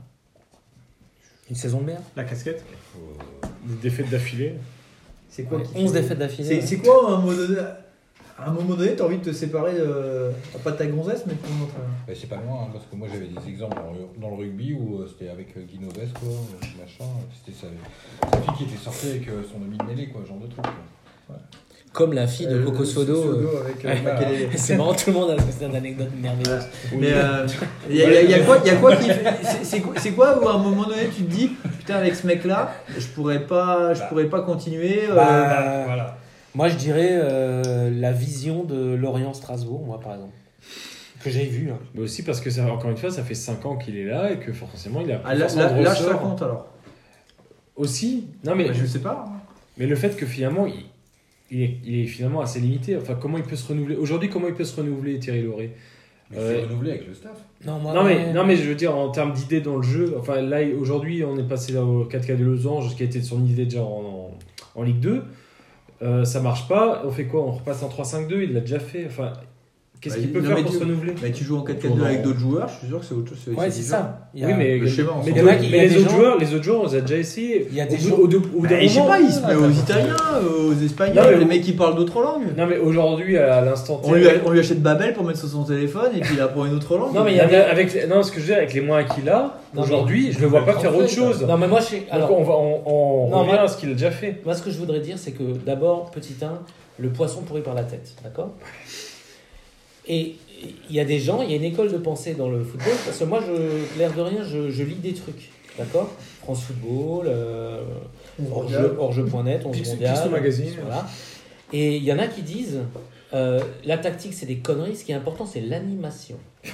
Une saison de merde. La casquette. Des défaites d'affilée. C'est quoi Ouais, qui onze fait- défaites d'affilée. C'est ouais. c'est quoi à un moment donné À un moment donné, t'as envie de te séparer, euh, pas de ta gonzesse, mais de ton entraîneur. Bah, c'est pas loin, hein, parce que moi j'avais des exemples dans le, dans le rugby où euh, c'était avec euh, Guy Novès, quoi, euh, machin. C'était sa, sa fille qui était sortie avec euh, son ami de mêlée, quoi, genre de truc. Quoi. Comme la fille de Euh, Coco le Sodo. euh, avec ouais. euh, Makelele. C'est marrant, tout le monde a c'est une anecdote merveilleuse. Mais euh, il y, a- il y a- il y a quoi, il y a quoi qui fait- c'est- c'est quoi, c'est quoi où à un moment donné tu te dis putain avec ce mec là je pourrais pas je Bah. pourrais pas continuer euh, Bah, Voilà. Moi, je dirais euh, la vision de Lorient-Strasbourg, moi, par exemple. Que j'ai vu. Hein. Mais aussi parce que, ça, encore une fois, ça fait cinq ans qu'il est là et que forcément, il a ah, là, forcément là, de là, ça ressort. compte alors. Aussi. Non, mais, Bah, je sais pas. mais le fait que finalement, il, il, est, il est finalement assez limité. Enfin, comment il peut se renouveler Aujourd'hui, comment il peut se renouveler, Thierry Loret? Mais Euh, c'est renouvelé avec le staff. Non, moi, Non mais, ouais. non mais je veux dire en termes d'idées dans le jeu, enfin là aujourd'hui on est passé là au quatre K de Losange qui a été son idée déjà en, en, en Ligue deux, euh, ça marche pas, on fait quoi? On repasse en trois cinq deux, il l'a déjà fait, enfin qu'est-ce Bah, qu'il peut non, faire mais pour tu- se renouveler? Mais tu joues en quatre quatre deux avec d'autres joueurs, je suis sûr que c'est autre chose. Ouais, c'est ça. Il y a- Oui mais, le schéma, on mais, s'en de- fout. Il y a mais des les autres gens- joueurs, les autres joueurs on les a déjà essayé. Il y a des au, bout- gens- au, bout- au bout d'un Bah, je sais moment- pas, il se met aux Italiens, aux Espagnols, Non, mais les vous- mecs qui parlent d'autres langues. Non mais aujourd'hui à l'instant T. On lui, on lui achète Babel pour mettre sur son téléphone et puis il apprend une autre langue. Non, mais il y Non, a mais des- avec non ce que je veux dire avec les moyens qu'il a Non, aujourd'hui, mais- je le vois pas faire autre chose. Non, mais moi, je sais. Donc Alors, on va on, on Non, revient moi- à ce qu'il a déjà fait. moi, ce que je voudrais dire, c'est que d'abord, petit un, le poisson pourri par la tête. D'accord? Et il y a des gens, il y a une école de pensée dans le football, parce que moi, je, l'air de rien, je, je lis des trucs. D'accord? France Football, euh, hors-jeu hors-jeu point net, onze Pixel- mondial. Pixel Magazine. Voilà. Et il y en a qui disent euh, la tactique, c'est des conneries, ce qui est important, c'est l'animation.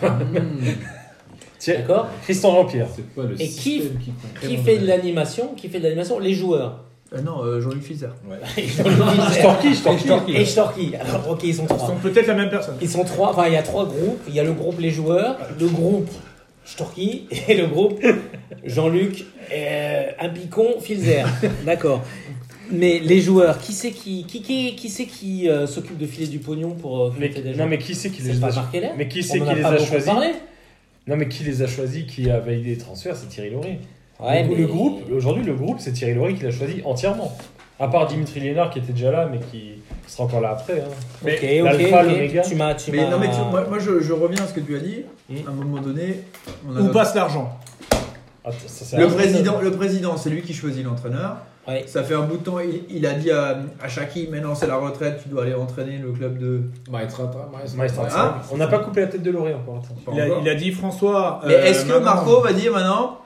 Tiens, D'accord? Tristan Jean-Pierre. C'est pas le Et qui- système qui compte. Qui fait de l'animation? Qui fait de l'animation? Les joueurs. Euh, non, euh, Jean-Luc Fizer. Storky, Storky. Et Storky. Alors, ok, ils sont Ils trois. sont peut-être la même personne. Ils sont trois. Enfin, il y a trois groupes. Il y a le groupe les joueurs, le groupe Storky et le groupe Jean-Luc, euh, un picon, Filzer. D'accord. Mais les joueurs, qui c'est qui, qui, qui, qui, c'est qui euh, s'occupe de filer du pognon pour euh, Mais, recruter des non, gens mais qui c'est qui C'est les pas a Marc Keller. Mais qui On c'est en qui a les pas a beaucoup choisis parlé. Non, mais qui les a choisis, qui a validé les transferts, c'est Thierry Lauré. Ouais, le, mais- le groupe, aujourd'hui, le groupe, c'est Thierry Lauré qui l'a choisi entièrement. À part Dimitri Lénard qui était déjà là, mais qui sera encore là après. Hein. Ok, Mais ok, l'alpha, ok. l'oméga. Tu m'as, tu Mais m'as- non, mais tu- moi, moi, je, je reviens à ce que tu as dit. Hmm. À un moment donné, on a Où notre- passe l'argent? Ah, ça, c'est le un- président, le président, c'est lui qui choisit l'entraîneur. Ouais. Ça fait un bout de temps, il, il a dit à, à Shaki, maintenant c'est la retraite, tu dois aller entraîner le club de. Maestrata, Maestrata. Maestro. Ah. On n'a pas coupé la tête de Lauré encore. Attends. Pas Il a, encore. il a dit François. Mais euh, est-ce que maintenant- Marco va dire maintenant,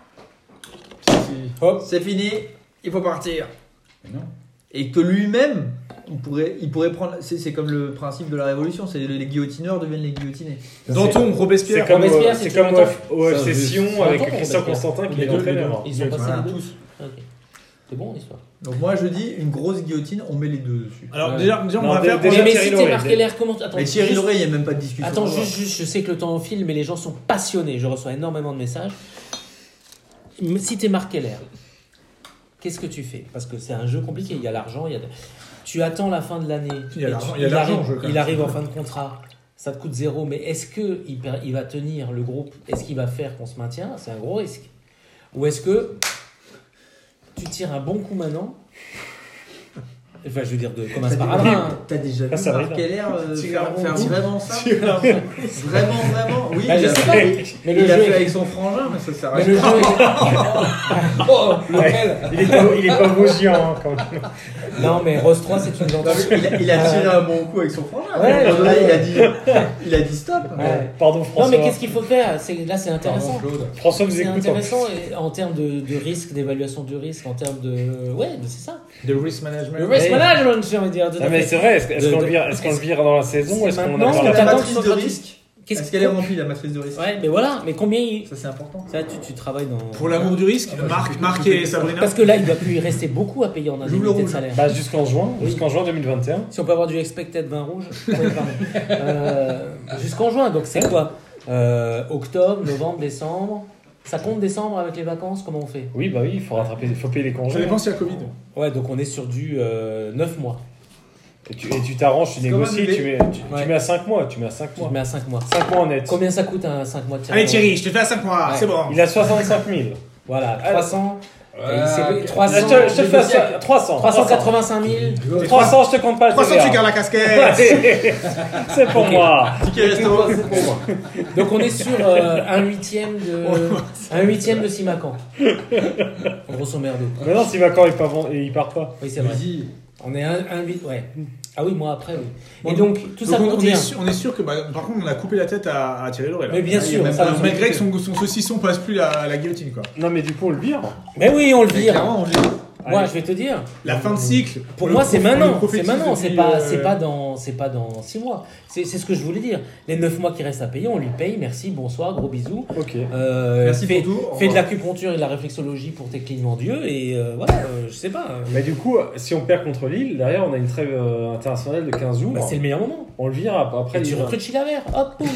Si. hop, c'est fini, il faut partir. Mais non. Et que lui-même, on pourrait, il pourrait prendre. C'est, c'est comme le principe de la révolution, c'est les guillotineurs deviennent les guillotinés. Danton, C'est Robespierre. comme, Robespierre, euh, c'est c'est comme Jonathan. au F C Ça, Sion c'est- avec Jonathan, Christian Robespierre. Constantin qui Les est deux, les l'entraîneur. deux. Ils ont passé Voilà. les deux. Ok. C'est bon l'histoire. Donc moi je dis une grosse guillotine, on met les deux dessus. Alors Ouais. déjà, déjà, on Non, va dé- faire. déjà, mais mais Thierry si t'es Lauré, Marc dé- Keller, comment attends, Mais Thierry juste- Lauré, il n'y a même pas de discussion. Attends, à avoir. juste, juste, je sais que le temps file, mais les gens sont passionnés. Je reçois énormément de messages. Si t'es Marc Keller, qu'est-ce que tu fais? Parce que c'est un jeu compliqué. Il y a l'argent, il y a. de- Tu attends la fin de l'année. Il y a et l'argent, tu- il y a l'argent arrive, en jeu, quand il même. arrive en fin de contrat. Ça te coûte zéro. Mais est-ce que il, per- il va tenir le groupe? Est-ce qu'il va faire qu'on se maintient? C'est un gros risque. Ou est-ce que tu tires un bon coup maintenant? Enfin, je veux dire, de, comme un T'as sparadrap. déjà- hein. T'as déjà vu Ah, ça Marc arrive. Keller euh, Tirer faire, un bon faire coup. vraiment ça Vraiment, vraiment Oui, Bah, il je a sais fait, pas, il- mais le il a jeu fait est- avec son frangin, mais ça sert à Mais rien. le jeu est- Oh, Ouais. Il est pas, il est pas vosgien hein, quand même. Non, mais Rose trois, c'est une Non, gentille. mais il, a, il a tiré un bon coup avec son frangin. Ouais, À un moment donné, ouais. il a dit, il a dit stop. Ouais. Pardon François. Non, mais qu'est-ce qu'il faut faire? C'est- Là, c'est intéressant. Pardon, Claude. François vous C'est écoute. intéressant et en termes de, de risque, d'évaluation du risque, en termes de. Ouais, mais c'est ça. De risk management. Le risk Ouais. management, j'ai envie de dire. tout à Non mais fait. c'est vrai, est-ce, est-ce De- qu'on de- le vire, est-ce qu'on le vire dans la saison ou est-ce qu'on maintenant, attend on la La t'attend matrice sur de le risque, Qu'est-ce est-ce qu'elle est remplie, la matrice de risque Ouais, mais voilà. Mais combien il. Ça, c'est important. Ça, tu, tu travailles dans. Pour l'amour du risque, Ah bah, Marc, je fais- Marc je fais et que ça. Sabrina. Parce que là, il doit plus y rester beaucoup à payer en J'ouvre le indemnité de rouge. salaire. Bah jusqu'en juin, Oui. jusqu'en juin deux mille vingt et un. Si on peut avoir du expected vin rouge. Ouais, pardon. Euh, jusqu'en juin, donc c'est quoi Euh, Octobre, novembre, décembre. Ça compte décembre avec les vacances? Comment on fait? Oui bah oui, il faut rattraper, il faut payer les Ça congés. dépend s'il y a Covid. Ouais, donc on est sur du euh, neuf mois. Et tu, et tu t'arranges, tu C'est comme négocies, un tu bébé. mets, tu, tu Ouais. mets à cinq mois, tu mets à cinq Tu mois. te mets à cinq mois. cinq mois en net. Combien ça coûte un cinq mois de Allez tirage? Thierry, je te fais à cinq mois, Ouais. c'est bon. Il a soixante-cinq mille. Voilà, trois cents. Voilà, c'est- ok. trois cents. Je te, je te le fais à ça- trois cents. trois cent quatre-vingt-cinq mille. trois cents, je te compte pas le trois cents, T V A. tu gardes la casquette. C'est pour Ok. moi. Ticket restaurant, c'est pour moi. Donc on est sur euh, un huitième de un huitième de Simacan. Grosso merdo. Mais non, si vacances ils partent, ils partent pas. Oui, c'est vrai. Vas-y. On est un, un huit. Ouais. Ah oui, moi après. Oui. Bon, Et donc tout ça Donc, pour on, dire. est sûr, on est sûr que, bah, par contre, on a coupé la tête à, à Thierry Lauré. là. Mais bien Ah, il y sûr. a même ça pas va. de- Malgré que son, son saucisson passe plus la, la guillotine, quoi. Non mais du coup on le vire. Mais oui, on le Mais vire. clairement, on le dit. Moi, Allez. je vais te dire. La fin de cycle. Pour on moi, le c'est prof- on le maintenant. C'est prophétise maintenant. C'est depuis, pas, euh, c'est pas dans, c'est pas dans six mois. C'est, c'est ce que je voulais dire. Les neuf mois qui restent à payer, on lui paye. Merci, bonsoir, gros bisous. Ok. Euh, Merci fais, pour tout. Au fais de revoir. l'acupuncture et de la réflexologie pour tes clignements d'yeux et euh, voilà. euh, je sais pas. euh, Mais du coup, si on perd contre Lille, derrière on a une trêve euh, internationale de quinze jours. bah, c'est le meilleur moment. On le vire ap- après. Et tu il va- recrutes Chilavert. Hop, boum.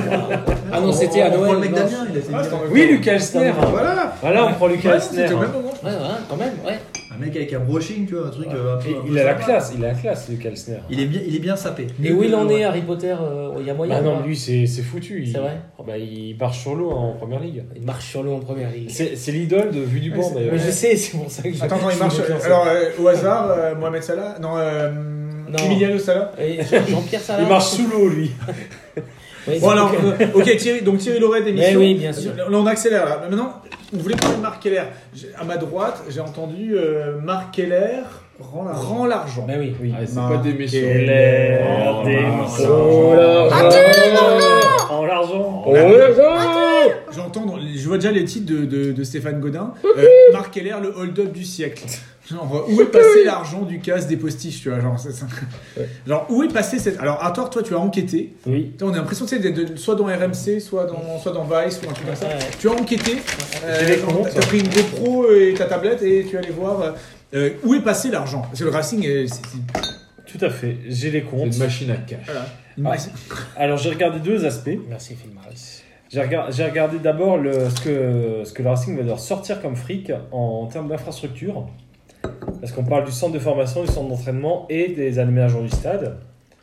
Ah non, On- c'était à on prend Noël. le mec non. d'Amiens, il a été Ah, bien. c'est en- Oui, Lucas Elsner. Voilà. Voilà, on prend Lucas Ouais, Elsner. c'était au même moment. Ouais, voilà, quand même, ouais. Un mec avec un brushing, tu vois, un truc euh, un peu. Et un peu il a la sympa. classe, il a la classe, Lucas Elsner. Il est bien, il est bien sapé. Et où il en est, Harry Potter euh, Il y a moyen. Bah non, quoi. lui c'est c'est foutu. Il... C'est vrai Oh, bah, il marche sur l'eau en première ligue. Il marche sur l'eau en première ligue. C'est c'est l'idole de Vue du Ouais, banc c'est- d'ailleurs. Mais je sais, c'est pour ça que je. Attends, attends, il je marche. me fiance. Alors, euh, au hasard, euh, Mohamed Salah. Non, euh, Non. Emiliano Salah. Et Jean- Jean-Pierre Salah. Il marche sous l'eau lui. Oui, Bon, c'est- alors, euh, ok, Thierry, donc Thierry Lauré d'émission. Mais oui, bien sûr. Là, on accélère là. Maintenant, vous voulez parler de Marc Keller. J'ai- À ma droite, j'ai entendu euh, Marc Keller Rends l'argent. rend l'argent. Mais oui. Oui. Ah, c'est Marc pas des méchants. Keller. Oh, des l'argent. Oh l'argent. Oh l'argent. Oh, l'argent. J'entends, dans- je vois déjà les titres de, de, de Stéphane Godin. Euh, Marc Keller, le hold-up du siècle. Genre, où est passé l'argent du casse des postiches, tu vois, genre, c'est ça. Genre, où est passé cette... Alors, à tort, toi, tu as enquêté. Oui. Putain, on a l'impression, tu sais, d'être de- soit dans R M C, soit dans, soit dans Vice, ou un truc comme ça. Ouais. Tu as enquêté, J'ai les euh, comptes. t'as pris une GoPro et ta tablette, et tu es allé voir euh, où est passé l'argent. Parce que le Racing, euh, c'est... c'est- Tout à fait. J'ai les C'est comptes. une machine à cash. Voilà. Une- Ah. Alors j'ai regardé deux aspects. Merci Phil Maris. J'ai regardé, j'ai regardé d'abord le, ce, que, ce que le Racing va devoir sortir comme fric en, termes d'infrastructure. Parce qu'on parle du centre de formation, du centre d'entraînement et des aménagements du stade.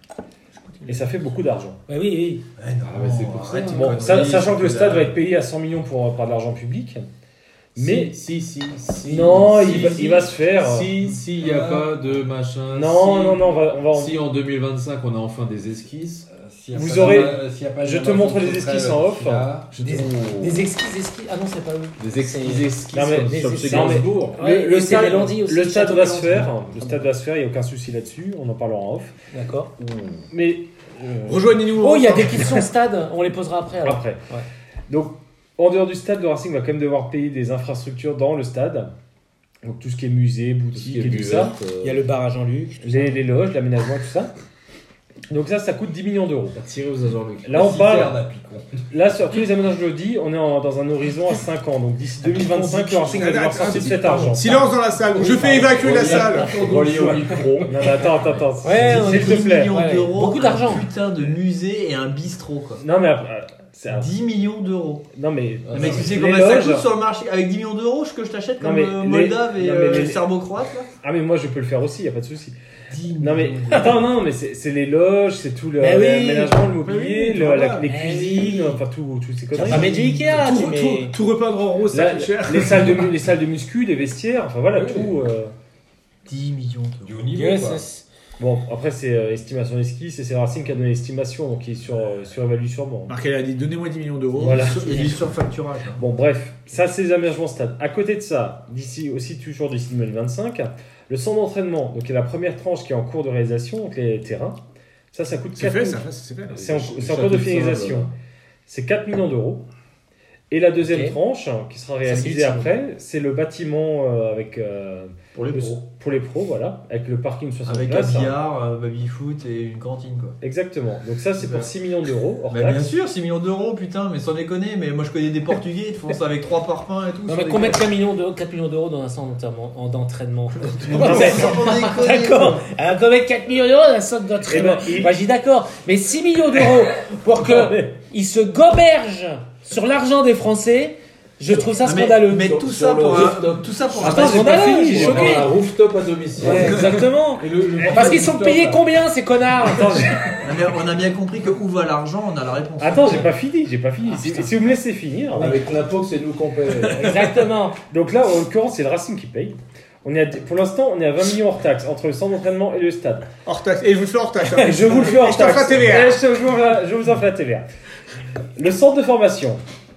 Et ça fait beaucoup d'argent. Ouais, oui, oui. Ouais, non, Ah, mais c'est pour ça. arrête tes Bon, conneries, ça- sachant que le c'est stade la- va être payé à cent millions pour, par de l'argent public. Mais si, si, si, si. non, si, il, va, si, il va se faire. Si, si, il n'y a Ah. pas de machin. Non, si, non, non, on va. On va Si en deux mille vingt-cinq, on a enfin des esquisses. Euh, s'il y a Vous pas aurez- de- s'il y a pas de je te Jean-Marc montre les Sautrel esquisses en off. là, Je Des, trouve- des esquisses, esquisses. Ah non, c'est pas eux. Des esquisses, esquisses Non, mais- comme, mais comme c'est- chez non, mais- Gainsbourg. Ouais, le, le et c'est stade, Mélandi aussi, le stade Château va se Mélandi. faire. Le stade va se faire, il n'y a aucun souci là-dessus. On en parlera en off. D'accord. Mais. euh, Rejoignez-nous. Oh, il y a des questions stade. On les posera après. Alors. Après. Ouais. Donc, en dehors du stade, le Racing va quand même devoir payer des infrastructures dans le stade. Donc, tout ce qui est musée, Tout ce qui boutique est et tout ça. buvette, euh, Il y a le bar à Jean-Luc. Les, les loges, l'aménagement, tout ça. Donc, ça, ça coûte dix millions d'euros. t'as tiré aux Jean-Luc. Là, on Citerne parle. à Picon. Là, sur tous les aménagements, je le dis, on est en- dans un horizon à cinq ans. Donc, d'ici deux mille vingt-cinq, le Racing va devoir sortir de cet argent. Silence dans la salle. Je fais évacuer la salle. Relié au micro. Non, mais attends, attends, attends. Ouais, on s'il est te plaît. millions Ouais, d'euros. beaucoup d'argent. Un putain de musée et un bistrot, quoi. Non, mais après, c'est un- dix millions d'euros. Non, mais. Ah, mais non, tu sais les combien ça loges- coûte sur le marché avec dix millions d'euros ce que je t'achète Non, comme mais euh, les- Moldave et non, mais euh, les- serbo-croate là Ah, mais moi, je peux le faire aussi, y a pas de souci. dix Non, mais. millions d'euros. Attends, non, mais c'est c'est les loges, c'est tout le Mais oui. l'aménagement, le mobilier, Oui, le- voilà. la- les Mais cuisines, oui. enfin, tout, tout ces Tu vas conneries. pas mettre du Ikea, Tout, tu tout, mets. tout repeindre en rose, ça Là, coûte cher. les, salles de, mu- les salles de muscu, les vestiaires, enfin voilà, Oui. tout. euh, dix millions Du d'euros. haut niveau, Yes, quoi. yes. Bon, après, c'est euh, estimation d'esquisse et c'est Racing qui a donné l'estimation, donc il est sur, euh, surévalué sûrement. Marc, elle a dit donnez-moi dix millions d'euros. Voilà. Il y a du surfacturage. hein. Bon, bref, ça, c'est les aménagements stade. À côté de ça, d'ici aussi toujours d'ici deux mille vingt-cinq, le centre d'entraînement, donc il y a la première tranche qui est en cours de réalisation, donc les terrains. Ça, ça coûte C'est quatre fait, millions. ça fait, c'est fait. C'est en, Le c'est en cours de château de finalisation. Sable. C'est quatre millions d'euros. Et la deuxième Ok. tranche, qui sera Ça, c'est réalisée utile. après, c'est le bâtiment euh, avec euh, Pour les le- pros. pour les pros, voilà, avec le parking soixante Avec un places. billard, euh, baby-foot et une cantine quoi. Exactement. Donc ça, c'est pour six millions d'euros hors Bah bien taxe. sûr, six millions d'euros, putain, mais sans déconner, mais moi je connais des Portugais, ils te font ça avec trois parfums et tout. Non, sans mais qu'on mette déconner. quatre millions d'euros, quatre millions d'euros dans un centre d'entraînement- en- d'entraînement. Non, mais- Sans déconner. D'accord. Alors qu'on mette quatre millions d'euros dans un centre d'entraînement. Eh ben, il- Moi, je dis d'accord. Mais six millions d'euros pour que ils se gobergent sur l'argent des Français, je trouve ça Non, mais- scandaleux. Mais Sur- tout sur ça le pour un, rooftop. tout ça pour un Attends, j'ai pas scandaleux, fini, j'ai j'ai On choqué. a un rooftop à domicile. Ouais, exactement. Et le- le- Parce qu'ils sont rooftop, payés là. combien ces connards Attends, j'ai- Non, mais on a bien compris que où va l'argent, on a la réponse. Attends, j'ai pas fini, j'ai pas fini. Ah, si, putain. si vous me laissez finir. Avec l'impôt, c'est nous qu'on paye. Exactement. Donc là, en l'occurrence, c'est le Racing qui paye. On est à- pour l'instant, on est à vingt millions hors taxe entre le centre d'entraînement et le stade. Hors taxe. Et je vous le fais hors taxe. hein. Et je vous le fais hors Et je t'en ferai taxe. T V A. Et je, te- je vous, en- je vous en fais la T V A. Le centre de formation,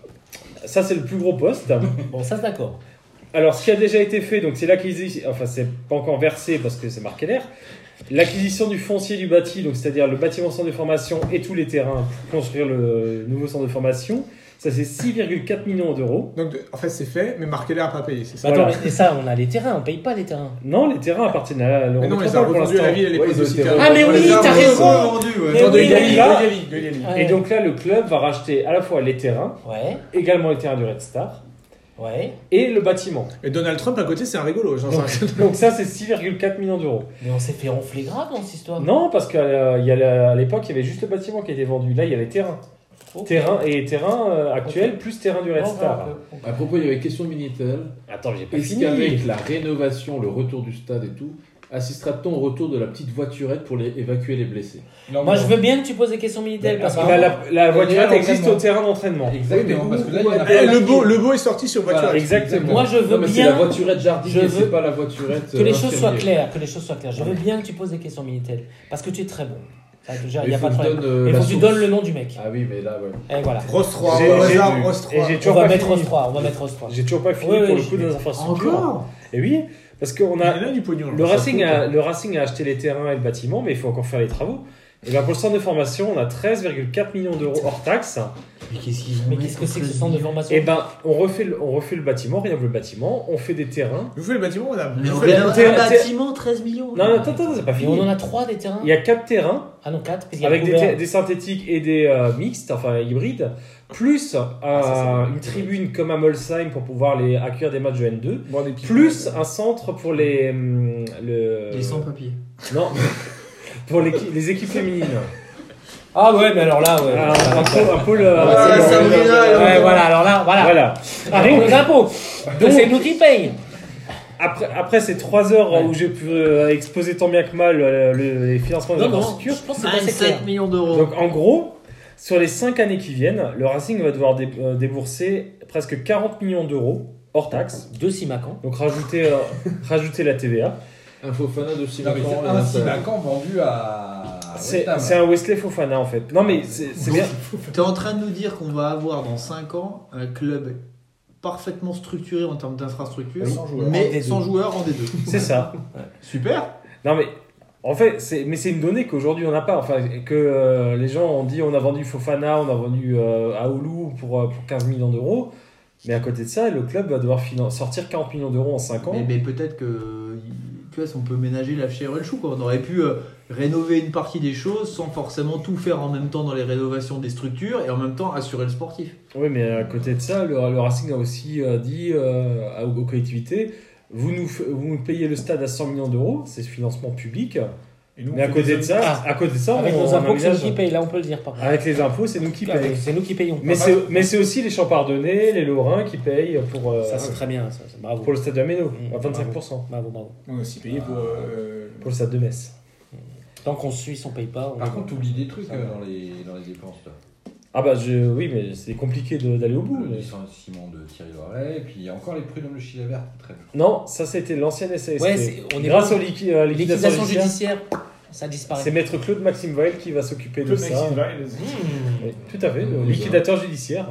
ça c'est le plus gros poste. Bon, ça, c'est d'accord. Alors, ce qui a déjà été fait, donc c'est l'acquisition, enfin c'est pas encore versé parce que c'est marqué l'air. L'acquisition du foncier du bâti, donc c'est-à-dire le bâtiment centre de formation et tous les terrains pour construire le nouveau centre de formation, ça c'est six virgule quatre millions d'euros. Donc, de- en fait, c'est fait, mais Marc Keller n'a pas payé. C'est ça. Mais attends, Voilà. mais ça, on a les terrains, on paye pas les terrains. Non, les terrains appartiennent à Mais non, on les a l'Eurométropole pour revendus à la l'instant. ville à Ouais, l'époque ils de ont été Citerne. Ah, mais oui, t'as raison. vendu, ouais. Mais Genre de oui, Gali, mais- de Gali, de Gali. Ouais. Et donc là, le club va racheter à la fois les terrains, Ouais, également les terrains du Red Star, ouais. et le bâtiment. Et Donald Trump à côté, c'est un rigolo. Genre, Donc, ça- donc ça, c'est six virgule quatre millions d'euros. Mais on s'est fait ronfler grave dans cette histoire. Non, parce qu'à il y a la- à l'époque, il y avait juste le bâtiment qui était vendu. Là, il y a les terrains. Ok. Terrain et terrain euh, actuel plus terrain du Red Bon, Star. bah, ok. À propos, il y avait question de Minitel. Attends, j'ai pas Est-ce fini. qu'avec la rénovation, le retour du stade et tout, assistera-t-on au retour de la petite voiturette pour les, évacuer les blessés? Non, Moi, mais je veux bien que tu poses des questions militaires Mais parce que. Bah, la, la voiturette Et existe l'entraînement. au terrain d'entraînement. Exactement, parce que là, il y en a Eh, pas le qui- beau, le beau est sorti sur voiture. Voilà. Exactement. Moi, je veux Non, mais c'est la bien voiturette jardinier, je c'est veux- pas la voiturette. que les euh, choses soient infirmier. claires. Que les choses soient claires. Je veux bien que tu poses des questions militaires parce que tu es très bon. Ça, déjà, il Il n'y a faut pas de que je problème. donne, euh, Il la faut que tu source. donne le nom du mec. Ah oui, mais là, ouais. Et voilà. Rose trois, J'ai- au j'ai- hasard, Rose Et trois. j'ai On toujours va pas mettre fini. Rose trois. On va mettre Rose trois. J'ai toujours pas fini Oui, pour oui, le je- coup des infrastructures. Encore Et oui, parce qu'on Il a y en a du pognon. le là. Racing, Ça a, coûte. le Racing a acheté les terrains et le bâtiment, mais il faut encore faire les travaux. Et bien pour le centre de formation, on a treize virgule quatre millions d'euros hors taxes. Mais qu'est-ce qu'ils vont Mais mettre qu'est-ce que c'est que ce treize centre de millions formation Et ben on refait le, on refait le bâtiment, rien que le bâtiment, on fait des terrains. Vous faites le bâtiment, madame Mais Vous on faites- rénove terrain- un bâtiment, treize millions. Non, non, attends, attends, c'est pas Et fini. on en a trois des terrains. Il y a quatre terrains Ah non, quatre. Parce qu'il y a avec des, couvert. ter- des synthétiques et des euh, mixtes, enfin hybrides, plus euh, une tribune comme à Molsheim pour pouvoir les accueillir des matchs de N deux, Bon, des petits- plus un centre pour les hum, le Les sans-papiers. non pour les, les équipes féminines. Ah ouais, mais alors là, ouais. Alors, un pôle, un pôle, euh, Ah, c'est bon. Sabrina, Ouais, voilà, alors là, voilà. Voilà. Avec Donc, nos impôts. Donc c'est nous qui payons. après, après ces trois heures Ouais. où j'ai pu euh, exposer tant bien que mal euh, le- les financements des Non, non, infrastructures, je pense que c'est pas assez clair. vingt-sept millions d'euros. donc en gros, sur les cinq années qui viennent, le Racing va devoir dé- euh, débourser presque quarante millions d'euros hors taxes. De Simacan. Donc rajouter, euh, rajouter la T V A. Un Fofana de Non, mais Simacan. c'est et un un Simacan vendu à C'est West Ham. c'est un Wesley Fofana en fait. Non mais c'est c'est bien. T'es en train de nous dire qu'on va avoir dans cinq ans un club parfaitement structuré en termes d'infrastructure, Sans joueurs. En mais D deux. sans joueurs en D deux. C'est ça. Super. Non mais en fait, c'est mais c'est une donnée qu'aujourd'hui on n'a pas. Enfin, que euh, les gens ont dit on a vendu Fofana, on a vendu euh, Aoulou pour, euh, pour quinze millions d'euros. Mais à côté de ça, le club va devoir finan- sortir quarante millions d'euros en cinq ans. Mais, mais peut-être que, tu vois, si on peut ménager la chair et le chou, quoi. On aurait pu euh, rénover une partie des choses sans forcément tout faire en même temps dans les rénovations des structures et en même temps assurer le sportif. Oui, mais à côté de ça, le, le Racing a aussi euh, dit euh, à- aux collectivités vous nous, f- vous nous payez le stade à cent millions d'euros, c'est ce financement public. Et nous, on Mais à fait côté des de ça, Ah. à côté de ça, Avec on, nos on impôts, c'est nous aménage- qui payons, là on peut le dire par contre. avec les impôts, c'est nous qui Ah, payons. C'est nous qui payons. Mais c'est, mais c'est aussi les Champardonnais, les Lorrains qui payent pour, euh, Ça c'est très bien, ça, c'est bravo. pour le stade de Méno, Mmh, à vingt-cinq pour cent. Bravo, bravo. On a aussi payé pour. euh, Pour le stade de Metz. Tant qu'on suit, on paye pas. on- Par contre, tu oublies des trucs euh, dans, les, dans les dépenses. Là. Ah bah je, oui, mais c'est compliqué de- d'aller au bout. Le mais- licenciement de Thierry Loret, et puis il y a encore les prud'hommes de Chilabert qui traînent. Non, ça c'était l'ancienne S A S P. Ouais, c'est- on est Grâce pas- aux liqui- euh, liquidations Liquidation judiciaires, judiciaire, ça disparaît. c'est maître Claude Maxime Vail qui va s'occuper de Claude ça. Maxime Vail. Mmh. Oui, tout à fait, le Mmh. liquidateur judiciaire.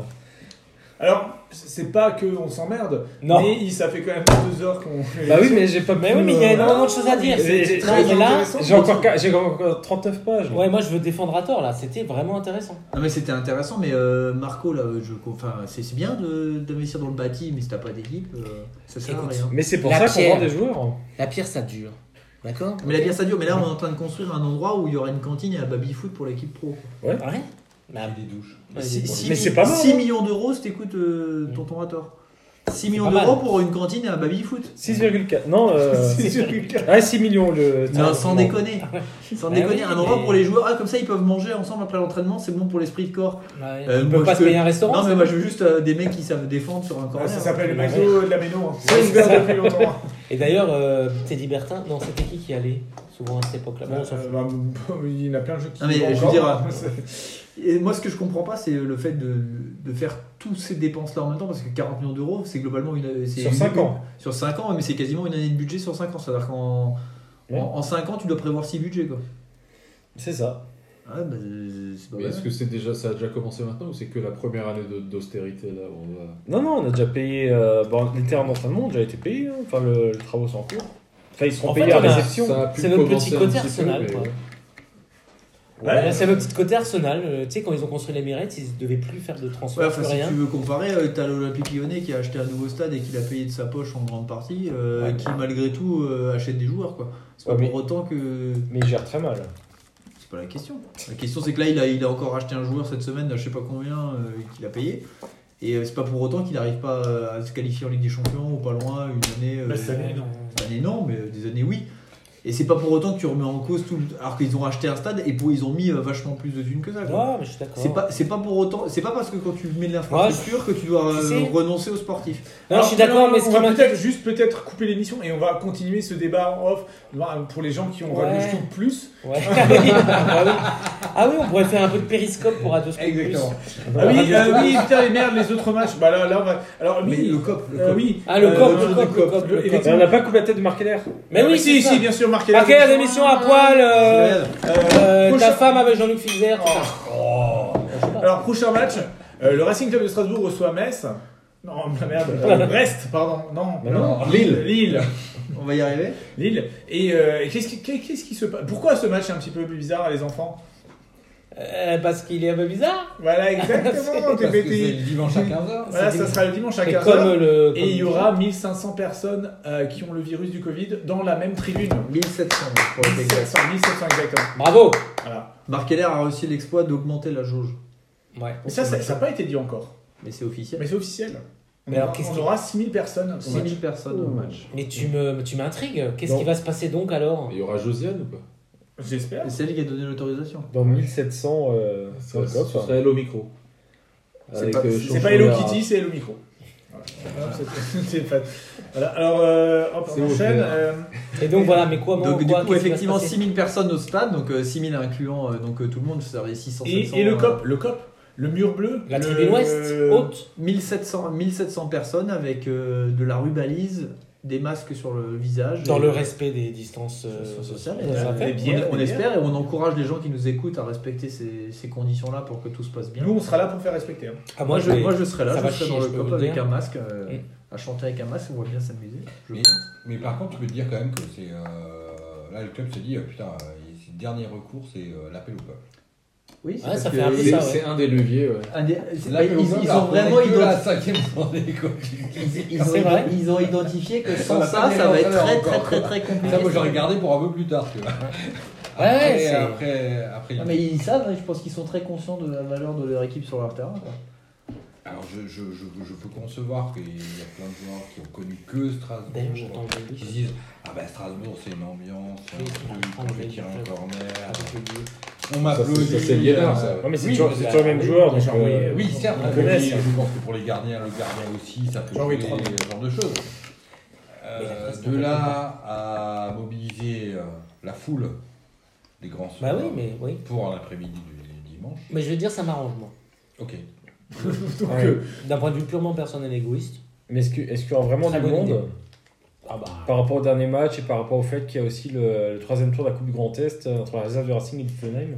Alors, c'est pas qu'on s'emmerde, Non. mais il- ça fait quand même deux heures qu'on. Bah oui, mais j'ai pas Mais pu, oui, mais il y a euh, énormément de choses à dire. J'ai- C'est j'ai- c'est très j'ai- là. intéressant. J'ai encore, qua- j'ai encore trente-neuf pages. Ouais, moi je veux défendre à tort là. C'était vraiment intéressant. Non mais c'était intéressant, mais euh, Marco là, je, enfin, c'est c'est bien de- d'investir dans le bâti, mais si t'as pas d'équipe, euh, ça sert à Écoute, rien. Mais c'est pour La ça qu'on pierre. vend des joueurs. La pierre, ça dure. D'accord. Mais la bière ça dure, mais là on est en train de construire un endroit où il y aura une cantine et un baby-foot pour l'équipe pro. Ouais. Et des douches. Ouais, Six- des- six Mais mi- c'est pas mal, six hein. millions d'euros si t'écoutes euh, Tonton à tort. six millions pas d'euros mal. pour une cantine et un baby-foot. six virgule quatre. Non, euh, C'est sûr que- ah, six millions le. Non, sans déconner. Sans Ah déconner, oui, un endroit mais- pour les joueurs. Ah, comme ça ils peuvent manger ensemble après l'entraînement, c'est bon pour l'esprit de corps. Ouais. Euh, Ils moi, peuvent pas je se peux- payer un restaurant. Non, mais c'est moi bon. je veux juste euh, des mecs qui savent défendre sur un corner. Ah, ça s'appelle le Ouais. McDo de la Méno. hein. Ouais, C'est ouvert depuis longtemps. Et d'ailleurs, euh, Teddy Bertin, non, c'était qui qui allait souvent à cette époque-là Bon, on s'en Euh, fout. bah, il y en a plein de jeux qui Non, mais vont je veux encore. dire, Et moi, ce que je comprends pas, c'est le fait de, de faire toutes ces dépenses-là en même temps, parce que quarante millions d'euros, c'est globalement une. c'est Sur une- cinq ans. Sur cinq ans, mais c'est quasiment une année de budget sur cinq ans. C'est-à-dire qu'en Ouais. en, cinq ans, tu dois prévoir six budgets, quoi. C'est ça. Ah, bah, c'est pas Mais mal. est-ce que c'est déjà, ça a déjà commencé maintenant ou c'est que la première année de- d'austérité là où on va... Non, non, on a déjà payé. Euh, bon, les terrains d'entraînement ont déjà été payés. hein. Enfin, le- les travaux sont en cours. Enfin, ils seront En payés fait, à on a- réception. Ça a pu C'est notre commencer petit un côté petit peu, Arsenal, mais- quoi. Ouais. Ouais, c'est le petit côté Arsenal. euh, Tu sais, quand ils ont construit l'Emirates, ils ne devaient plus faire de transfert, Ouais, enfin, plus si rien. tu veux comparer, euh, t'as l'Olympique Lyonnais qui a acheté un nouveau stade et qui l'a payé de sa poche en grande partie, euh, Ouais. qui malgré tout euh, achète des joueurs, quoi. C'est pas Ouais, pour autant que. Mais ils gèrent très mal. C'est pas la question. La question, c'est que là, il a, il a encore acheté un joueur cette semaine, je sais pas combien, euh, qu'il a payé. Et euh, c'est pas pour autant qu'il n'arrive pas euh, à se qualifier en Ligue des Champions ou pas loin, une année. euh, Bah, cette année, non. Cette année, non, mais euh, des années, oui. Et c'est pas pour autant que tu remets en cause tout le... Alors qu'ils ont acheté un stade et pour, ils ont mis euh, vachement plus de thunes que ça, quoi. Ouais, mais je suis d'accord. C'est pas, c'est pas pour autant, c'est pas parce que quand tu mets de l'infrastructure que tu dois euh, Si, si. renoncer aux sportifs. Non, je suis d'accord, mais ce on qui va m'inquiète. peut-être juste peut-être couper l'émission et on va continuer ce débat en off pour les gens qui ont Ouais. rajouté plus. Ouais. ah, oui. Ah oui, on pourrait faire un peu de périscope pour Radio Scoop Exactement. Plus. Ah oui, euh, oui, putain, les merdes, les autres matchs. Bah là, là, on va. Alors, Mais oui, le cop, le euh, cop. oui. Ah, le Euh, cop, le le truc cop, du le cop, le Mais effectivement. on n'a pas coupé la tête de Marc Keller. Mais oui, si, c'est si, ça. bien sûr, marqué Ok, la démission à poil. euh, Euh, euh, prochain- ta femme avec Jean-Luc Filzer. tout ça. Alors, prochain match, euh, le Racing Club de Strasbourg reçoit Metz. Non, la merde, euh, Brest, pardon. Non, Mais non, Lille. Lille. On va y arriver. Lille. Et euh, qu'est-ce qui, qu'est-ce qui se passe? Pourquoi ce match est un petit peu bizarre, les enfants? Euh, parce qu'il est un peu bizarre. Voilà, exactement, Parce t'es que c'est pété. le dimanche à quinze heures. Voilà, C'est ça dim- sera le dimanche à C'est quinze comme heures. le. Et il y aura mille cinq cents personnes euh, qui ont le virus du Covid dans la même tribune. mille sept cents pour être mille exact. sept cents, mille sept cents exactement. Bravo. Voilà. Marc Keller a réussi l'exploit d'augmenter la jauge. Ouais. Mais ça, ça n'a pas été dit encore. Mais c'est officiel. Mais c'est officiel. On, Mais alors, aura, qu'est-ce on qui- aura six mille personnes. au six match. mille personnes au match. Mais tu me, tu m'intrigues. Qu'est-ce Non. qui va se passer donc alors? Il y aura Josiane ou pas? J'espère. C'est elle qui a donné l'autorisation. Dans mille sept cents. Euh, Ça, dans le ce cop, hein. serait Hello Micro. C'est Avec, pas- euh, C'est Chanchon pas Hello Lara. Kitty, c'est Hello Micro. Voilà. Ah, c'est- c'est pas- Voilà. Alors, euh, hop, C'est on enchaîne. ouvert. euh, Et donc voilà, mais quoi, Donc, quoi, du coup, qu'est-ce qui va se effectivement, passer six mille personnes au stade, donc euh, six mille incluant euh, donc, euh, tout le monde, ça serait six cents, et, sept cents, et le euh, cop, le cop, le mur bleu. La le- tribune ouest, haute. mille sept cents, mille sept cents personnes avec euh, de la rubalise, des masques sur le visage. Dans et, le euh, respect des distances euh, sociales. sociales. Et, ça euh, fait. et bières, on, on des espère et on encourage les gens qui nous écoutent à respecter ces, ces conditions-là pour que tout se passe bien. Nous, on sera là pour faire respecter. hein. Ah, moi, moi, je, vais- moi je serai là, ça je va serai chier, dans le je peux cop vous le avec dire. un masque, euh, Mm. à chanter avec un masque, on va bien s'amuser. je Mais, pense. mais par contre, tu peux te dire quand même que c'est. euh, là, le club se dit, euh, putain, euh, c'est le dernier recours, c'est euh, l'appel au peuple. Oui, c'est Ouais, parce ça que fait un peu C'est ça, c'est un des leviers, ouais. un des- c'est- L'appel au ils, peuple, ils alors ont qu'on est vraiment que la identifié. cinquième journée, quoi. Ils, ils C'est ont, vrai. ils ont identifié que sans On a ça, pas dit ça va être l'entraîneur très très encore, très quoi. très compliqué. Ça, moi, j'aurais gardé pour un peu plus tard, tu vois. Ouais, Après, c'est- après, après, Ah, mais ils savent, hein, je pense qu'ils sont très conscients de la valeur de leur équipe sur leur terrain. quoi. Alors, je, je, je, je peux concevoir qu'il y a plein de joueurs qui ont connu que Strasbourg, D'ailleurs, j'entends le qui se disent ah ben Strasbourg c'est une ambiance, c'est un Oui, truc, on on va fait dire tirer un le club. corner, avec le bleu. on m'applaudit. Ça, c'est- ça, c'est Liénard, ça. Ouais, mais c'est Oui, toujours, mais c'est là, toujours le même oui, joueur. Donc, genre, euh, oui, Oui, certes, on mais connaît oui, ça. je pense que pour les gardiens, le gardien aussi, ça peut Genre, jouer oui, trois. ce genre de choses. Euh, Mais la presse de n'a là pas à mobiliser euh, la foule des grands Bah soirs oui, mais oui. pour l'après-midi du dimanche. Mais je vais te dire, ça m'arrange, moi. Ok. Donc, Ouais. euh, D'un point de vue purement personnel égoïste. Mais est-ce que- est-ce qu'il y aura vraiment Très du bonne monde idée. Ah bah. par rapport au dernier match et par rapport au fait qu'il y a aussi le, le troisième tour de la Coupe du Grand Est euh, entre la réserve du Racing et du Fenheim?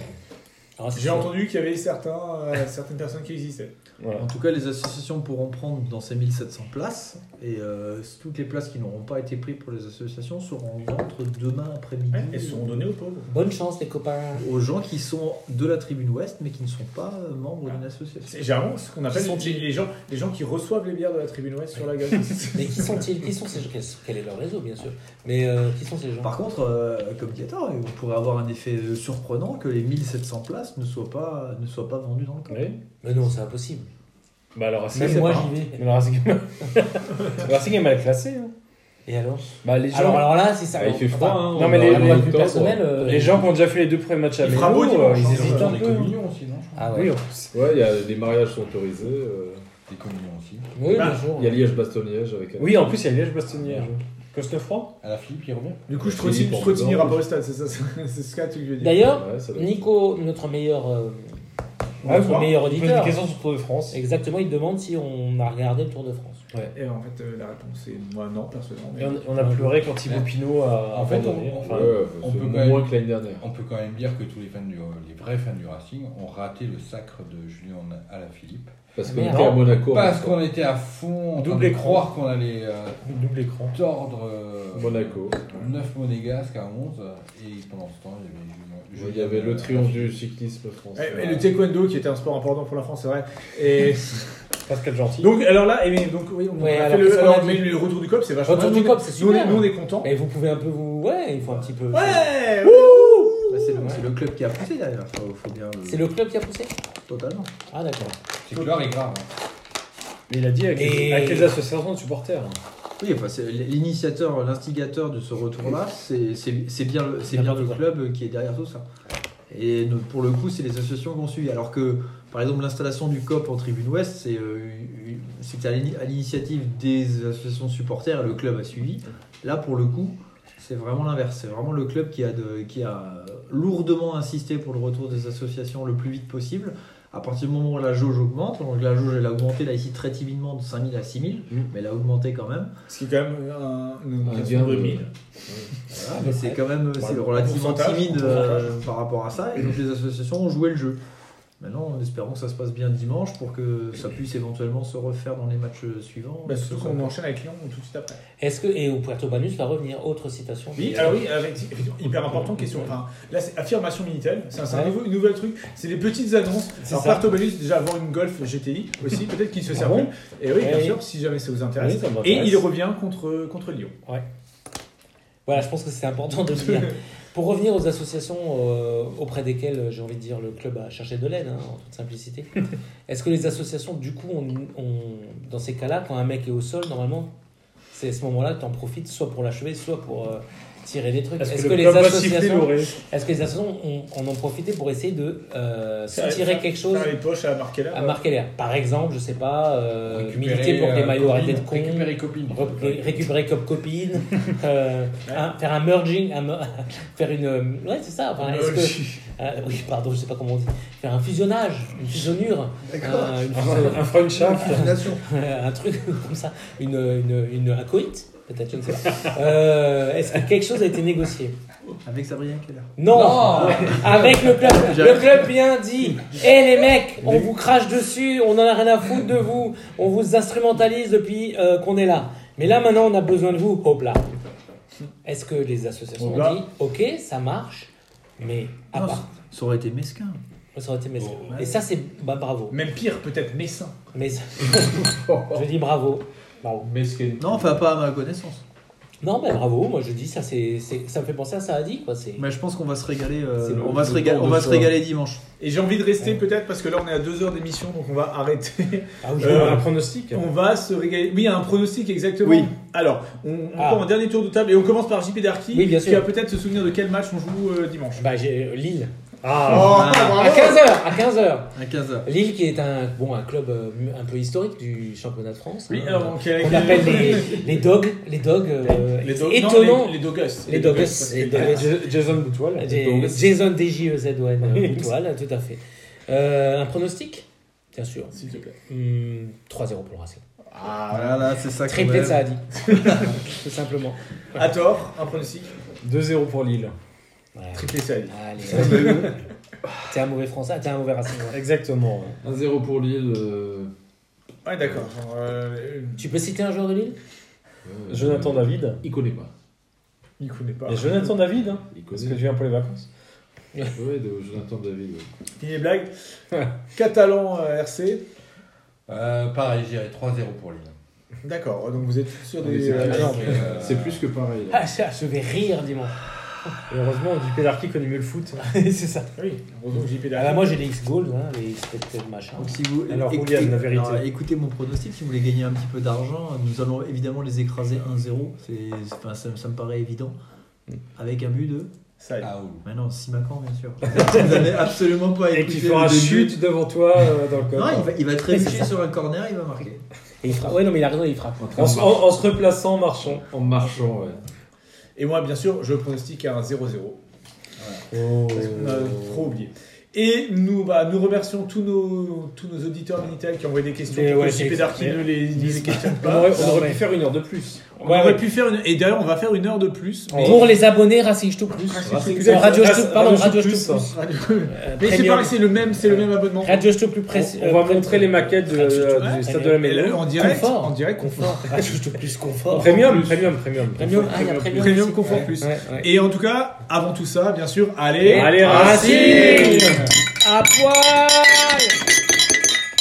Ah, c'est J'ai sûr. entendu qu'il y avait certains, euh, certaines personnes qui existaient. Voilà. En tout cas, les associations pourront prendre dans ces mille sept cents places et euh, toutes les places qui n'auront pas été prises pour les associations seront en vente demain après-midi Ouais, elles seront données aux pauvres. Bonne chance, les copains. aux gens qui sont de la tribune ouest mais qui ne sont pas euh, membres d'une association. C'est généralement ce qu'on appelle Qui sont les, les gens, les gens qui reçoivent les bières de la tribune ouest sur la gueule. Mais qui sont-ils? Qui sont ces gens? Quel est leur réseau, bien sûr? Mais euh, qui sont ces gens? Par contre, euh, comme dit Attard, on pourrait avoir un effet euh, surprenant que les mille sept cents places ne soient pas, ne soient pas vendues dans le camp. Oui. Mais non, c'est impossible. Bah, le Racing, Même c'est moi, pas- j'y vais. Mais le Racing... le Racing est mal classé. Hein. Et alors? Bah, les gens, Alors, alors là, c'est ça. Ah, il fait froid, hein, non, mais on les- aura les- le D'un point de vue temps, personnel, quoi. euh, les gens qui ont déjà fait les deux premiers matchs à Il fera beau Mélo, dimanche, euh, ils hein, hésitent Dans un des peu. communions aussi, non je crois. Ah Oui, ouais. en plus. Ouais, il y a des mariages sont autorisés. euh, Des communions aussi. Oui, Bah, bien sûr. Il y a Liège-Bastogne-Liège avec. Oui, en plus, il y a Liège-Bastogne-Liège. Cosnefroid. À la Philippe, il revient. Du coup, je Philippe, continue, en je continue dedans. rapport au stade, c'est ça, c'est c'est ce que tu veux dire. D'ailleurs, Ouais, ça doit être- Nico, notre meilleur, euh, Ouais, notre moi, meilleur On pose des auditeur, questions sur le Tour de France. exactement, il demande si on a regardé le Tour de France. Et en fait, euh, la réponse est moi non, personnellement. Et on, on a pleuré quand Thibaut Pinot a En fait, abandonné. on- Enfin, Ouais, ouais, on c'est peut moins quand même- que l'année dernière. On peut quand même dire que tous les fans du, les vrais fans du Racing ont raté le sacre de Julien Alaphilippe. Parce qu'on Merde. était à Monaco. en Parce même qu'on était à fond, en train Double de écran. croire qu'on allait euh, double écran. tordre euh, Monaco. neuf monégasques à onze. Et pendant ce temps, il y avait Julien- temps. Il y avait le triomphe du cyclisme français. Et, et le taekwondo qui était un sport important pour la France, c'est vrai. Et Pascal Gentil. donc, alors là, et mais, donc, oui, on Ouais, a alors, fait qu'est-ce le, qu'on a alors, dit mais le retour du COP, c'est vachement Retour bien. du COP, c'est Nous, on est- super. Nous, on est contents. Et vous pouvez un peu vous. Ouais, il faut un petit peu. Ouais, Bah, c'est le, c'est le club qui a poussé derrière, faut, faut bien le... C'est le club qui a poussé? Totalement. Ah, d'accord. C'est que l'heure est grave. hein. Mais il a dit avec, Et- les, avec les associations de supporters. Oui, enfin, c'est l'initiateur, l'instigateur de ce retour-là, c'est c'est- c'est bien, le- c'est bien le club qui est derrière tout ça. Et nous, pour le coup, c'est les associations qui ont suivi. Alors que, par exemple, l'installation du C O P en tribune ouest, c'est euh, une- c'était à l'ini- à l'initiative des associations de supporters et le club a suivi. Là, pour le coup, c'est vraiment l'inverse. C'est vraiment le club qui a, de, qui a lourdement insisté pour le retour des associations le plus vite possible. À partir du moment où la jauge augmente, donc la jauge elle a augmenté là ici très timidement de cinq mille à six mille, Mm. mais elle a augmenté quand même. Ce qui est quand même un, une Un augmentation gain de de- mille. Voilà, mais c'est quand même c'est le relativement pourcentage, timide le euh, par rapport à ça. Et donc les associations ont joué le jeu. Maintenant, en espérant que ça se passe bien dimanche pour que ça puisse éventuellement se refaire dans les matchs suivants. Bah, surtout qu'on enchaîne avec Lyon tout de suite après. Est-ce que. Et au Puerto Banus va revenir. Autre citation. Oui, alors oui, avec- effectivement, hyper important, question. Enfin, là, c'est affirmation Minitel, c'est un, c'est un Ouais. nouveau, une nouvelle truc, c'est les petites annonces. C'est Alors, ça. Puerto Banus, déjà avoir une Golf G T I aussi, peut-être qu'il se Ah sert bon plus. Et oui, bien Oui. sûr, si jamais ça vous intéresse. Oui, ça Et m'intéresse. il revient contre, contre Lyon. Voilà, je pense que c'est important de le dire. Pour revenir aux associations euh, auprès desquelles, j'ai envie de dire, le club a cherché de l'aide, hein, en toute simplicité, est-ce que les associations, du coup, ont, ont- dans ces cas-là, quand un mec est au sol, normalement, c'est à ce moment-là que tu en profites, soit pour l'achever, soit pour euh, tirer des trucs. Est-ce Est-ce que, que le les club va siffler associations, l'oreille est-ce que les associations ont- en ont profité pour essayer de euh, Faire- tirer faire- quelque chose Faire les poches à marquer là. à marquer l'air? Par exemple, je sais pas, euh, Récupérer, militer pour que les euh, maillots arrêtent copine, d'être cons. Récupérer copine. Ré- récupérer comme copine, euh, Ouais. un- faire un merging, un me- faire une. euh, Ouais, c'est ça. Enfin, est-ce que, euh, oui, pardon, je sais pas comment on dit. Faire un fusionnage, une fusionnure, euh, une fusion- Un front shaft. un truc comme ça, une, une, une, un coït, peut-être, je ne sais pas. Euh, est-ce que quelque chose a été négocié? Avec Sabrina Keller. Non, Non. Avec le club. J'avais- Le club vient dit hé les mecs, on vous crache dessus, on en a rien à foutre de vous, on vous instrumentalise depuis euh, qu'on est là. Mais là maintenant on a besoin de vous, hop là. Est-ce que les associations Hop là. ont dit ok, ça marche, mais à Non, part. ça aurait été mesquin. Ça aurait été mesquin. ouais. Et ça c'est bah, bravo. Même pire, peut-être messin. Mais je dis bravo. Bravo. Mesquin. Non, enfin pas à ma connaissance. Non, mais bravo, moi je dis ça, c'est, c'est, ça me fait penser à Saadi quoi. C'est... Mais je pense qu'on va se régaler. euh, C'est le- on va se le régaler, tour on de va se choix. régaler dimanche. Et j'ai envie de rester peut-être parce que là on est à deux heures d'émission donc on va arrêter. Ah oui, Euh, Un pronostic. On va se régaler. Oui, il y a un pronostic exactement. Oui. Alors, on, on Ah. prend un dernier tour de table et on commence par J P Darky Oui, bien qui sûr. va peut-être se souvenir de quel match on joue euh, dimanche. Bah j'ai Lille. Ah, Oh, À bravo. quinze heures, à quinze heures. À quinze heures. Lille qui est un, bon, un club euh, un peu historique du championnat de France. Oui, hein. alors donc, avec On les- appelle les, les dogs, les dogs, euh, les dogs- étonnants. non, les, les dogus. Les dogus, parce que- les dogus. J- Jason Boutwell. Des- Jason D J E Z O N Boutoil, tout à fait. Euh, un pronostic? Bien sûr. S'il te plaît. Hum, trois zéro pour le Racing. Ah, Voilà, c'est ça. qu'on Triplé de aime. Saadi. Tout simplement. à tort, un pronostic. deux zéro pour Lille. Ouais. Triplé Saadi. Allez. T'es un mauvais français, t'es un mauvais Racing. ouais. Exactement. un zéro pour Lille. euh, Ouais, d'accord. Euh, Tu peux citer un joueur de Lille? euh, Jonathan David. Il connaît pas. il connaît pas. Et Jonathan David, hein, Il parce connaît. que tu viens pour les vacances. Ouais, de Jonathan David. ouais. Fini les blagues. Catalan euh, R C. Euh, pareil, j'irai trois zéro pour Lille. D'accord, donc vous êtes sur Ah, mais des. c'est euh, clair. non, mais, euh, C'est plus que pareil. Ah, ça, je vais rire dimanche. Et heureusement, J P Darky connaît mieux le foot. C'est ça. Oui, heureusement que J P Ah Darky. bah moi j'ai les X-Goals, hein, les expected machin. Donc, si vous Alors, écoutez, Julian, la vérité. alors, écoutez mon pronostic, si vous voulez gagner un petit peu d'argent, nous allons évidemment les écraser un zéro. C'est, c'est- enfin, ça, ça me paraît évident. Avec un but de. Ça y est. Ah, ou. Mais non, Simacan, bien sûr. Vous n'avez absolument pas Et écouté. qui fera le début. chute devant toi euh, dans le code. Non, il va, il va Mais trébucher c'est ça. sur un corner, il va marquer. Et il frappe. Ouais, non, mais il a raison, il frappe. En, se- en- en se replaçant, marchant. En marchant, ouais. Et moi, bien sûr, je pronostique à un zéro zéro. Oh. Parce qu'on a trop oublié. Et nous, bah, nous remercions tous nos, tous nos auditeurs Minitel qui ont envoyé des questions Mais pour ouais, que J P c'est- Darky mais- ne les, ne les questionne On pas. aurait, on Non, aurait mais- pu faire une heure de plus. On Ouais, aurait ouais. pu faire une... Et d'ailleurs, on va faire une heure de plus. mais- Pour les abonnés Racing Stoup Plus. Racing Euh, Radio Plus. Stoup, pardon, Radio Radio Stoup Stoup Plus. Plus. Radio- Euh, Mais c'est Premium. pareil, c'est le même, c'est le même abonnement. Radio Stoup Plus précis. On va montrer les maquettes de- euh, Ouais, du stade de la Et là, Méno. en direct, Confort. en direct, confort. Radio Stoup Plus confort. Premium, premium, premium. Premium, ah, il y a Premium. Premium aussi. confort Ouais, plus. ouais, ouais. Et en tout cas, avant tout ça, bien sûr, allez, Allez, Racing Racing À poil